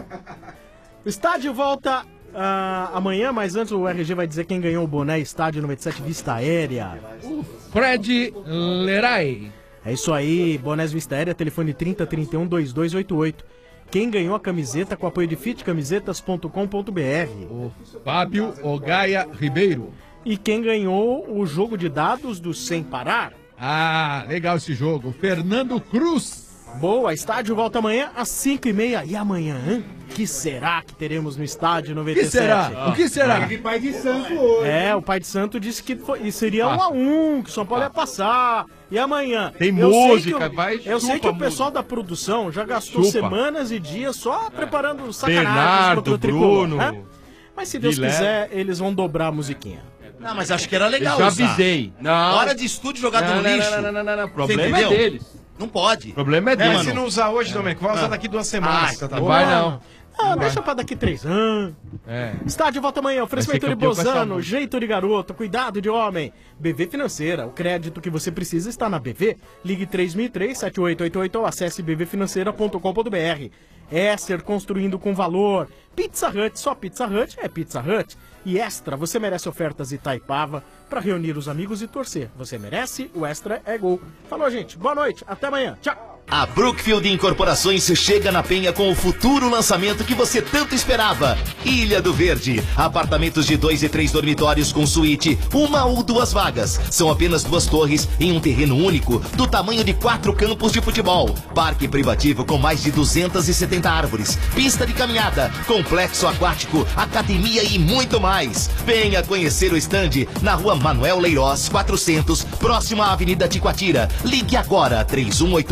O estádio volta ah, amanhã, mas antes o R G vai dizer quem ganhou o boné Estádio noventa e sete Vista Aérea. O Fred Leray. É isso aí, bonés Vista Aérea, telefone trinta, trinta e um, vinte e dois oitenta e oito. Quem ganhou a camiseta com apoio de fit camisetas ponto com ponto br. O Fábio Ogaia Ribeiro. E quem ganhou o jogo de dados do Sem Parar. Ah, legal esse jogo. O Fernando Cruz. Boa, estádio volta amanhã às cinco e meia. E amanhã, hein? Que será que teremos no estádio noventa e O que sete? será? O que será? de pai de santo hoje. É, o pai de santo disse que foi, seria um a um, que o São Paulo ia passar. E amanhã? Tem Eu sei música, que o- vai, Eu sei chupa que o a pessoal da produção já gastou Chupa. semanas e dias só preparando sacanagens Bernardo, contra o tricolor, Bruno, né? Mas se Deus Guilherme. quiser, eles vão dobrar a musiquinha. Não, mas acho que era legal Eu já usar. avisei. Não. Hora de estúdio jogado Não, no não, lixo. não, não, não, não, não. O Você problema é entendeu? deles. Não pode. O problema é É, deles. Mas se não usar hoje, Domênico, vai usar Ah. daqui duas semanas. Ah, tá Não bom? vai não. Ah, deixa pra daqui três anos. É. Estádio volta amanhã, oferecimento Vai ser de campeão com essa Bozano, música. jeito de garoto, cuidado de homem. B V Financeira, o crédito que você precisa está na B V. Ligue três mil e três, sete oito oito oito ou acesse b v financeira ponto com ponto br. Exter construindo com valor. Pizza Hut, só Pizza Hut é Pizza Hut. E Extra, você merece ofertas Itaipava para reunir os amigos e torcer. Você merece, o Extra é gol. Falou, gente. Boa noite. Até amanhã. Tchau. A Brookfield Incorporações chega na Penha com o futuro lançamento que você tanto esperava. Ilha do Verde. Apartamentos de dois e três dormitórios com suíte, uma ou duas vagas. São apenas duas torres em um terreno único, do tamanho de quatro campos de futebol. Parque privativo com mais de duzentas e setenta árvores. Pista de caminhada, complexo aquático, academia e muito mais. Venha conhecer o estande na rua Manuel Leiroz, quatrocentos, próxima à Avenida Ticoatira. Ligue agora, três um oito um, seis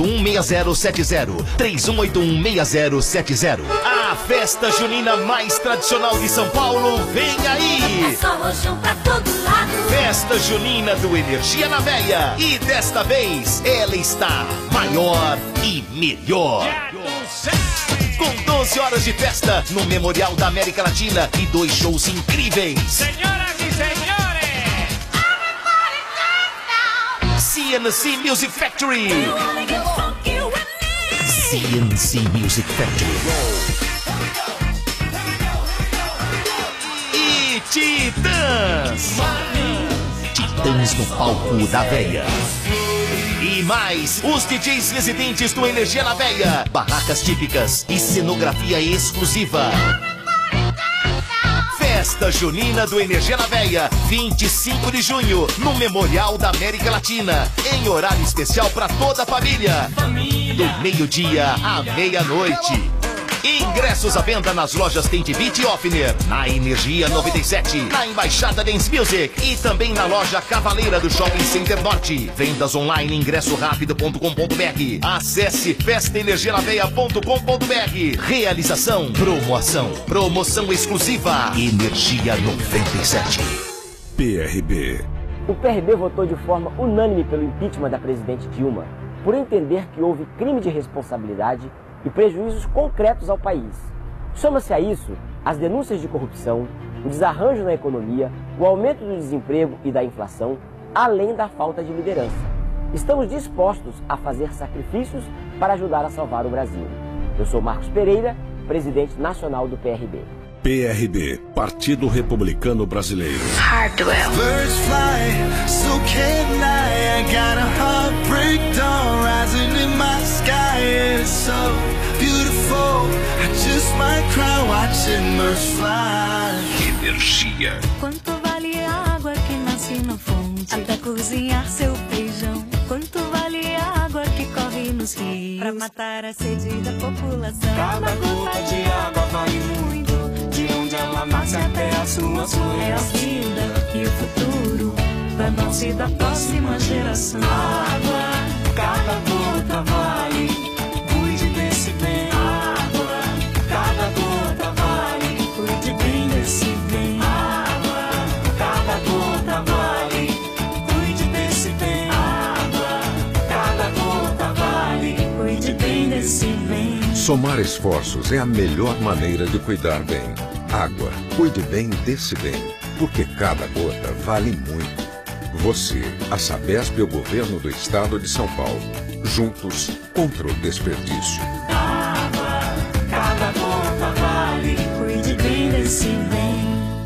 zero sete zero. três um oito um, seis zero sete zero. A festa junina mais tradicional de São Paulo vem aí! É só rojão pra todo lado. Festa junina do Energia na Veia. E desta vez ela está maior e melhor. Com doze horas de festa no Memorial da América Latina e dois shows incríveis. Senhoras e senhores, C N C Music Factory. C N C Music Factory. E Titãs. Titãs no palco da Veia. E mais, os D Js residentes do Energia na Veia. Barracas típicas e cenografia exclusiva. Festa junina do Energia na Veia, vinte e cinco de junho, no Memorial da América Latina, em horário especial para toda a família. Do meio-dia à meia-noite. Ingressos à venda nas lojas Tente Beat e Offner, na Energia noventa e sete, na Embaixada Dance Music e também na loja Cavaleira do Shopping Center Norte. Vendas online ingresso rápido ponto com ponto br. Acesse festa energia na veia ponto com ponto br. Realização, promoção, promoção exclusiva Energia noventa e sete. P R B. O P R B votou de forma unânime pelo impeachment da presidente Dilma, por entender que houve crime de responsabilidade e prejuízos concretos ao país. Soma-se a isso as denúncias de corrupção, o desarranjo na economia, o aumento do desemprego e da inflação, além da falta de liderança. Estamos dispostos a fazer sacrifícios para ajudar a salvar o Brasil. Eu sou Marcos Pereira, presidente nacional do P R B. P R B, Partido Republicano Brasileiro. Hardwell. Birds fly, so can I. I got a heart breakdown rising in my sky. It's so beautiful. I just might cry watching birds fly. Energia. Quanto vale a água que nasce na fonte até cozinhar seu feijão? Quanto vale a água que corre nos rios pra matar a sede da população? Cada gota de água vale muito. De onde ela nasce até a sua flor. É a vida e o futuro da nossa e da próxima geração. Água, cada gota vale. Cuide desse bem. Água, cada gota vale. Cuide bem desse bem. Água, cada gota vale. Cuide desse bem. Água, cada gota vale. Cuide bem desse bem. Somar esforços é a melhor maneira de cuidar bem. Água, cuide bem desse bem, porque cada gota vale muito. Você, a Sabesp e o Governo do Estado de São Paulo. Juntos contra o desperdício. Água, cada gota vale. Cuide bem desse bem.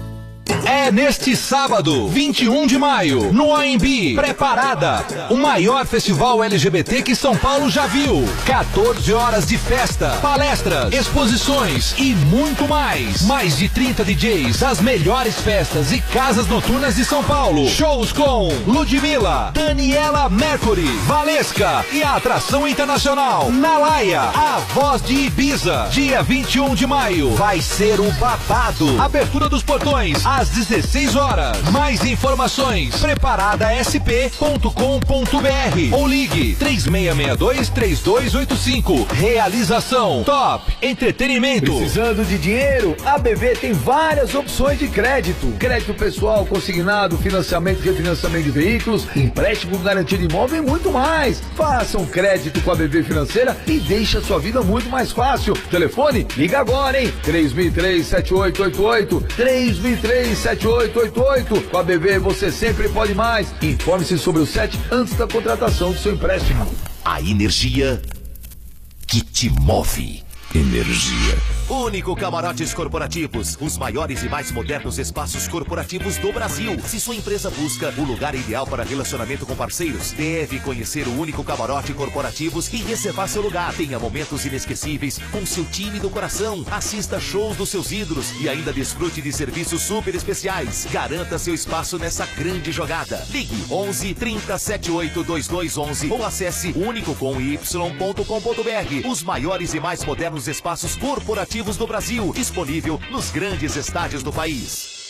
É neste sábado, vinte e um de maio, no A M B, Preparada, o maior festival L G B T que São Paulo já viu. quatorze horas de festa, palestras, exposições e muito mais. Mais de trinta D Js, as melhores festas e casas noturnas de São Paulo. Shows com Ludmilla, Daniela Mercury, Valesca e a atração internacional Nalaia, a voz de Ibiza. Dia vinte e um de maio, vai ser um babado. Abertura dos portões às dezesseis horas. Mais informações, preparada s p ponto com ponto b r ou ligue três seis seis dois, três dois oito cinco. Realização Top Entretenimento. Precisando de dinheiro? A B V tem várias opções de crédito. Crédito pessoal, consignado, financiamento e refinanciamento de veículos, empréstimo garantido de imóvel e muito mais. Faça um crédito com a B V Financeira e deixe a sua vida muito mais fácil. Telefone? Liga agora, hein? três mil e três, sete oito oito oito. três mil e três, sete oito oito oito. Com a B V você sempre pode mais. Informe-se sobre o S E T antes da contratação do seu empréstimo. A energia que te move. Energia. Único Camarotes Corporativos, os maiores e mais modernos espaços corporativos do Brasil. Se sua empresa busca o lugar ideal para relacionamento com parceiros, deve conhecer o Único Camarote Corporativos e reservar seu lugar. Tenha momentos inesquecíveis com seu time do coração. Assista shows dos seus ídolos e ainda desfrute de serviços super especiais. Garanta seu espaço nessa grande jogada. Ligue onze, trinta, setenta e oito, vinte e dois onze ou acesse único com y ponto com ponto b r. Os maiores e mais modernos espaços corporativos do Brasil, disponível nos grandes estádios do país.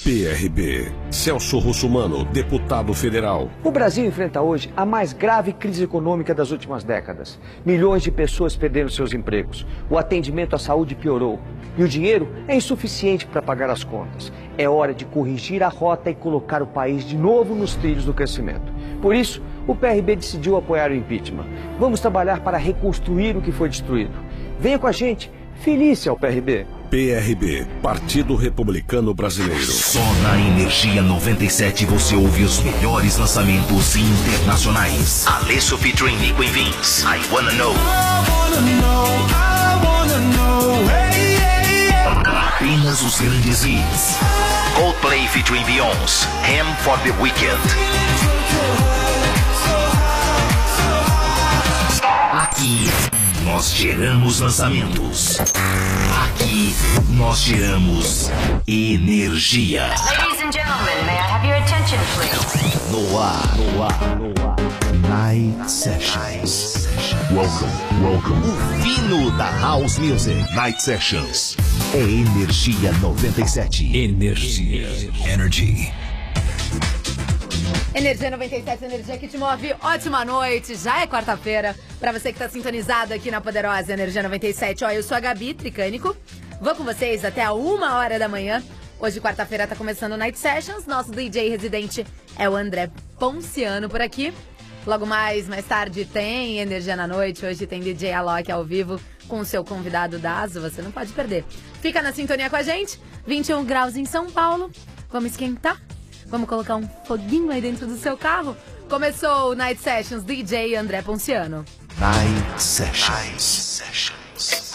P R B. Celso Russomano, deputado federal. O Brasil enfrenta hoje a mais grave crise econômica das últimas décadas. Milhões de pessoas perderam seus empregos. O atendimento à saúde piorou. E o dinheiro é insuficiente para pagar as contas. É hora de corrigir a rota e colocar o país de novo nos trilhos do crescimento. Por isso, o P R B decidiu apoiar o impeachment. Vamos trabalhar para reconstruir o que foi destruído. Venha com a gente. Feliz ao P R B. P R B, Partido Republicano Brasileiro. Só na Energia noventa e sete você ouve os melhores lançamentos internacionais. Alesso featuring Nico e Vince. I Wanna Know. I wanna know, I wanna know, hey, hey, hey. Apenas os grandes hits. Coldplay featuring Beyoncé. Ham for the Weekend. Aqui nós geramos lançamentos. Aqui nós geramos energia. Ladies and gentlemen, may I have your attention, please? No ar, no ar, no ar. Night Sessions. Welcome, welcome. O fino da House Music. Night Sessions. É Energia noventa e sete. Energia. Energy. Energia noventa e sete, energia que te move. Ótima noite, já é quarta-feira. Pra você que tá sintonizado aqui na poderosa Energia noventa e sete. Ó, eu sou a Gabi Tricânico. Vou com vocês até a uma hora da manhã. Hoje, quarta-feira, tá começando o Night Sessions. Nosso D J residente é o André Ponciano por aqui. Logo mais, mais tarde, tem Energia na Noite. Hoje tem D J Alok ao vivo com o seu convidado Dazo. Você não pode perder. Fica na sintonia com a gente. vinte e um graus em São Paulo. Vamos esquentar? Vamos colocar um foguinho aí dentro do seu carro? Começou o Night Sessions, D J André Ponciano. Night Sessions. Night Sessions.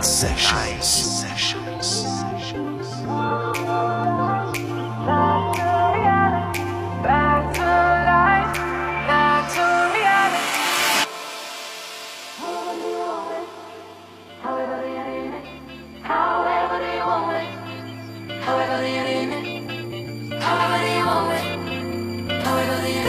Sessions. Back to life, back to reality. However do you need it? However do you want it? However do you need it? However do you want it? However do you